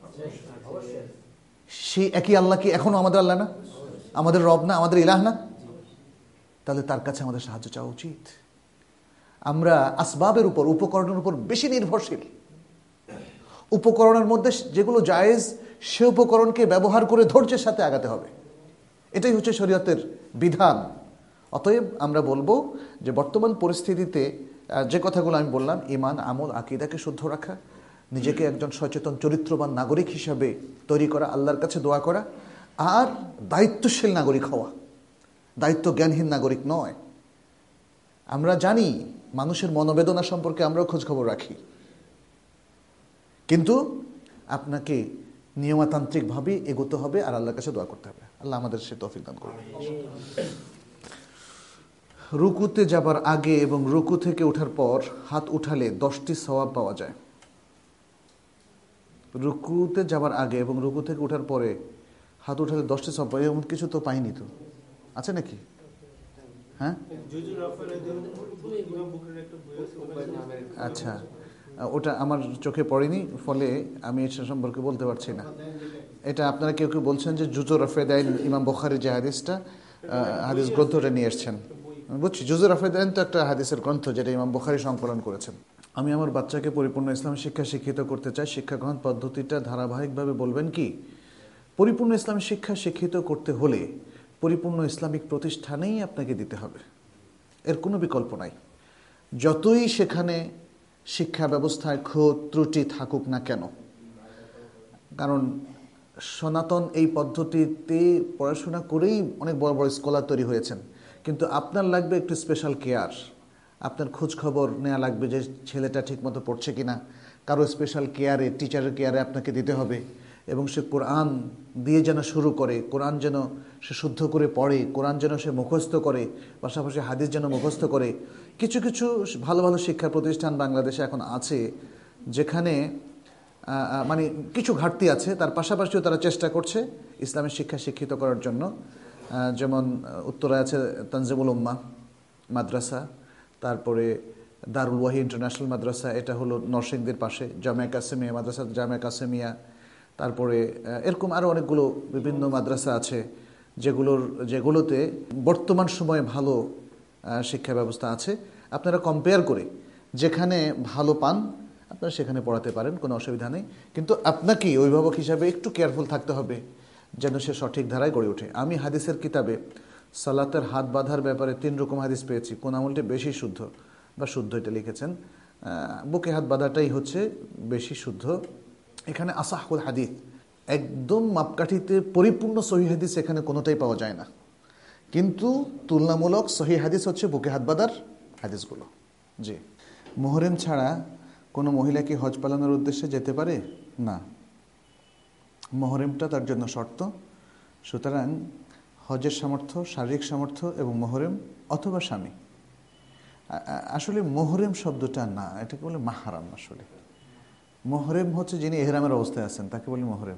সেই একই আল্লাহ কি এখনো আমাদের আল্লাহ না, আমাদের রব না, আমাদের ইলাহ না? তাহলে তার কাছে আমাদের সাহায্য চাওয়া উচিত। আমরা আসবাবের উপর, উপকরণের উপর বেশি নির্ভরশীল। উপকরণের মধ্যে যেগুলো জায়েজ, সে উপকরণকে ব্যবহার করে ধৈর্যের সাথে আগাতে হবে। এটাই হচ্ছে শরীয়তের বিধান। অতএব আমরা বলবো যে বর্তমান পরিস্থিতিতে যে কথাগুলো আমি বললাম, ঈমান, আমল, আকীদাকে শুদ্ধ রাখা, নিজেকে একজন সচেতন চরিত্রবান নাগরিক হিসাবে তৈরি করা, আল্লাহর কাছে দোয়া করা, আর দায়িত্বশীল নাগরিক হওয়া, দায়িত্ব জ্ঞানহীন নাগরিক নয়। আমরা জানি মানুষের মনোবেদনা সম্পর্কে আমরাও খোঁজখবর রাখি, কিন্তু আপনাকে নিয়মতান্ত্রিকভাবে এগোতে হবে আর আল্লাহর কাছে দোয়া করতে হবে। আল্লাহ আমাদের সে তৌফিক দান করুন। রুকুতে যাবার আগে এবং রুকু থেকে ওঠার পর হাত উঠালে দশটি সওয়াব পাওয়া যায়। রুকুতে যাবার আগে এবং রুকু থেকে ওঠার পরে হাত উঠালে দশটি সওয়াব পাওয়া যায়, এমন কিছু তো পাইনি, তো আছে নাকি? হ্যাঁ, আচ্ছা, ওটা আমার চোখে পড়েনি, ফলে আমি এটা সম্পর্কে বলতে পারছি না। এটা আপনারা কেউ কেউ বলছেন যে জুজুর রাফেদাইন, ইমাম বুখারী যে হাদিসটা হাদিস গ্রন্থটা নিয়ে এসছেন, বুঝছি। জুজুর রাফেদাইন তো একটা হাদিসের গ্রন্থ যেটা ইমাম বুখারী সংকলন করেছেন। আমি আমার বাচ্চাকে পরিপূর্ণ ইসলাম শিক্ষা শিক্ষিত করতে চাই, শিক্ষা গ্রহণ পদ্ধতিটা ধারাবাহিকভাবে বলবেন কি? পরিপূর্ণ ইসলাম শিক্ষা শিক্ষিত করতে হলে পরিপূর্ণ ইসলামিক প্রতিষ্ঠানেই আপনাকে দিতে হবে, এর কোনো বিকল্প নাই। যতই সেখানে শিক্ষা ব্যবস্থায় খুঁত ত্রুটি থাকুক না কেন, কারণ সনাতন এই পদ্ধতিতে পড়াশোনা করেই অনেক বড় বড় স্কলার তৈরি হয়েছেন, কিন্তু আপনার লাগবে একটু স্পেশাল কেয়ার, আপনার খোঁজ খবর নেওয়া লাগবে যে ছেলেটা ঠিকমতো পড়ছে কিনা, কারো স্পেশাল কেয়ারে, টিচারের কেয়ারে আপনাকে দিতে হবে, এবং সে কোরআন দিয়ে যেন শুরু করে, কোরআন যেন সে শুদ্ধ করে পড়ে, কোরআন যেন সে মুখস্থ করে, পাশাপাশি হাদিস যেন মুখস্থ করে। কিছু কিছু ভালো ভালো শিক্ষা প্রতিষ্ঠান বাংলাদেশে এখন আছে যেখানে মানে কিছু ঘাটতি আছে, তার পাশাপাশিও তারা চেষ্টা করছে ইসলামের শিক্ষা শিক্ষিত করার জন্য। যেমন উত্তরায় আছে তানজিমুল উম্মাহ মাদ্রাসা, তারপরে দারুল ওয়াহি ইন্টারন্যাশনাল মাদ্রাসা, এটা হলো নরসিংদীর পাশে, জামিয়া কাসেমিয়া মাদ্রাসা, জামিয়া কাসেমিয়া, তারপরে এরকম আরও অনেকগুলো বিভিন্ন মাদ্রাসা আছে যেগুলোর যেগুলোতে বর্তমান সময়ে ভালো শিক্ষা ব্যবস্থা আছে। আপনারা কম্পেয়ার করে যেখানে ভালো পান আপনারা সেখানে পড়াতে পারেন, কোনো অসুবিধা নেই, কিন্তু আপনাকে অভিভাবক হিসাবে একটু কেয়ারফুল থাকতে হবে যেন সে সঠিক ধারায় গড়ে ওঠে। আমি হাদিসের কিতাবে সালাতের হাত বাঁধার ব্যাপারে তিন রকম হাদিস পেয়েছি, কোন আমলটি বেশি শুদ্ধ বা শুদ্ধ এটা লিখেছেন, বুকে হাত বাঁধাটাই হচ্ছে বেশি শুদ্ধ। এখানে আসাহুল হাদিস, একদম মাপকাঠিতে পরিপূর্ণ সহিহ হাদিস এখানে কোনোটাই পাওয়া যায় না, কিন্তু তুলনামূলক সহিহ হাদিস হচ্ছে বুকে হাত বাঁধার হাদিসগুলো। জি, মুহরিম ছাড়া কোনো মহিলা কি হজ পালনের উদ্দেশ্যে যেতে পারে? না, মুহরিমটা তার জন্য শর্ত। সুতরাং হজের সামর্থ্য, শারীরিক সামর্থ্য এবং মুহরিম অথবা স্বামী। আসলে মুহরিম শব্দটা না, এটাকে বলে মাহরাম। আসলে মুহরিম হচ্ছে যিনি ইহরামের অবস্থায় আছেন তাকে বলি মুহরিম।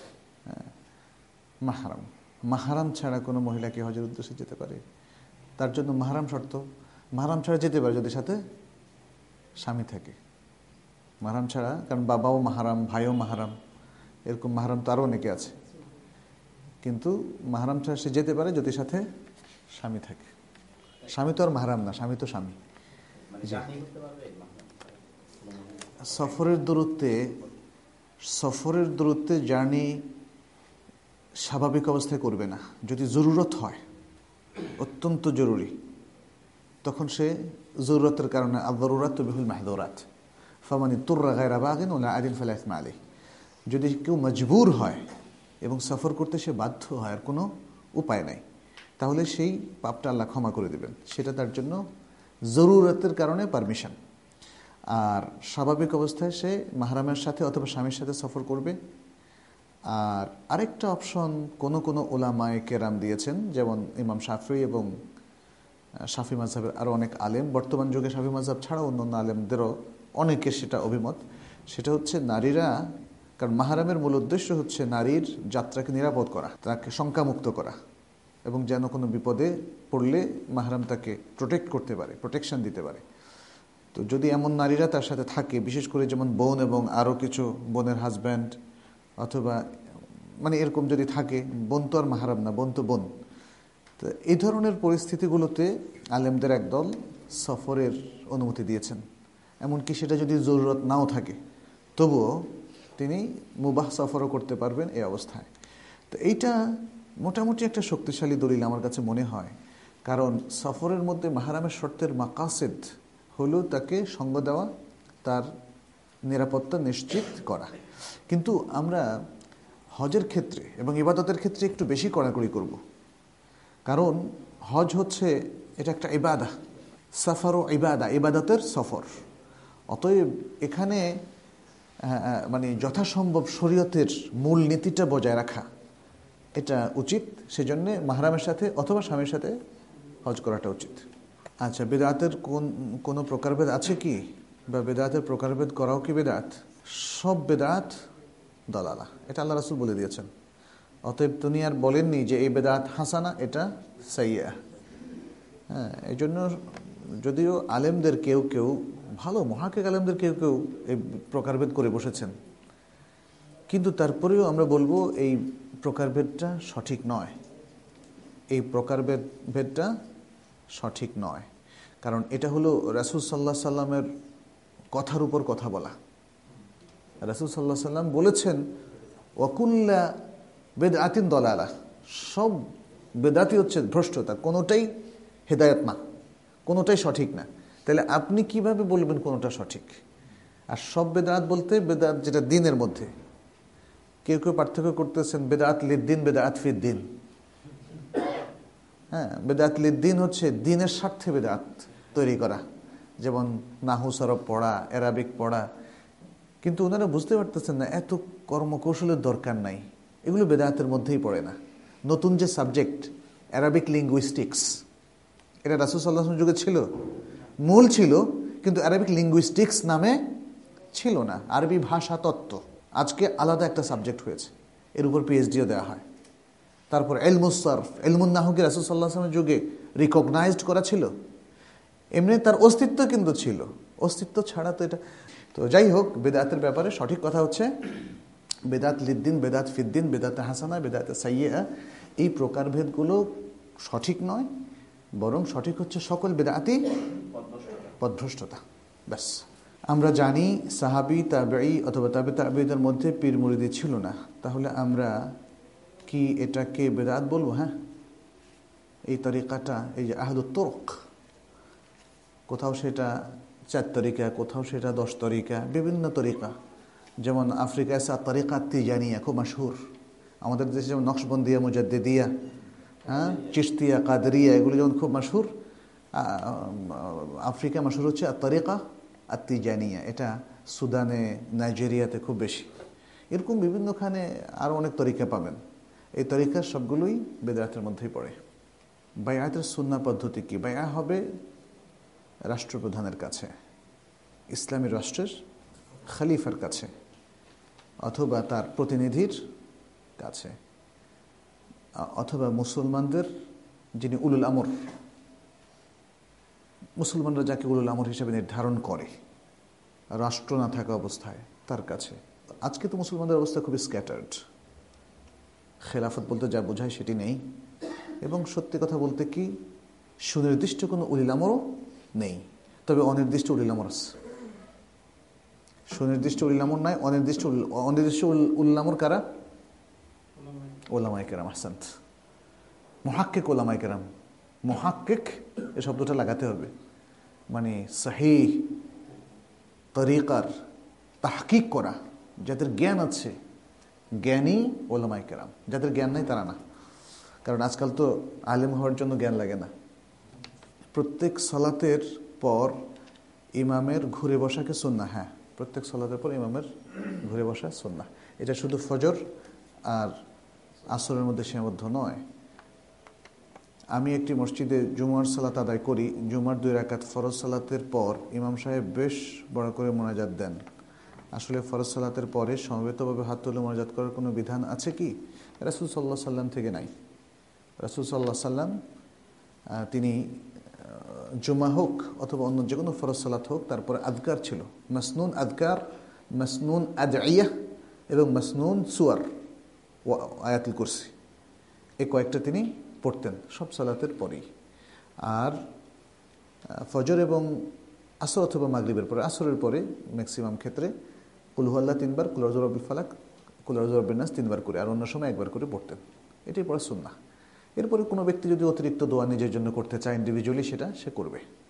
মাহরাম, মাহরাম ছাড়া কোনো মহিলা কি হজের উদ্দেশ্যে যেতে পারে? তার জন্য মাহরাম শর্ত। মাহরাম ছাড়া যেতে পারে যদি সাথে স্বামী থাকে। মাহরাম ছাড়া, কারণ বাবাও মাহরাম, ভাইও মাহরাম, এরকম মাহরাম তো আরও অনেকে আছে, কিন্তু মাহরাম ছাড়া সে যেতে পারে যদি সাথে স্বামী থাকে। স্বামী তো আর মাহরাম না, স্বামী তো স্বামী। সফরের দূরত্বে সফরের দূরত্বে জার্নি স্বাভাবিক অবস্থায় করবে না। যদি জরুরত হয়, অত্যন্ত জরুরি, তখন সে জরুরতের কারণে আদ-দারুরাত তুবিহুল মাহদুরাত ফামানি তুররা গায়রা বাগিন ওয়ালা আদিন ফালা ইসমা আলাইহি। যদি কেউ মজবুর হয় এবং সফর করতে সে বাধ্য হয়, আর কোনো উপায় নাই, তাহলে সেই পাপটা আল্লাহ ক্ষমা করে দেবেন। সেটা তার জন্য জরুরতের কারণে পারমিশন। আর স্বাভাবিক অবস্থায় সে মাহরামের সাথে অথবা স্বামীর সাথে সফর করবে। আর আরেকটা অপশন কোনো কোনো ওলামায়ে কেরাম দিয়েছেন, যেমন ইমাম শাফি এবং শাফি মাযহাবের আরও অনেক আলেম, বর্তমান যুগে শাফি মাযহাব ছাড়াও অন্য অন্য আলেমদেরও অনেকের সেটা অভিমত। সেটা হচ্ছে নারীরা, কারণ মাহরামের মূল উদ্দেশ্য হচ্ছে নারীর যাত্রাকে নিরাপদ করা, তাকে শঙ্কামুক্ত করা, এবং যেন কোনো বিপদে পড়লে মাহরাম তাকে প্রোটেক্ট করতে পারে, প্রোটেকশন দিতে পারে। তো যদি এমন নারীরা তার সাথে থাকে, বিশেষ করে যেমন বোন এবং আরও কিছু বোনের হাজব্যান্ড, অথবা মানে এরকম যদি থাকে, বোন তো আর মাহরাম না, বোন তো বোন। তো এই ধরনের পরিস্থিতিগুলোতে আলেমদের একদল সফরের অনুমতি দিয়েছেন। এমনকি সেটা যদি জরুরত নাও থাকে, তবুও তিনি মুবাহ সফরও করতে পারবেন এই অবস্থায়। তো এইটা মোটামুটি একটা শক্তিশালী দলিল আমার কাছে মনে হয়, কারণ সফরের মধ্যে মাহরামের শর্তের মাকাসিদ হলো তাকে সঙ্গ দেওয়া, তার নিরাপত্তা নিশ্চিত করা। কিন্তু আমরা হজের ক্ষেত্রে এবং ইবাদতের ক্ষেত্রে একটু বেশি কড়াকড়ি করব, কারণ হজ হচ্ছে এটা একটা ইবাদা, সফর ও ইবাদা, ইবাদতের সফর। অতএব এখানে মানে যথাসম্ভব শরীয়তের মূল নীতিটা বজায় রাখা এটা উচিত। সেজন্য মাহরামের সাথে অথবা স্বামীর সাথে হজ করাটা উচিত। আচ্ছা, বেদাতের কোন কোনো প্রকারভেদ আছে কি, বা বেদাতের প্রকারভেদ করাও কি বেদাত? সব বেদাত দলালা, এটা আল্লাহ রাসূল বলে দিয়েছেন। অতএব তিনি আর বলেননি যে এই বেদাত হাসানা, এটা সাইয়্যা। হ্যাঁ, এই জন্য যদিও আলেমদের কেউ কেউ, ভালো মহাক্কিক আলেমদের কেউ কেউ এই প্রকারভেদ করে বসেছেন, কিন্তু তারপরেও আমরা বলবো এই প্রকারভেদটা সঠিক নয়। এই প্রকারভেদ ভেদটা সঠিক নয়, কারণ এটা হলো রাসূল সাল্লাল্লাহু আলাইহি সাল্লামের কথার উপর কথা বলা। রাসূল সাল্লাল্লাহু আলাইহি সাল্লাম বলেছেন ওয়াকুল্লা বিদআতিন দালালা, সব বেদাতই হচ্ছে ভ্রষ্টতা, কোনোটাই হেদায়েত না, কোনোটাই সঠিক না। তাহলে আপনি কিভাবে বলবেন কোনোটা সঠিক? আর সব বেদাত বলতে বেদাত যেটা দিনের মধ্যে, কেউ কেউ পার্থক্য করতেছেন বেদাত লিদ্দিন, বেদাত ফিদ্দিন। হ্যাঁ, বেদাত লিদ্দিন হচ্ছে দিনের স্বার্থে বেদাত তৈরি করা, যেমন নাহু সরব পড়া, অ্যারাবিক পড়া। কিন্তু ওনারা বুঝতে পারতেছেন না এত কর্মকৌশলের দরকার নাই, এগুলো বেদাতের মধ্যেই পড়ে না। নতুন যে সাবজেক্ট অ্যারাবিক লিঙ্গুইস্টিক্স, এটা রাসূল সাল্লাল্লাহু আলাইহি ওয়াসাল্লাম যুগে ছিল, মূল ছিল, কিন্তু অ্যারাবিক লিঙ্গুইস্টিক্স নামে ছিল না, আরবি ভাষা তত্ত্ব। আজকে আলাদা একটা সাবজেক্ট হয়েছে, এর উপর পিএইচডিও দেওয়া হয়। তারপর ইলমুস সরফ, ইলমুন নাহু কি রাসূল সাল্লাল্লাহু আলাইহি ওয়াসাল্লামের যুগে রিকগনাইজড করা ছিল? এমনি তার অস্তিত্ব কিন্তু ছিল, অস্তিত্ব ছাড়া তো এটা। তো যাই হোক, বেদাতের ব্যাপারে সঠিক কথা হচ্ছে বেদাত লিদ্দিন, বেদাত ফিদ্দিন, বেদাত হাসানা, বেদাত সাইয়্যা, এই প্রকারভেদগুলো সঠিক নয়, বরং সঠিক হচ্ছে সকল বেদাতই পথভ্রষ্টতা। ব্যাস। আমরা জানি সাহাবী, তাবেঈ অথবা তাবে তাবেঈদের মধ্যে পীর মুরিদি ছিল না, তাহলে আমরা কি এটাকে বেদাত বলবো? হ্যাঁ, এই তরিকাটা, এই যে আহলুত তুরক, কোথাও সেটা চার তরিকা, কোথাও সেটা দশ তরিকা, বিভিন্ন তরিকা। যেমন আফ্রিকায় সা তরিকা তিজানিয়া খুব মশহুর, আমাদের দেশে যেমন নকশবন্দিয়া, মুজাদ্দিদিয়া, হ্যাঁ, চিশতিয়া, কাদরিয়া, এগুলো যেমন খুব মশহুর, আফ্রিকা মশহুর হচ্ছে তরিকা আত্তিজানিয়া। এটা সুদানে, নাইজেরিয়াতে খুব বেশি। এরকম বিভিন্নখানে আরও অনেক তরিকা পাবেন। এই তরিকার সবগুলোই বেদাতের মধ্যেই পড়ে। বায়আতের সুন্নাহ পদ্ধতি কি? বায়আ হবে রাষ্ট্রপ্রধানের কাছে, ইসলামী রাষ্ট্রের খলিফার কাছে, অথবা তার প্রতিনিধির কাছে, অথবা মুসলমানদের যিনি উলুল আমর, মুসলমানরা যাকে উলুল আমর হিসেবে নির্ধারণ করে রাষ্ট্র না থাকা অবস্থায়, তার কাছে। আজকে তো মুসলমানদের অবস্থা খুবই স্ক্যাটার্ড, খেলাফত বলতে যা বোঝায় সেটি নেই, এবং সত্যি কথা বলতে কি সুনির্দিষ্ট কোনো উলিল আমরও নেই, তবে অনির্দিষ্ট উলিল আমর আছে। সুনির্দিষ্ট উলিল আমর নাই, অনির্দিষ্ট অনির্দিষ্ট উলিল আমর কারা? ওলামায়ে কেরাম। আহসান্ত, মুহাক্কিক ওলামায়ে কেরাম। মুহাক্কিক এই শব্দটা লাগাতে হবে, মানে সহিহ তরিকার তাহকিক করা, যাদের জ্ঞান আছে, জ্ঞানী ওলামায়ে কেরাম। যাদের জ্ঞান নাই তারা না, কারণ আজকাল তো আলেম হওয়ার জন্য জ্ঞান লাগে না। প্রত্যেক সালাতের পর ইমামের ঘুরে বসাকে সুন্নাহ। হ্যাঁ, প্রত্যেক সালাতের পর ইমামের ঘুরে বসা সুন্নাহ। এটা শুধু ফজর আর আসরের মধ্যে সীমাবদ্ধ নয়। আমি একটি মসজিদে জুমার সালাত আদায় করি, জুমার দুই রাকাত ফরজ সালাতের পর ইমাম সাহেব বেশ বড় করে মোনাজাত দেন। আসলে ফরজ সালাতের পরে সমবেতভাবে হাত তুলে মোনাজাত করার কোনো বিধান আছে কি? রাসূল সাল্লাল্লাহু আলাইহি সাল্লাম থেকে নাই। রাসূল সাল্লাল্লাহু আলাইহি সাল্লাম তিনি জুমা হোক অথবা অন্য যে কোনো ফরজ সালাত হোক, তারপরে আদকার ছিল, মাসনুন আদকার, মাসনুন আদইয়া এবং মাসনুন সুয়ার ও আয়াতুল কুরসি, এই কয়েকটা তিনি পড়তেন সব সালাতের পরেই। আর ফজর এবং আসর অথবা মাগরিবের পরে, আসরের পরে ম্যাক্সিমাম ক্ষেত্রে কুল হুয়াল্লাহ তিনবার, কুল আউযু বিরাব্বিল ফালাক, কুল আউযু বিরাব্বিন নাস তিনবার করে, আর অন্য সময় একবার করে পড়তেন। এটাই পড়া সুন্নাহ। এরপরে কোনো ব্যক্তি যদি অতিরিক্ত দোয়া নিজের জন্য করতে চায় ইন্ডিভিজুয়ালি, সেটা সে করবে,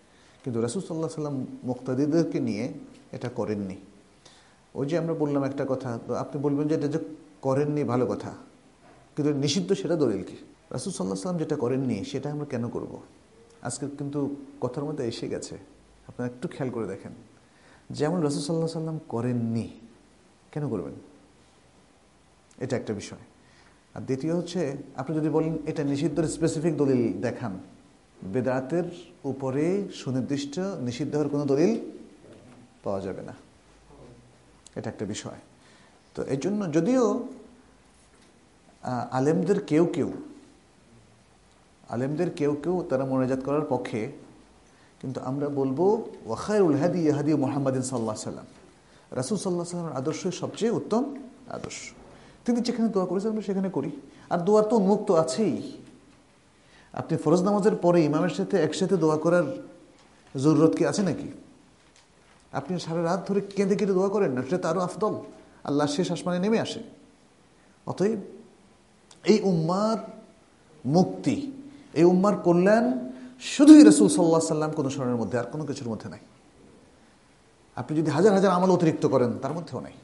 কিন্তু রাসূল সাল্লাল্লাহু আলাইহি ওয়াসাল্লাম মুক্তাদিদেরকে নিয়ে এটা করেননি। ওই যে আমরা বললাম একটা কথা, তো আপনি বলবেন যে এটা যে করেননি ভালো কথা, কিন্তু নিষিদ্ধ সেটা দলিল কি? রাসূল সাল্লাল্লাহু আলাইহি ওয়াসাল্লাম যেটা করেননি সেটা আমরা কেন করব? আজকে কিন্তু কথার মধ্যে এসে গেছে, আপনারা একটু খেয়াল করে দেখেন। যেমন রাসূল সাল্লাল্লাহু আলাইহি ওয়াসাল্লাম করেননি, কেন করবেন? এটা একটা বিষয়। আর দ্বিতীয় হচ্ছে, আপনি যদি বলেন এটা নিষিদ্ধের স্পেসিফিক দলিল দেখান, বেদাতের উপরে সুনির্দিষ্ট নিষিদ্ধ হওয়ার কোনো দলিল পাওয়া যাবে না। এটা একটা বিষয়। তো এর জন্য যদিও আলেমদের কেউ কেউ আলেমদের কেউ কেউ তারা মোনাজাত করার পক্ষে, কিন্তু আমরা বলবো ওয়াখায়রুল হাদি হাদি মুহাম্মাদিন সাল্লাল্লাহু আলাইহি ওয়াসাল্লাম, রাসূল সাল্লাল্লাহু আলাইহি ওয়াসাল্লামের আদর্শ সবচেয়ে উত্তম আদর্শ। তিনি যেখানে দোয়া করেছেন আমরা সেখানে করি। আর দোয়ার তো উন্মুক্ত আছেই। আপনি ফরজ নামাজের পরে ইমামের সাথে একসাথে দোয়া করার জরুরত কি আছে নাকি? আপনি সারা রাত ধরে কেঁদে কেঁদে দোয়া করেন না, সেটা তো আরও আফদল, আল্লাহ শেষ আসমানে নেমে আসে। অতএব এই উম্মার মুক্তি, এই উম্মার কল্যাণ শুধুই রাসূল সাল্লাল্লাহু আলাইহি ওয়াসাল্লাম কোন শরণের মধ্যে, আর কোনো কিছুর মধ্যে নাই। আপনি যদি হাজার হাজার আমল অতিরিক্ত করেন তার মধ্যেও নাই।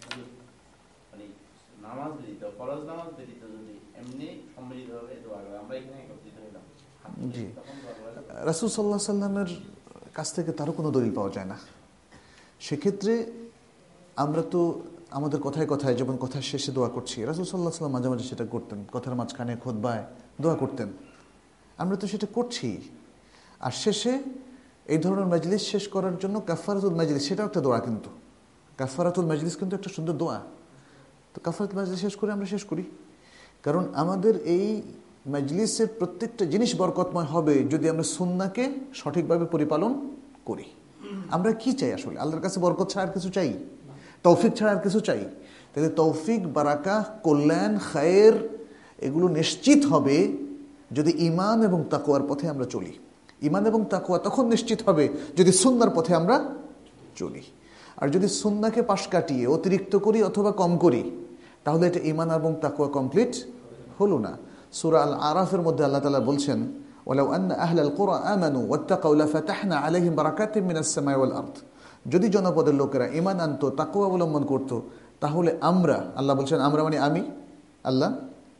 জি, রাসূল সাল্লাল্লাহু আলাইহি ওয়াসাল্লামের কাছ থেকে তারও কোনো দলিল পাওয়া যায় না। সেক্ষেত্রে আমরা তো আমাদের কথায় কথায়, যেমন কথার শেষে দোয়া করছি, রাসূল সাল্লাল্লাহু আলাইহি ওয়াসাল্লাম মাঝে মাঝে সেটা করতেন, কথার মাঝখানে খুতবায় দোয়া করতেন, আমরা তো সেটা করছি। আর শেষে এই ধরনের মাজলিস শেষ করার জন্য কাফারাতুল মাজলিস, সেটাও একটা দোয়া, কিন্তু কাফারাতুল মাজলিস কিন্তু একটা সুন্দর দোয়া। তো কাফারাতুল মাজলিস শেষ করে আমরা শেষ করি, কারণ আমাদের এই মাজলিসের প্রত্যেকটা জিনিস বরকতময় হবে যদি আমরা সুন্নাহকে সঠিকভাবে পরিপালন করি। আমরা কি চাই আসলে? আল্লাহর কাছে বরকত ছাড়া আর কিছু চাই? তৌফিক ছাড়া আর কিছু চাই? তাহলে তৌফিক, বারাকা, কল্যাণ, খায়ের এগুলো নিশ্চিত হবে যদি ঈমান এবং তাকওয়ার পথে আমরা চলি। ঈমান এবং তাকওয়া তখন নিশ্চিত হবে যদি সুন্নাহর পথে আমরা চলি। আর যদি সুন্নাহকে পাশ কাটিয়ে অতিরিক্ত করি অথবা কম করি, তাহলে এটা ঈমান এবং তাকওয়া কমপ্লিট হলো না। সূরা আল আরাফের মধ্যে আল্লাহ তাআলা বলছেন, ওয়ালাউ আন্না আহলাল কুরা আমানু ওয়াত্তাকাউ লাফাতাহনা আলাইহিম বারাকাতিম মিনাস সামাই ওয়াল আরদ, যদি জনপদের লোকেরা ঈমান আনতো, তাকওয়া অবলম্বন করত, তাহলে আমরা, আল্লাহ বলছেন আমরা মানে আমি আল্লাহ,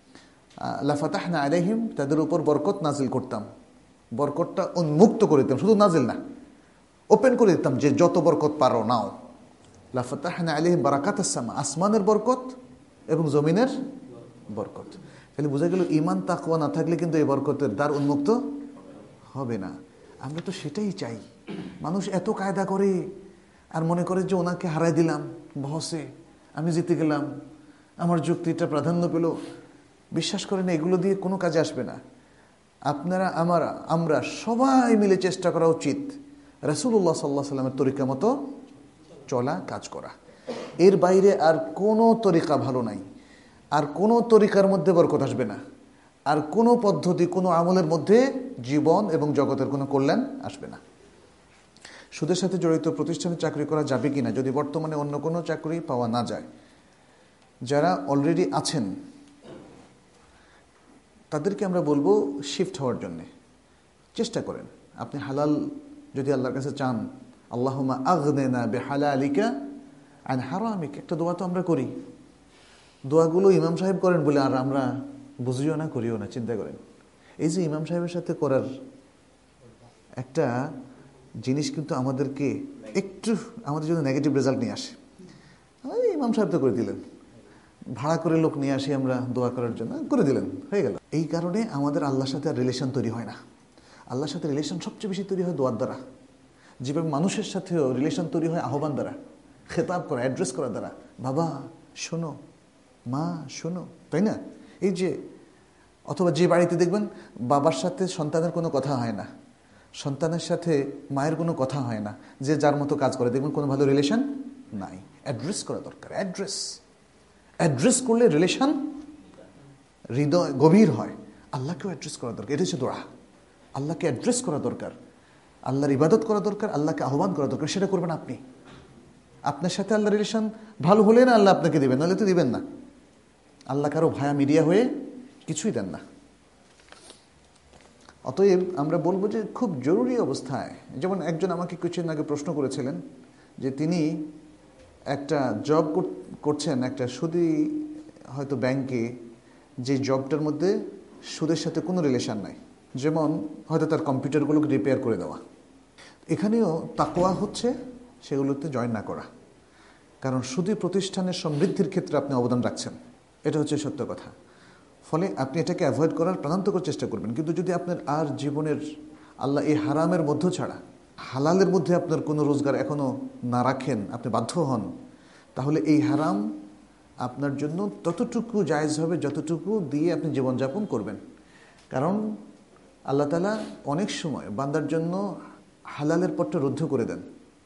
লাফাতাহনা আলাইহিম, তাদের উপর বরকত নাজিল করতাম, বরকতটা উন্মুক্ত করে দিতাম, শুধু নাজিল না, ওপেন করে দিতাম, যে যত বরকত পারো নাও। লাফাতাহনা আলাইহিম বারাকাতাস সামা, আসমানের বরকত এবং জমিনের বরকত। তাহলে বোঝা গেল ঈমান তাকওয়া না থাকলে কিন্তু এই বরকতের দ্বার উন্মুক্ত হবে না। আমরা তো সেটাই চাই। মানুষ এত কায়দা করে আর মনে করে যে ওনাকে হারাই দিলাম বহসে, আমি জিতে গেলাম, আমার যুক্তিটা প্রাধান্য পেল। বিশ্বাস করেন এগুলো দিয়ে কোনো কাজে আসবে না। আপনারা, আমার, আমরা সবাই মিলে চেষ্টা করা উচিত রাসূলুল্লাহ সাল্লাল্লাহু আলাইহি ওয়াসাল্লামের তরিকা মতো চলা, কাজ করা। এর বাইরে আর কোনো তরিকা ভালো নাই, আর কোনো তরিকার মধ্যে বরকত আসবে না, আর কোনো পদ্ধতি, কোনো আমলের মধ্যে জীবন এবং জগতের কোনো কল্যাণ আসবে না। সুদের সাথে জড়িত প্রতিষ্ঠানে চাকরি করা যাবে কিনা যদি বর্তমানে অন্য কোনো চাকরি পাওয়া না যায়? যারা অলরেডি আছেন তাদেরকে আমরা বলবো শিফট হওয়ার জন্যে চেষ্টা করেন। আপনি হালাল যদি আল্লাহর কাছে চান, আল্লাহুম্মা আগনিনা বিহালালিকা আন হারামিক, একটা দোয়া তো আমরা করি। দোয়াগুলো ইমাম সাহেব করেন বলে আর আমরা বুঝিও না, করিও না। চিন্তা করেন, এই যে ইমাম সাহেবের সাথে করার একটা জিনিস কিন্তু আমাদেরকে একটু, আমাদের জন্য নেগেটিভ রেজাল্ট নিয়ে আসে। ইমাম সাহেব তো করে দিলেন, ভাড়া করে লোক নিয়ে আসি আমরা দোয়া করার জন্য, করে দিলেন, হয়ে গেল। এই কারণে আমাদের আল্লাহর সাথে আর রিলেশন তৈরি হয় না। আল্লাহর সাথে রিলেশন সবচেয়ে বেশি তৈরি হয় দোয়ার দ্বারা। যেভাবে মানুষের সাথেও রিলেশন তৈরি হয় আহ্বান দ্বারা, খেতাব করা, অ্যাড্রেস করার দ্বারা, বাবা শোনো, মা শোনো, তাই না? এই যে, অথবা যে বাড়িতে দেখবেন বাবার সাথে সন্তানের কোনো কথা হয় না, সন্তানের সাথে মায়ের কোনো কথা হয় না, যে যার মতো কাজ করে, দেখবেন কোনো ভালো রিলেশন নাই। অ্যাড্রেস করা দরকার। অ্যাড্রেস অ্যাড্রেস করলে রিলেশন হৃদয় গভীর হয়। আল্লাহকেও অ্যাড্রেস করা দরকার। এটা হচ্ছে দোয়া। আল্লাহকে অ্যাড্রেস করা দরকার, আল্লাহর ইবাদত করা দরকার, আল্লাহকে আহ্বান করা দরকার। সেটা করবেন আপনি। আপনার সাথে আল্লাহর রিলেশন ভালো হলে না আল্লাহ আপনাকে দিবেন, নাহলে তো দিবেন না। আল্লাহ কারো ভায়া মিডিয়া হয়ে কিছুই দেন না। অতএব আমরা বলবো যে খুব জরুরি অবস্থায়, যেমন একজন আমাকে কিছুদিন আগে প্রশ্ন করেছিলেন যে তিনি একটা জব করছেন একটা সুদী হয়তো ব্যাংকে, যে জবটার মধ্যে সুদের সাথে কোনো রিলেশন নাই, যেমন হয়তো তার কম্পিউটারগুলোকে রিপেয়ার করে দেওয়া। এখানেও তাকওয়া হচ্ছে সেগুলোতে জয়েন না করা, কারণ সুদী প্রতিষ্ঠানের সমৃদ্ধির ক্ষেত্রে আপনি অবদান রাখছেন, এটা হচ্ছে সত্য কথা। ফলে আপনি এটাকে অ্যাভয়েড করার প্রাণান্তকর চেষ্টা করবেন। কিন্তু যদি আপনার আর জীবনের আল্লাহ এই হারামের মধ্য ছাড়া হালালের মধ্যে আপনার কোনো রোজগার এখনও না রাখেন, আপনি বাধ্য হন, তাহলে এই হারাম আপনার জন্য ততটুকু জায়েজ হবে যতটুকু দিয়ে আপনি জীবনযাপন করবেন। কারণ আল্লাহ তাআলা অনেক সময় বান্দার জন্য হালালের পথটা রুদ্ধ করে দেন,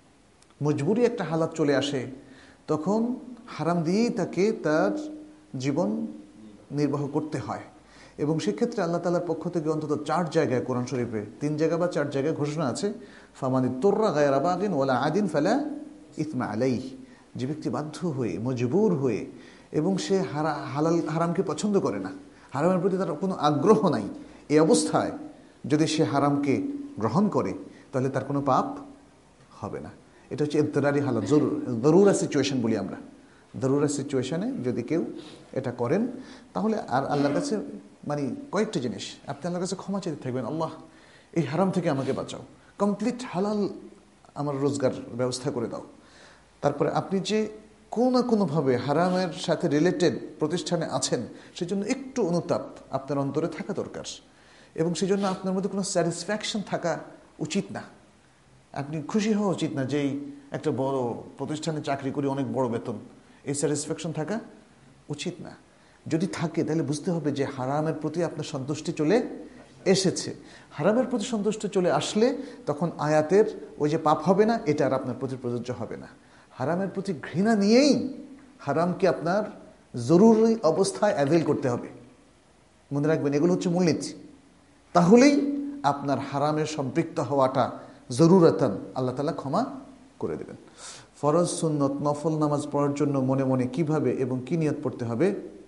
মজবুরি একটা হালাত চলে আসে, তখন হারাম দিয়েই তাকে তার জীবন নির্বাহ করতে হয়। এবং সেক্ষেত্রে আল্লাহ তাআলার পক্ষ থেকে অন্তত চার জায়গায় কোরআন শরীফে তিন জায়গা বা চার জায়গায় ঘোষণা আছে, ফামানি তোর্রা গায়রা বাগিন ওয়ালা আদিন ফালা ইসমা আলাইহি, যে ব্যক্তি বাধ্য হয়ে মজবুর হয়ে এবং সে হারা হালাল হারামকে পছন্দ করে না, হারামের প্রতি তার কোনো আগ্রহ নাই, এই অবস্থায় যদি সে হারামকে গ্রহণ করে তাহলে তার কোনো পাপ হবে না। এটা হচ্ছে ইদরারি হালাত, জরুর জরুরা সিচুয়েশন বলি আমরা। জরুরা সিচুয়েশনে যদি কেউ এটা করেন তাহলে আর আল্লাহর কাছে মানে কয়েকটা জিনিস আপনি আল্লাহর কাছে ক্ষমা চাইতে থাকবেন, আল্লাহ এই হারাম থেকে আমাকে বাঁচাও, কমপ্লিট হালাল আমার রোজগার ব্যবস্থা করে দাও। তারপরে আপনি যে কোনো না কোনোভাবে হারামের সাথে রিলেটেড প্রতিষ্ঠানে আছেন সেজন্য একটু অনুতাপ আপনার অন্তরে থাকা দরকার, এবং সেজন্য আপনার মধ্যে কোনো স্যাটিসফ্যাকশন থাকা উচিত না। আপনি খুশি হওয়া উচিত না যে একটা বড় প্রতিষ্ঠানে চাকরি করি, অনেক বড় বেতন, এই স্যাটিসফ্যাকশন থাকা উচিত না। যদি থাকে তাহলে বুঝতে হবে যে হারামের প্রতি আপনার সন্তুষ্টি চলে এসেছে। হারামের প্রতি সন্তুষ্টি চলে আসলে তখন আয়াতের ওই যে পাপ হবে না, এটা আর আপনার প্রতি প্রযোজ্য হবে না। হারামের প্রতি ঘৃণা নিয়েই হারামকে আপনার জরুরি অবস্থায় অ্যাভেল করতে হবে, মনে রাখবেন এগুলো হচ্ছে মূলনীতি। তাহলেই আপনার হারামের সম্পৃক্ত হওয়াটা জরুরতান আল্লাহ তাআলা ক্ষমা করে দেবেন। ফরজ সুন্নত নফল নামাজ পড়ার জন্য মনে মনে কিভাবে এবং কি নিয়ত পড়তে হবে?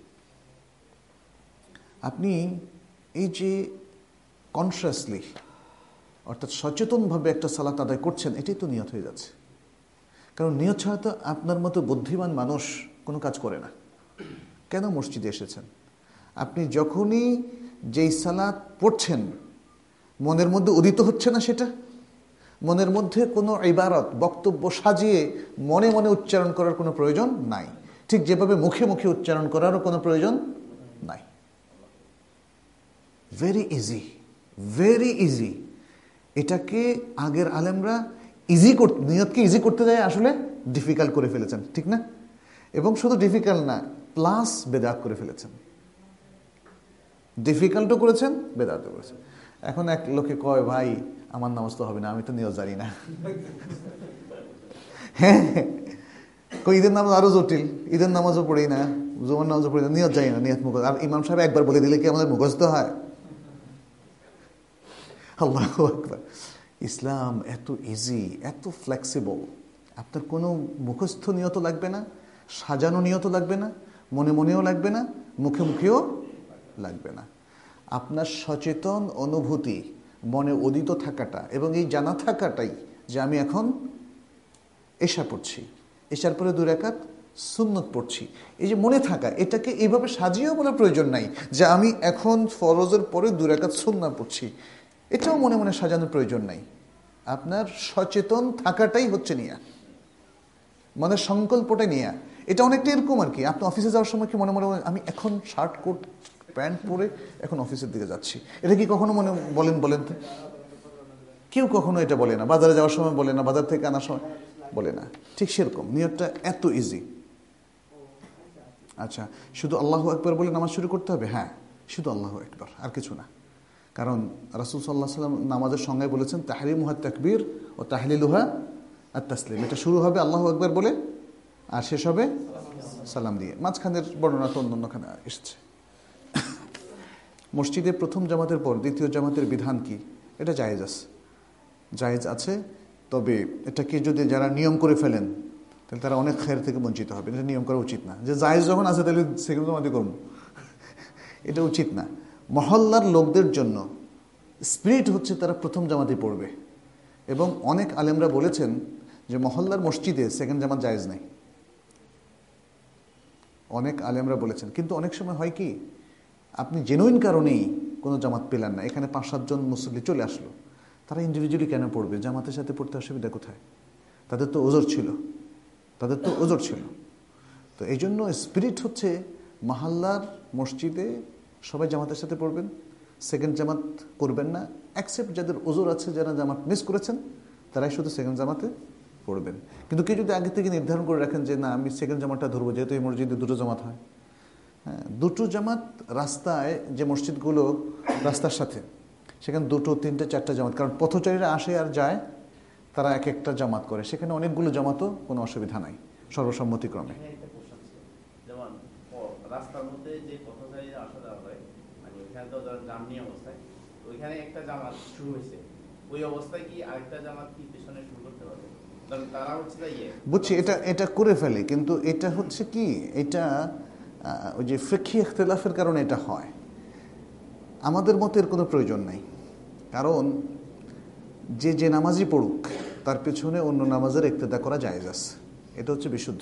আপনি এই যে কনসিয়াসলি অর্থাৎ সচেতনভাবে একটা সালাত আদায় করছেন, এটাই তো নিয়ত হয়ে যাচ্ছে। কারণ নিয়ত ছাড়া তো আপনার মতো বুদ্ধিমান মানুষ কোনো কাজ করে না। কেন মসজিদে এসেছেন? আপনি যখনই যেই সালাত পড়ছেন মনের মধ্যে উদিত হচ্ছে না, সেটা মনের মধ্যে কোনো ইবারত বক্তব্য সাজিয়ে মনে মনে উচ্চারণ করার কোনো প্রয়োজন নাই, ঠিক যেভাবে মুখে মুখে উচ্চারণ করারও কোনো প্রয়োজন নাই। Very easy, very easy. এটাকে আগের আলেমরা ইজি করতে, নিয়তকে ইজি করতে যায় আসলে ডিফিকাল্ট করে ফেলেছেন, ঠিক না? এবং শুধু ডিফিকাল্ট না, প্লাস বেদাত করে ফেলেছেন। ডিফিকাল্টও করেছেন, বেদাতও করেছেন। এখন এক লোকে কয়, ভাই আমার নামাজ তো হবে না, আমি তো নিয়ত জানি না। হ্যাঁ, ঈদের নামাজ আরো জটিল, ঈদের নামাজও পড়ি না, জুমার নামাজও পড়ি না, নিয়ত জানি না, নিয়ত মুখস্থ। আর ইমাম সাহেব একবার বলে দিলে কি আমাদের মুখস্থ হয়? আল্লাহু আকবার। ইসলাম এত ইজি, এত ফ্লেক্সিবল। আপনার কোনো মুখস্থ নিয়ত লাগবে না, সাজানো নিয়ত লাগবে না, মনে মনেও লাগবে না, মুখে মুখেও লাগবে না। আপনার সচেতন অনুভূতি, মনে উদিত থাকাটা এবং এই জানা থাকাটাই যে আমি এখন এশা পড়ছি, এশার পরে দুই রাকাত সুন্নত পড়ছি, এই যে মনে থাকা, এটাকে এইভাবে সাজিয়েও বলার প্রয়োজন নাই যে আমি এখন ফরজের পরে দুই রাকাত সুন্নাত পড়ছি, এটাও মনে মনে সাজানোর প্রয়োজন নাই। আপনার সচেতন থাকাটাই হচ্ছে নিয়া, মনের সংকল্পটাই নিয়া। এটা অনেকটা এরকম আর কি, আপনি অফিসে যাওয়ার সময় কি মনে মনে আমি এখন শার্ট কোট প্যান্ট পরে এখন অফিসের দিকে যাচ্ছি, এটা কি কখনো মনে বলেন? বলেন তো, কেউ কখনো এটা বলে না। বাজারে যাওয়ার সময় বলে না, বাজার থেকে আনার সময় বলে না। ঠিক সেরকম নিয়তটা এত ইজি। আচ্ছা, শুধু আল্লাহু আকবার বলে নামাজ শুরু করতে হবে? হ্যাঁ, শুধু আল্লাহু আকবার, আর কিছু না। কারণ রাসূল সাল্লাল্লাহু আলাইহি ওয়াসাল্লাম নামাজের সংজ্ঞায় বলেছেন তাহরিমুহা তাকবীর ও তাহলিলুহা আত-তাসলিম। এটা শুরু হবে আল্লাহু আকবার বলে আর শেষ হবে সালাম দিয়ে। মাঝখানের বর্ণনা তো অন্যখানে এসেছে। মসজিদে প্রথম জামাতের পর দ্বিতীয় জামাতের বিধান কি? এটা জায়েজ আছে, জায়েজ আছে। তবে এটাকে যদি যারা নিয়ম করে ফেলেন তাহলে তারা অনেক খায়ের থেকে বঞ্চিত হবে। এটা নিয়ম করা উচিত না যে জায়েজ যখন আছে তাহলে সেকেন্ড জামাতে করবো, এটা উচিত না। মহল্লার লোকদের জন্য স্পিরিট হচ্ছে তারা প্রথম জামাতে পড়বে। এবং অনেক আলেমরা বলেছেন যে মহল্লার মসজিদে সেকেন্ড জামাত জায়েজ নেই, অনেক আলেমরা বলেছেন। কিন্তু অনেক সময় হয় কি, আপনি জেনুইন কারণেই কোনো জামাত পেলেন না, এখানে পাঁচ সাতজন মুসল্লি চলে আসলো, তারা ইন্ডিভিজুয়ালি কেন পড়বে? জামাতের সাথে পড়তে অসুবিধা কোথায়? তাদের তো ওজর ছিল, তাদের তো ওজর ছিল। তো এই জন্য স্পিরিট হচ্ছে মহল্লার মসজিদে সবাই জামাতের সাথে পড়বেন, সেকেন্ড জামাত করবেন না, অ্যাকসেপ্ট যাদের ওজর আছে, যারা জামাত মিস করেছেন তারাই শুধু সেকেন্ড জামাতে পড়বেন। কিন্তু কেউ যদি আগে থেকে নির্ধারণ করে রাখেন যে না আমি সেকেন্ড জামাতটা ধরবো, যেহেতু এই মসজিদে দুটো জামাত হয়, হ্যাঁ দুটো জামাত রাস্তায়, যে মসজিদগুলো রাস্তার সাথে, সেখানে দুটো তিনটে চারটা জামাত, কারণ পথচারীরা আসে আর যায়, তারা এক একটা জামাত করে, সেখানে অনেকগুলো জামাতও কোনো অসুবিধা নাই সর্বসম্মতিক্রমে। যেমন রাস্তার মধ্যে যে পথচারীরা আসা যাওয়া হয়, মানে ওইখানে তো জাম নিয়ে অবস্থায়, ওইখানে একটা জামাত শুরু হয়েছে, ওই অবস্থায় কি আরেকটা জামাত কি পেছনে শুরু করতে পারবে? তারা হচ্ছে ইয়ে বুঝছি, এটা এটা করে ফেলে, কিন্তু এটা হচ্ছে কি, এটা ওই যে ফিকহি ইখতিলাফের কারণে এটা হয়। আমাদের মতের কোনো প্রয়োজন নাই, কারণ যে যে নামাজই পড়ুক তার পেছনে অন্য নামাজের ইক্তেদা করা জায়েজ আছে, এটা হচ্ছে বিশুদ্ধ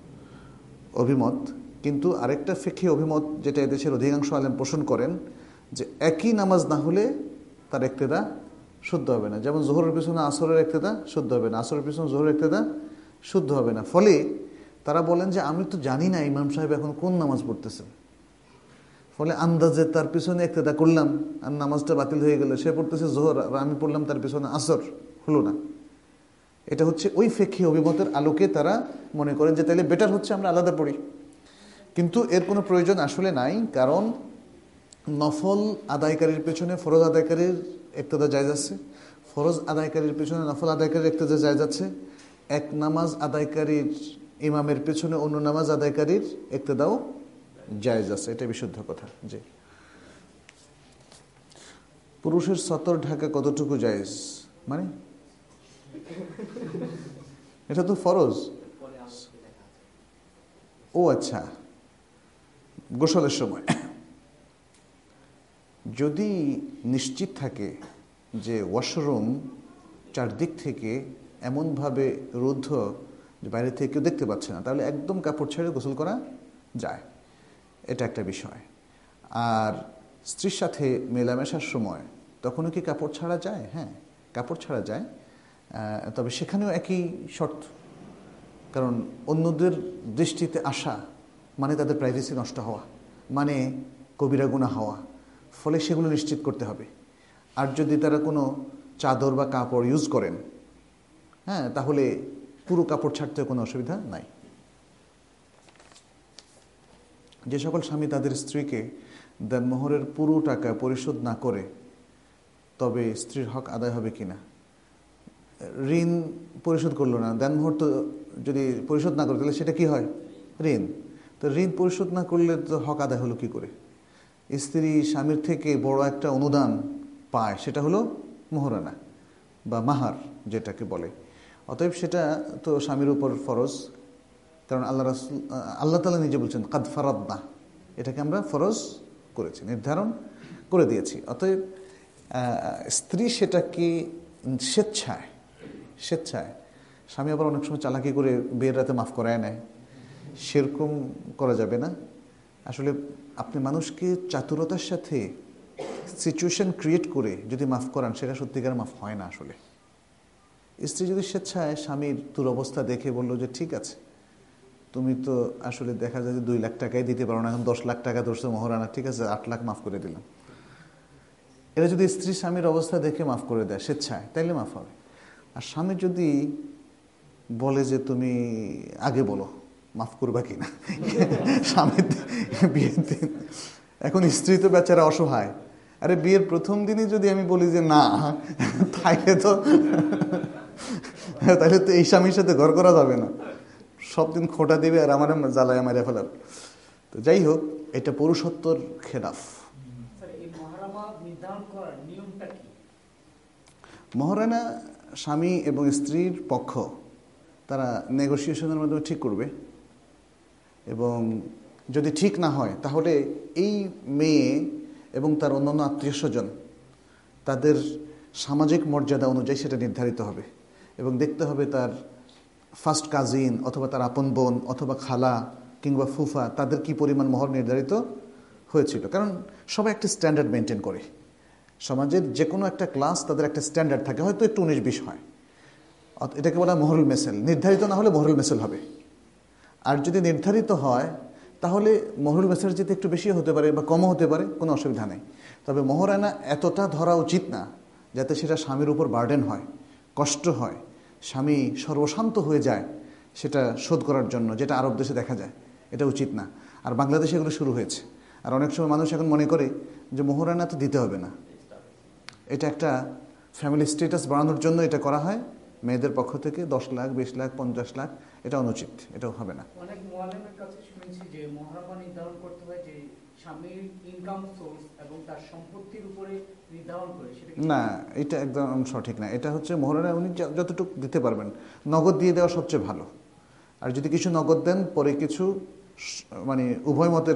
অভিমত। কিন্তু আরেকটা ফিকহি অভিমত যেটা এদেশের অধিকাংশ আলেম পোষণ করেন, যে একই নামাজ না হলে তার ইক্তেদা শুদ্ধ হবে না। যেমন জোহরের পিছনে আসরের ইক্তেদা শুদ্ধ হবে না, আসরের পিছনে জোহরের ইক্তেদা শুদ্ধ হবে না। ফলে তারা বলেন যে আমি তো জানি না ইমাম সাহেব এখন কোন নামাজ পড়তেছেন, ফলে আন্দাজে তার পিছনে ইক্তেদা করলাম আর নামাজটা বাতিল হয়ে গেল, সে পড়তেছে জোহর আর আমি পড়লাম তার পিছনে আসর, হলো না। এটা হচ্ছে ওই ফিকহি অভিমতের আলোকে তারা মনে করেন যে তাহলে বেটার হচ্ছে আমরা আলাদা পড়ি। কিন্তু এর কোনো প্রয়োজন আসলে নাই, কারণ নফল আদায়কারীর পেছনে ফরজ আদায়কারীর ইক্তেদা জায়েজ আছে, ফরজ আদায়কারীর পেছনে নফল আদায়কারীর ইক্তেদা জায়েজ আছে, এক নামাজ আদায়কারীর ইমামের পেছনে অন্য নামাজ আদায়কারীর ইক্তেদাও জায়েজ আছে, এটা বিশুদ্ধ কথা। জি, পুরুষের সতর ঢাকা কতটুকু জায়েজ? মানে এটা তো ফরজ। ও আচ্ছা, গোসলের সময় যদি নিশ্চিত থাকে যে ওয়াশরুম চারদিক থেকে এমনভাবে রুদ্ধ যে বাইরে থেকে কেউ দেখতে পাচ্ছে না, তাহলে একদম কাপড় ছেড়ে গোসল করা যায়, এটা একটা বিষয়। আর স্ত্রীর সাথে মেলামেশার সময় তখনও কি কাপড় ছাড়া যায়? হ্যাঁ, কাপড় ছাড়া যায়, তবে সেখানেও একই শর্ত, কারণ অন্যদের দৃষ্টিতে আসা মানে তাদের প্রাইভেসি নষ্ট হওয়া, মানে কবিরা গুনাহ হওয়া, ফলে সেগুলো নিশ্চিত করতে হবে। আর যদি তারা কোনো চাদর বা কাপড় ইউজ করেন, হ্যাঁ, তাহলে পুরো কাপড় ছাড়তে কোনো অসুবিধা নাই। যে সকল স্বামী তাদের স্ত্রীকে দেনমোহরের পুরো টাকা পরিশোধ না করে, তবে স্ত্রীর হক আদায় হবে কিনা? ঋণ পরিশোধ করলো না, দেনমোহর তো যদি পরিশোধ না করে তাহলে সেটা কি হয়? ঋণ। তো ঋণ পরিশোধ না করলে তো হক আদায় হলো কি করে? স্ত্রী স্বামীর থেকে বড় একটা অনুদান পায়, সেটা হলো মোহরানা বা মাহার যেটাকে বলে। অতএব সেটা তো স্বামীর উপর ফরজ, কারণ আল্লাহ রাসূল আল্লাহ তাআলা নিজে বলছেন কাদ ফারাদনা, এটাকে আমরা ফরজ করেছি, নির্ধারণ করে দিয়েছি। অতএব স্ত্রী সেটাকে স্বেচ্ছায় স্বেচ্ছায় স্বামী আবার অনেক সময় চালাকি করে বিয়ের রাতে মাফ করায় নেয়, সেরকম করা যাবে না। আসলে আপনি মানুষকে চাতুরতার সাথে সিচুয়েশন ক্রিয়েট করে যদি মাফ করান, সেটা সত্যিকার মাফ হয় না। আসলে স্ত্রী যদি স্বেচ্ছায় স্বামীর দুরবস্থা দেখে বললো যে ঠিক আছে, তুমি তো আসলে দেখা যায় যে দুই লাখ টাকাই দিতে পারো না, এখন দশ লাখ টাকা ধরছো মোহরানা, ঠিক আছে আট লাখ মাফ করে দিলাম, এটা যদি স্ত্রী স্বামীর অবস্থা দেখে মাফ করে দেয় স্বেচ্ছায়, তাইলে মাফ হবে। আর স্বামী যদি বলে যে তুমি আগে বলো মাফ করবা কিনা, স্বামীর বিয়ের দিন, এখন স্ত্রী তো বেচারা অসহায়, আরে বিয়ের প্রথম দিনই যদি আমি বলি যে না, তাইলে তো তাহলে তো এই স্বামীর সাথে ঘর করা যাবে না, সব দিন খোঁটা দেবে আর আমার জ্বালায় মারিয়া ফেলার। তো যাই হোক, এটা পুরুষত্বর খেলাফ। মহারানা স্বামী এবং স্ত্রীর পক্ষ তারা নেগোসিয়েশনের মাধ্যমে ঠিক করবে, এবং যদি ঠিক না হয় তাহলে এই মেয়ে এবং তার অন্যান্য আত্মীয় স্বজন তাদের সামাজিক মর্যাদা অনুযায়ী সেটা নির্ধারিত হবে এবং দেখতে হবে তার ফার্স্ট কাজিন অথবা তার আপন বোন অথবা খালা কিংবা ফুফা তাদের কি পরিমাণ মোহর নির্ধারিত হয়েছিল। কারণ সবাই একটা স্ট্যান্ডার্ড মেনটেন করে, সমাজের যে কোনো একটা ক্লাস তাদের একটা স্ট্যান্ডার্ড থাকে, হয়তো একটু উনিশ বিশ হয়, এটাকে বলা মোহরুল মেসেল। নির্ধারিত না হলে মোহরুল মেসেল হবে, আর যদি নির্ধারিত হয় তাহলে মোহরুল মেসেল যেতে একটু বেশি হতে পারে বা কমও হতে পারে, কোনো অসুবিধা নেই। তবে মোহরানা এতটা ধরা উচিত না যাতে সেটা স্বামীর উপর বার্ডেন হয়, কষ্ট হয়, স্বামী সর্বশান্ত হয়ে যায় সেটা শোধ করার জন্য, যেটা আরব দেশে দেখা যায়। এটা উচিত না। আর বাংলাদেশে এগুলো শুরু হয়েছে। আর অনেক সময় মানুষ এখন মনে করে যে মোহরানা তো দিতে হবে না, এটা একটা ফ্যামিলি স্ট্যাটাস বাড়ানোর জন্য এটা করা হয় মেয়েদের পক্ষ থেকে। দশ লাখ বিশ লাখ পঞ্চাশ লাখ এটা অনুচিত, এটাও হবে না। অনেক মুআল্লিমের কাছে শুনেছি যে মোহরানা নির্ধারণ করতে হয় যে স্বামীর ইনকাম সোর্স এবং তার সম্পত্তির উপরে নির্ধারণ করে, সেটা না, এটা একদম সঠিক না। এটা হচ্ছে মোহরানা উনি যতটুকু দিতে পারবেন, নগদ দিয়ে দেওয়া সবচেয়ে ভালো। আর যদি কিছু নগদ দেন, পরে কিছু মানে উভয় মতের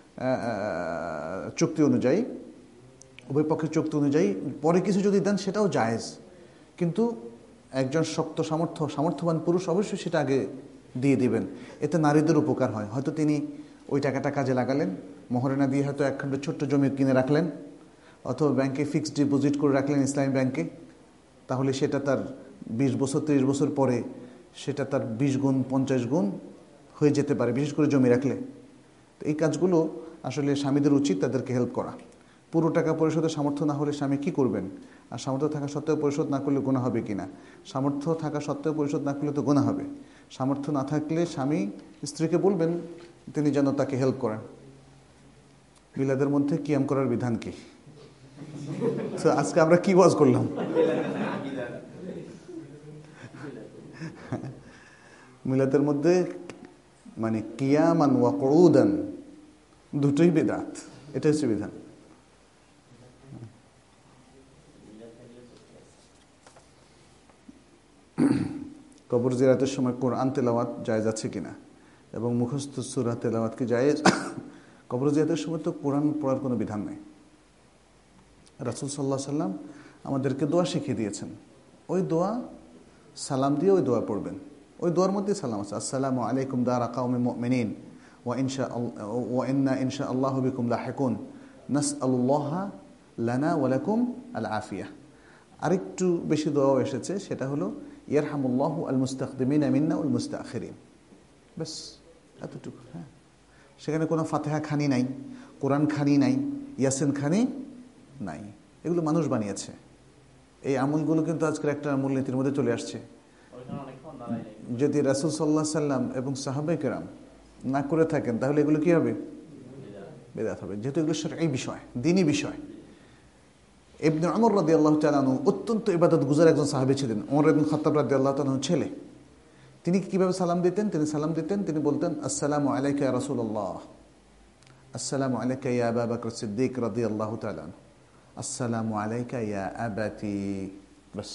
চুক্তি অনুযায়ী, উভয় পক্ষের চুক্তি অনুযায়ী পরে কিছু যদি দেন সেটাও জায়েজ। কিন্তু একজন শক্ত সামর্থ্য সামর্থ্যবান পুরুষ অবশ্যই সেটা আগে দিয়ে দিবেন, এতে নারীদের উপকার হয়। হয়তো তিনি ওই টাকাটা কাজে লাগালেন, মোহরানা দিয়ে হয়তো একখণ্ড ছোট্ট জমি কিনে রাখলেন, অথবা ব্যাংকে ফিক্সড ডিপোজিট করে রাখলেন ইসলামী ব্যাংকে, তাহলে সেটা তার বিশ বছর ত্রিশ বছর পরে সেটা তার বিশ গুণ পঞ্চাশ গুণ হয়ে যেতে পারে, বিশেষ করে জমি রাখলে। তো এই কাজগুলো আসলে স্বামীদের উচিত তাদেরকে হেল্প করা। পুরো টাকা পরিশোধের সামর্থ্য না হলে স্বামী কী করবেন? আর সামর্থ্য থাকা সত্ত্বেও পরিশোধ না করলে গুনাহ হবে কি না? সামর্থ্য থাকা সত্ত্বেও পরিশোধ না করলে তো গুনাহ হবে। সামর্থ্য না থাকলে স্বামী স্ত্রীকে বলবেন তিনি যেন তাকে হেল্প করেন। মিলাদের মধ্যে কিয়াম করার বিধান কি? তো আজকে আমরা কি ওয়াজ করলাম? মিলাদের মধ্যে মানে কিয়ামান ওয়া কুউদান দুটোই বিদআত, এটা হচ্ছে বিধান। কবর জিয়ারতের সময় কোরআন তেলাওয়াত জায়েজ আছে কিনা এবং মুখস্থ সূরা তেলাওয়াত কি জায়েজ? কবর জিয়ারতের সময় তো কোরআন পড়ার কোনো বিধান নেই। রাসূল সাল্লাল্লাহু আলাইহি সাল্লাম আমাদেরকে দোয়া শিখিয়ে দিয়েছেন, ওই দোয়া সালাম দিয়ে ওই দোয়া পড়বেন। ওই দোয়ার মধ্যে সালাম আছে, আসসালামু আলাইকুম দারা কাওমিন মুমিনিন ওয়া ইনশা ওয়া ইন্না ইনশাআল্লাহু বিকুম লাহিকুন নাসআলুল্লাহা লানা ওয়া লাকুম আল আফিয়া। আরেকটু বেশি দোয়াও এসেছে, সেটা হলো ইয়ারহামুল্লাহু আল মুস্তাকদিমিনা মিন্না ওয়াল মুস্তাখিরিন। ব্যাস এতটুকু। হ্যাঁ, সেখানে কোনো ফাতিহা খানি নাই, কোরআন খানি নাই, ইয়াসিন খানি নাই, এগুলো মানুষ বানিয়েছে। এই আমলগুলো কিন্তু আজকের একটা মূলনীতির মধ্যে চলে আসছে। যদি রাসূল সাল্লাল্লাহু আলাইহি সাল্লাম এবং সাহাবায়ে কেরাম না করে থাকেন তাহলে এগুলো কি হবে? বিদআত হবে, যেহেতু এগুলো শরঈ বিষয়, দ্বীনি বিষয়। ইবনে উমর রাদিয়াল্লাহু তাআলা আনহু অত্যন্ত ইবাদত গুজার একজন সাহাবী ছিলেন। ওমর ইবনে খাত্তাব রাদিয়াল্লাহু তাআলা আনহু ছেলে। তিনি কিভাবে সালাম দিতেন? তিনি সালাম দিতেন, তিনি বলতেন আসসালামু আলাইকা ইয়া রাসূলুল্লাহ, আসসালামু আলাইকা ইয়া আবা বকর সিদ্দিক রাদিয়াল্লাহু তাআলা আনহু, আসসালামু আলাইকা ইয়া আবাতি। বাস,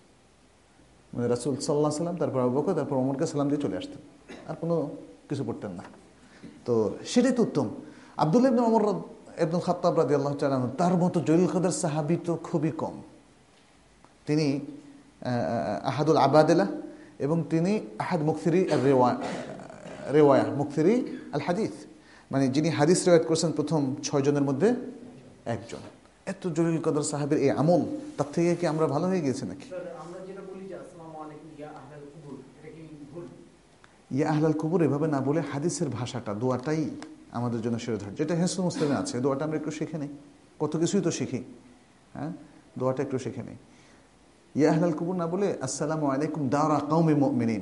মানে রাসূল সাল্লাল্লাহু আলাইহি সাল্লাম, তারপর আবু বকর, তারপর ওমরকে সালাম দিয়ে চলে আসতেন, আর কোনো কিছু করতেন না। তো সেটাই তো উত্তম। আব্দুল্লাহ ইবনে ওমর ইবনুল খাত্তাব রাদিয়াল্লাহু তাআলা আনহু, তার মতো জলিল কদর সাহাবী তো খুবই কম। তিনি আহাদুল আবাদিলা এবং তিনি আহাদ মুকসিরি রেওয়ায়া মুকসিরি আল হাদিস, মানে যিনি হাদিস রেওয়ায়াত করেছেন প্রথম ছয় জনের মধ্যে একজন। এত জলিল কদর সাহাবীর এই আমল, তার থেকে কি আমরা ভালো হয়ে গেছি নাকি? আমরা যেটা বলি যে আসসালামু আলাইকুম ইয়া আহলাল কুবুর, এটা কি ভুল? ইয়া আহলাল কুবুর এভাবে না বলে হাদিসের ভাষাটা, দোয়াটাই আমাদের জন্য শিরোধার্য। যেটা হিসু মুসলিমে আছে, দোয়াটা আমরা একটু শিখে নেই, কত কিছুই তো শিখি। হ্যাঁ, দোয়াটা একটু শিখে নেই। ইয়া আহলাল কুবুর না বলে আসসালামু আলাইকুম দারা কাওমিন মুমিনিন।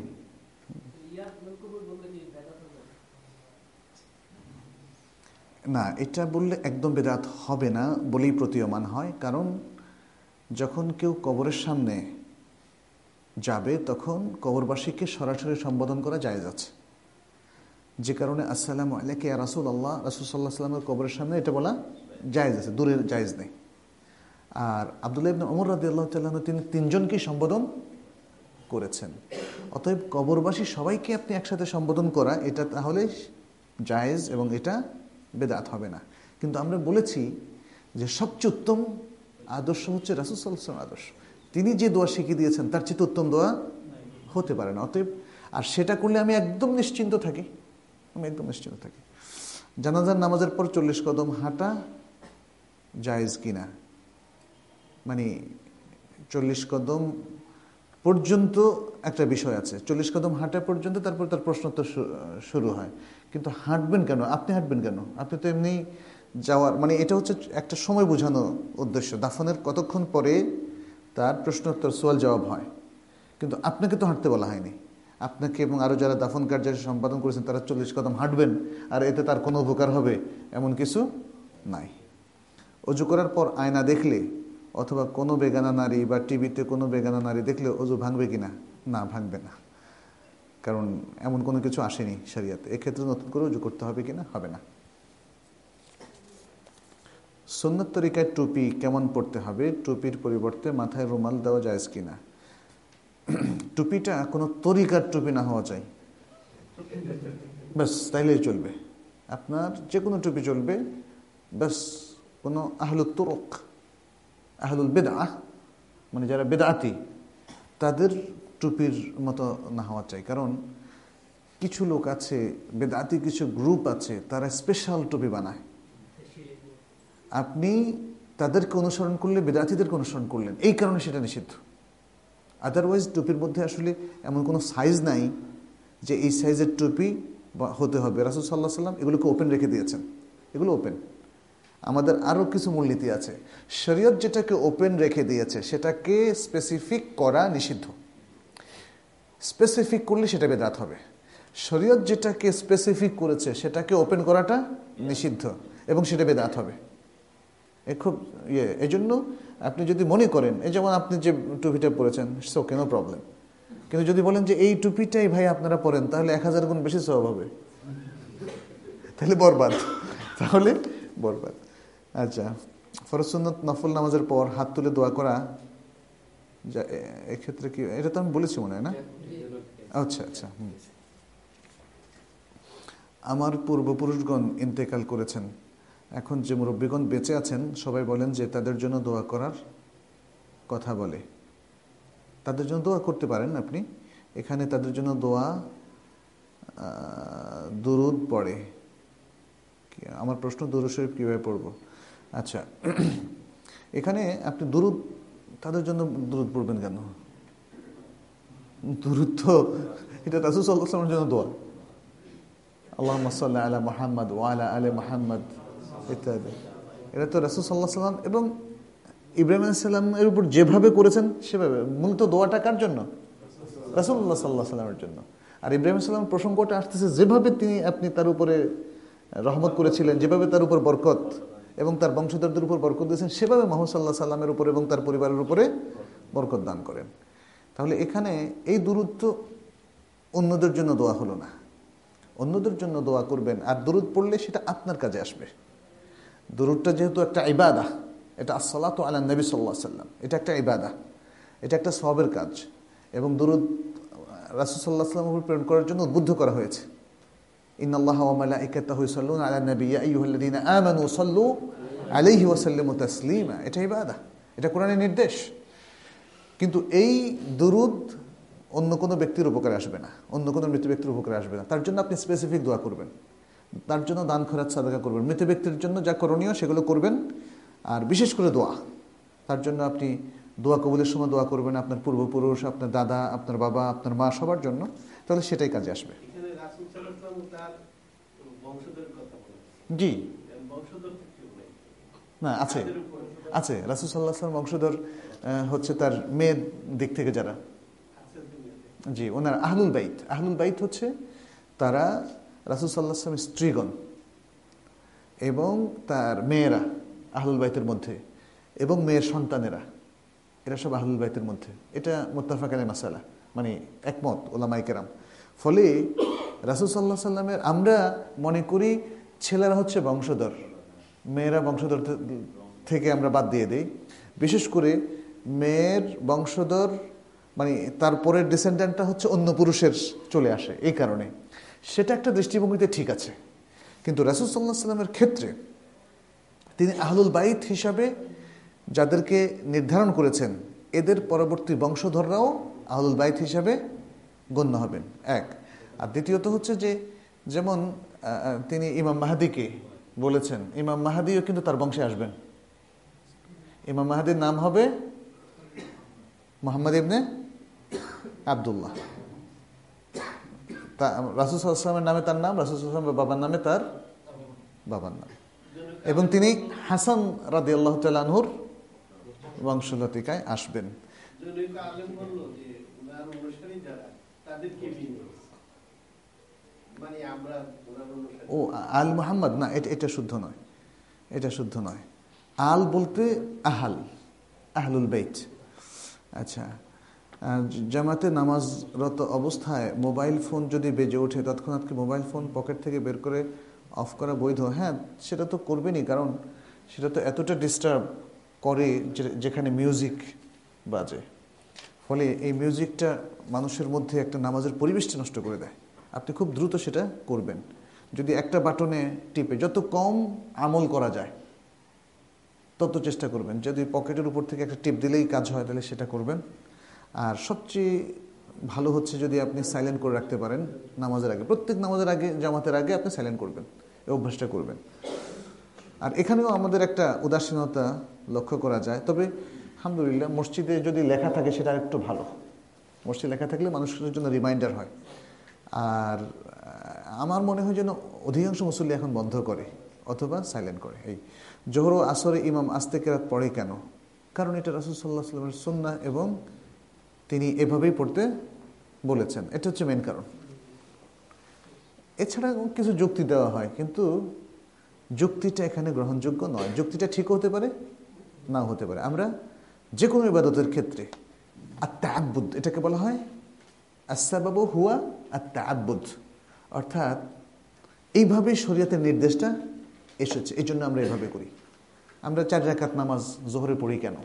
না, এটা বললে একদম বেদাত হবে না বলেই প্রতীয়মান হয়। কারণ যখন কেউ কবরের সামনে যাবে তখন কবরবাসীকে সরাসরি সম্বোধন করা জায়েজ আছে, যে কারণে আসসালামু আলাইকা ইয়া রাসূলুল্লাহ, রাসূল সাল্লাল্লাহু আলাইহি ওয়াসাল্লামের কবরের সামনে এটা বলা জায়েজ আছে, দূরের জায়েজ নেই। আর আব্দুল্লাহ ইবনে ওমর রাদিয়াল্লাহু তাআলা আনহু তিনি তিনজনকেই সম্বোধন করেছেন। অতএব কবরবাসী সবাইকে আপনি একসাথে সম্বোধন করা এটা তাহলে জায়েজ এবং এটা বেদাত হবে না। কিন্তু আমরা বলেছি যে সবচেয়ে উত্তম আদর্শ হচ্ছে রাসূল সাল্লাল্লাহু আলাইহি ওয়াসাল্লামের আদর্শ। তিনি যে দোয়া শিখিয়ে দিয়েছেন তার চেয়ে উত্তম দোয়া হতে পারে না। অতএব আর সেটা করলে আমি একদম নিশ্চিন্ত থাকি, আমি একদম নিশ্চিন্ত থাকি। জানাজার নামাজের পর চল্লিশ কদম হাঁটা জায়েজ কিনা, মানে চল্লিশ কদম পর্যন্ত একটা বিষয় আছে, চল্লিশ কদম হাঁটা পর্যন্ত, তারপর তার প্রশ্নোত্তর শুরু হয়। কিন্তু হাঁটবেন কেন? আপনি হাঁটবেন কেন? আপনি তো এমনি যাওয়ার, মানে এটা হচ্ছে একটা সময় বোঝানো উদ্দেশ্য। দাফনের কতক্ষণ পরে তার প্রশ্নোত্তর সোয়াল জবাব হয়, কিন্তু আপনাকে তো হাঁটতে বলা হয়নি। আপনাকে এবং আরও যারা দাফন কার্য সম্পাদন করেছেন তারা চল্লিশ কদম হাঁটবেন আর এতে তার কোনো উপকার হবে এমন কিছু নাই। অজু করার পর আয়না দেখলে অথবা কোনো বেগানা নারী বা টিভিতে কোনো বেগানা নারী দেখলে অজু ভাঙবে কিনা? না, ভাঙবে না, কারণ এমন কোনো কিছু আসেনি শরিয়াতে। এক্ষেত্রে নতুন করে অজু করতে হবে কিনা? হবে না। সুন্নত তরিকায় টুপি কেমন পড়তে হবে? টুপির পরিবর্তে মাথায় রুমাল দেওয়া জায়েজ কিনা? টুপিটা কোনো তরিকার টুপি না হওয়া চাই, ব্যাস, তাইলেই চলবে। আপনার যে কোনো টুপি চলবে, ব্যাস কোনো আহলুত তুরক, আহলুল বেদআহ, মানে যারা বেদআতি, তাদের টুপির মতো না হওয়া চাই। কারণ কিছু লোক আছে, বেদআতি কিছু গ্রুপ আছে, তারা স্পেশাল টুপি বানায়। আপনি তাদেরকে অনুসরণ করলে বেদআতিদেরকে অনুসরণ করলেন, এই কারণে সেটা নিষিদ্ধ। আদারওয়াইজ টুপির মধ্যে আসলে এমন কোনো সাইজ নাই যে এই সাইজের টুপি হতে হবে। রাসূল সাল্লাল্লাহু আলাইহি ওয়াসাল্লাম এগুলোকে ওপেন রেখে দিয়েছেন, এগুলো ওপেন। আমাদের আরও কিছু মূলনীতি আছে। শরীয়ত যেটাকে ওপেন রেখে দিয়েছে সেটাকে স্পেসিফিক করা নিষিদ্ধ। স্পেসিফিক করলে সেটা বেদাত হবে। শরীয়ত যেটাকে স্পেসিফিক করেছে সেটাকে ওপেন করাটা নিষিদ্ধ এবং সেটা বেদাত হবে। এ খুব ইয়ে, এই জন্য আপনি যদি মনে করেন, এই যেমন আপনি যে টুপিটা পরেছেন, সো কেন প্রবলেম, কিন্তু যদি বলেন যে এই টুপিটাই ভাই আপনারা পরেন, তাহলে এক হাজার গুণ বেশি সওয়াব হবে, তাহলে বরবাদ, তাহলে বরবাদ। আচ্ছা, ফরজ সুন্নত নফল নামাজের পর হাত তুলে দোয়া করা, এক্ষেত্রে কি, এটা তো আমি বলেছি মনে হয় না? আচ্ছা আচ্ছা হুম আমার পূর্বপুরুষগণ ইন্তেকাল করেছেন, এখন যে মুরব্বীগণ বেঁচে আছেন সবাই বলেন যে তাদের জন্য দোয়া করার কথা বলে। তাদের জন্য দোয়া করতে পারেন আপনি। এখানে তাদের জন্য দোয়া দুরুদ পড়ে। আমার প্রশ্ন, দুরুদ শরীফ কীভাবে পড়ব? আচ্ছা, এখানে আপনি দুরুদ, তাদের জন্য দুরুদ পড়বেন কেন? দুরুদ তো এটা রাসূল সাল্লাল্লাহু আলাইহি ওয়াসাল্লামের জন্য দোয়া, আল্লাহুম্মা সাল্লি আলা মুহাম্মাদ ওয়া আলা আলি মুহাম্মাদ ইত্যাদি। এটা তো রাসূল সাল্লাল্লাহু আলাইহি ওয়াসাল্লাম এবং ইব্রাহিম আলাইহিস সালামের উপর যেভাবে করেছেন সেভাবে। মূলত দোয়াটা কার জন্য? রাসূলুল্লাহ সাল্লাল্লাহু আলাইহি ওয়াসাল্লামের জন্য। আর ইব্রাহিম আলাইহিস সালাম প্রসঙ্গটা আসতেছে যেভাবে তিনি আপনি তার উপরে রহমত করেছিলেন, যেভাবে তার উপর বরকত এবং তার বংশধরদের উপর বরকত দিয়েছেন, সেভাবে মুহাম্মদ সাল্লাল্লাহু আলাইহি সাল্লামের উপর এবং তার পরিবারের উপরে বরকত দান করেন। তাহলে এখানে এই দুরূদ তো অন্যদের জন্য দোয়া হলো না, অন্যদের জন্য দোয়া করবেন। আর দুরূদ পড়লে সেটা আপনার কাজে আসবে। দুরূদটা যেহেতু একটা ইবাদা, এটা আসসালাতু আলা নবী সাল্লাল্লাহু আলাইহি সাল্লাম, এটা একটা ইবাদা, এটা একটা সওয়াবের কাজ। এবং দুরূদ রাসূল সাল্লাল্লাহু আলাইহি ওয়াসাল্লামের উপর প্রেরণ করার জন্য উদ্বুদ্ধ করা হয়েছে। ইন্নাল্লাহা ওয়া মালাইকাতাহু ইউসাল্লুনা আলা নবী ইয়া আইয়ুহাল্লাযীনা আমানু সাল্লু আলাইহি ওয়া সাল্লিমু তাসলিমা, এটা ইবাদা, এটা কোরআনের নির্দেশ। কিন্তু এই দুরূদ অন্য কোনো ব্যক্তির উপকারে আসবে না, অন্য কোনো মৃত ব্যক্তির উপকারে আসবে না। তার জন্য আপনি স্পেসিফিক দোয়া করবেন, তার জন্য দান খয়রাত সাদাকা করবেন, মৃত ব্যক্তির জন্য যা করণীয় সেগুলো করবেন। আর বিশেষ করে দোয়া, তার জন্য আপনি দোয়া কবুলের সময় দোয়া করবেন আপনার পূর্বপুরুষ, আপনার দাদা, আপনার বাবা, আপনার মা, সবার জন্য, তাহলে সেটাই কাজে আসবে। জি না, আছে আছে রাসূল সাল্লাল্লাহু আলাইহি ওয়াসাল্লাম বংশধর হচ্ছে তার মেয়ের দিক থেকে যারা, জি ওনার আহলুল বাইত। আহলুল বাইত হচ্ছে তারা রাসূল সাল্লাল্লাহু আলাইহি ওয়াসাল্লামের স্ত্রীগণ এবং তার মেয়েরা আহলুল বাইতের মধ্যে, এবং মেয়ের সন্তানেরা, এরা সব আহলুল বাইতের মধ্যে। এটা মুত্তাফাক আলাইহি মাসালা, মানে একমত উলামায়ে কেরাম। ফলে রাসূল সাল্লাল্লাহু আলাইহি ওয়াসাল্লামের, আমরা মনে করি ছেলেরা হচ্ছে বংশধর, মেয়েরা বংশধর থেকে আমরা বাদ দিয়ে দিই। বিশেষ করে মেয়ের বংশধর মানে তারপরের ডিসেন্ডেন্টটা হচ্ছে অন্য পুরুষের চলে আসে, এই কারণে সেটা একটা দৃষ্টিভঙ্গিতে ঠিক আছে। কিন্তু রাসূল সাল্লাল্লাহু আলাইহি ওয়াসাল্লামের ক্ষেত্রে তিনি আহলুল বাইত হিসাবে যাদেরকে নির্ধারণ করেছেন এদের পরবর্তী বংশধররাও আহলুল বাইত হিসাবে গণ্য হবেন, এক। আর দ্বিতীয়ত হচ্ছে যে যেমন তিনি ইমাম মাহাদিকে বলেছেন, ইমাম মাহাদিও কিন্তু তার বংশে আসবেন। ইমাম মাহাদির নাম হবে মুহাম্মদ ইবনে আব্দুল্লাহ। তা রাসূল সাল্লাল্লাহু আলাইহি ওয়াসাল্লামের নামে তার নাম, রাসূল সাল্লাল্লাহু আলাইহি ওয়াসাল্লামের বাবার নামে তার বাবার নাম, এবং তিনি হাসান রাদিয়াল্লাহু তাআলা আনহুর বংশলতিকায় আসবেন। ও আল মুহাম্মদ না, এটা শুদ্ধ নয়, এটা শুদ্ধ নয়। আল বলতে আহাল, আহলুল বাইত। আচ্ছা, জামাতে নামাজরত অবস্থায় মোবাইল ফোন যদি বেজে ওঠে তৎক্ষণাৎ কি মোবাইল ফোন পকেট থেকে বের করে অফ করা বৈধ? হ্যাঁ, সেটা তো করবেনই, কারণ সেটা তো এতটা ডিস্টার্ব করে যেখানে মিউজিক বাজে, ফলে এই মিউজিকটা মানুষের মধ্যে একটা নামাজের পরিবেশটা নষ্ট করে দেয়। আপনি খুব দ্রুত সেটা করবেন। যদি একটা বাটনে টিপে যত কম আমল করা যায় তত চেষ্টা করবেন। যদি পকেটের উপর থেকে একটা টিপ দিলেই কাজ হয় তাহলে সেটা করবেন। আর সবচেয়ে ভালো হচ্ছে যদি আপনি সাইলেন্ট করে রাখতে পারেন নামাজের আগে, প্রত্যেক নামাজের আগে, জামাতের আগে আপনি সাইলেন্ট করবেন, এই অভ্যাসটা করবেন। আর এখানেও আমাদের একটা উদাসীনতা লক্ষ্য করা যায়, তবে আলহামদুলিল্লাহ মসজিদে যদি লেখা থাকে সেটা একটু ভালো। মসজিদে লেখা থাকলে মানুষের জন্য রিমাইন্ডার হয়। আর আমার মনে হয় যেন অধিকাংশ মুসল্লি এখন বন্ধ করে অথবা সাইলেন্ট করে। এই জোহর ও আসরে ইমাম আস্তে কেরাত পড়ে কেন? কারণ এটা রাসূল সাল্লাল্লাহু আলাইহি ওয়াসাল্লামের সুন্নাহ এবং তিনি এভাবেই পড়তে বলেছেন, এটা হচ্ছে মেন কারণ। এছাড়া কিছু যুক্তি দেওয়া হয়, কিন্তু যুক্তিটা এখানে গ্রহণযোগ্য নয়। যুক্তিটা ঠিক হতে পারে, নাও হতে পারে। আমরা যে কোনো ইবাদতের ক্ষেত্রে আত-তাআব্বুদ, এটাকে বলা হয় আস-সাবাবু হুয়া আত-তাআব্বুদ, অর্থাৎ এইভাবে শরীয়তের নির্দেশটা এসেছে, এই জন্য আমরা এভাবে করি। আমরা চার রাকাত নামাজ জোহরে পড়ি কেন,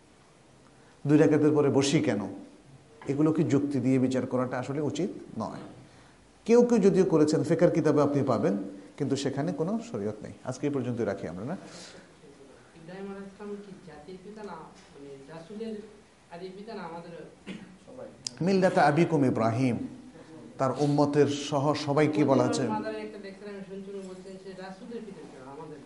দুই রাকাতের পরে বসি কেন, এগুলোকে যুক্তি দিয়ে বিচার করাটা আসলে উচিত নয়। কেউ কেউ যদিও করেছেন, ফিকহ কিতাবে আপনি পাবেন, কিন্তু সেখানে কোনো শরীয়ত নেই। আজকে এই পর্যন্ত রাখি আমরা। না, ইব্রাহিম আলাইহিস সালাম কি জাতির পিতা না, মানে রাসূলের আদি পিতা না? আমাদের সবাই মিল্লাতা আবিকুম ইব্রাহিম, তার উম্মতের সহ সবাইকে বলা আছে। মাদারে একটা দেখছিলাম, শুনছি বলছেন যে রাসূলের পিতা ছিল আমাদের।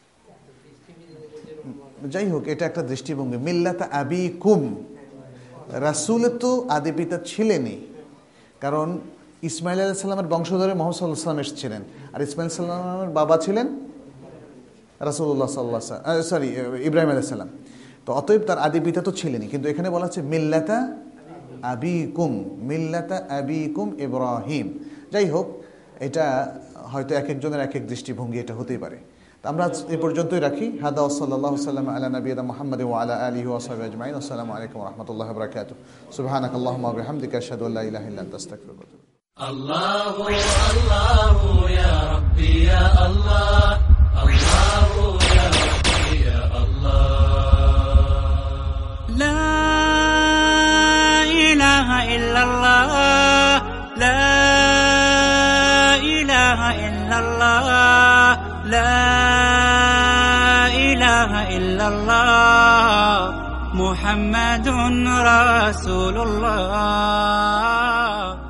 যাই হোক, এটা একটা দৃষ্টিভঙ্গি। মিল্লাতা আবিকুম, রাসূল তো আদি পিতা ছিলেনই, কারণ ইসমাইল আলাইহিস সালামের বংশধরে মুহাম্মদ সাল্লাল্লাহু আলাইহি ওয়াসাল্লাম এসেছিলেন, আর ইসমাইল সাল্লামের বাবা ছিলেন রাসূলুল্লাহ সাল্লাল্লাহু আলাইহি ওয়াসাল্লাম, সরি ইব্রাহিম আলাইহিস সালাম। তো অতএব তার আদি পিতা তো ছিলেনই, কিন্তু এখানে বলা হচ্ছে মিল্লাতা আবিকুম, মিল্লাতা আবিকুম ইব্রাহিম। যাই হোক, এটা হয়তো এক একজনের এক এক দৃষ্টিভঙ্গি, এটা হতেই পারে। তো আমরা এই পর্যন্তই রাখি। হাদা ওয়া সাল্লাল্লাহু সাল্লাম আলা নবিয়িনা মুহাম্মাদ ওয়া আলা আলিহি ওয়া সাহবিহি আজমাইন। আসসালামু আলাইকুম ওয়া রাহমাতুল্লাহি ওয়া বারাকাতুহু। সুবহানাকাল্লাহুম্মা ওয়া বিহামদিকা আশহাদু আল্লা ইলাহা ইল্লা আনতা আস্তাগফিরুকা ওয়া আতুবু ইলাইক। الله الله يا ربي يا الله الله يا ربي يا الله لا إله إلا الله لا إله إلا الله لا إله إلا الله محمد رسول الله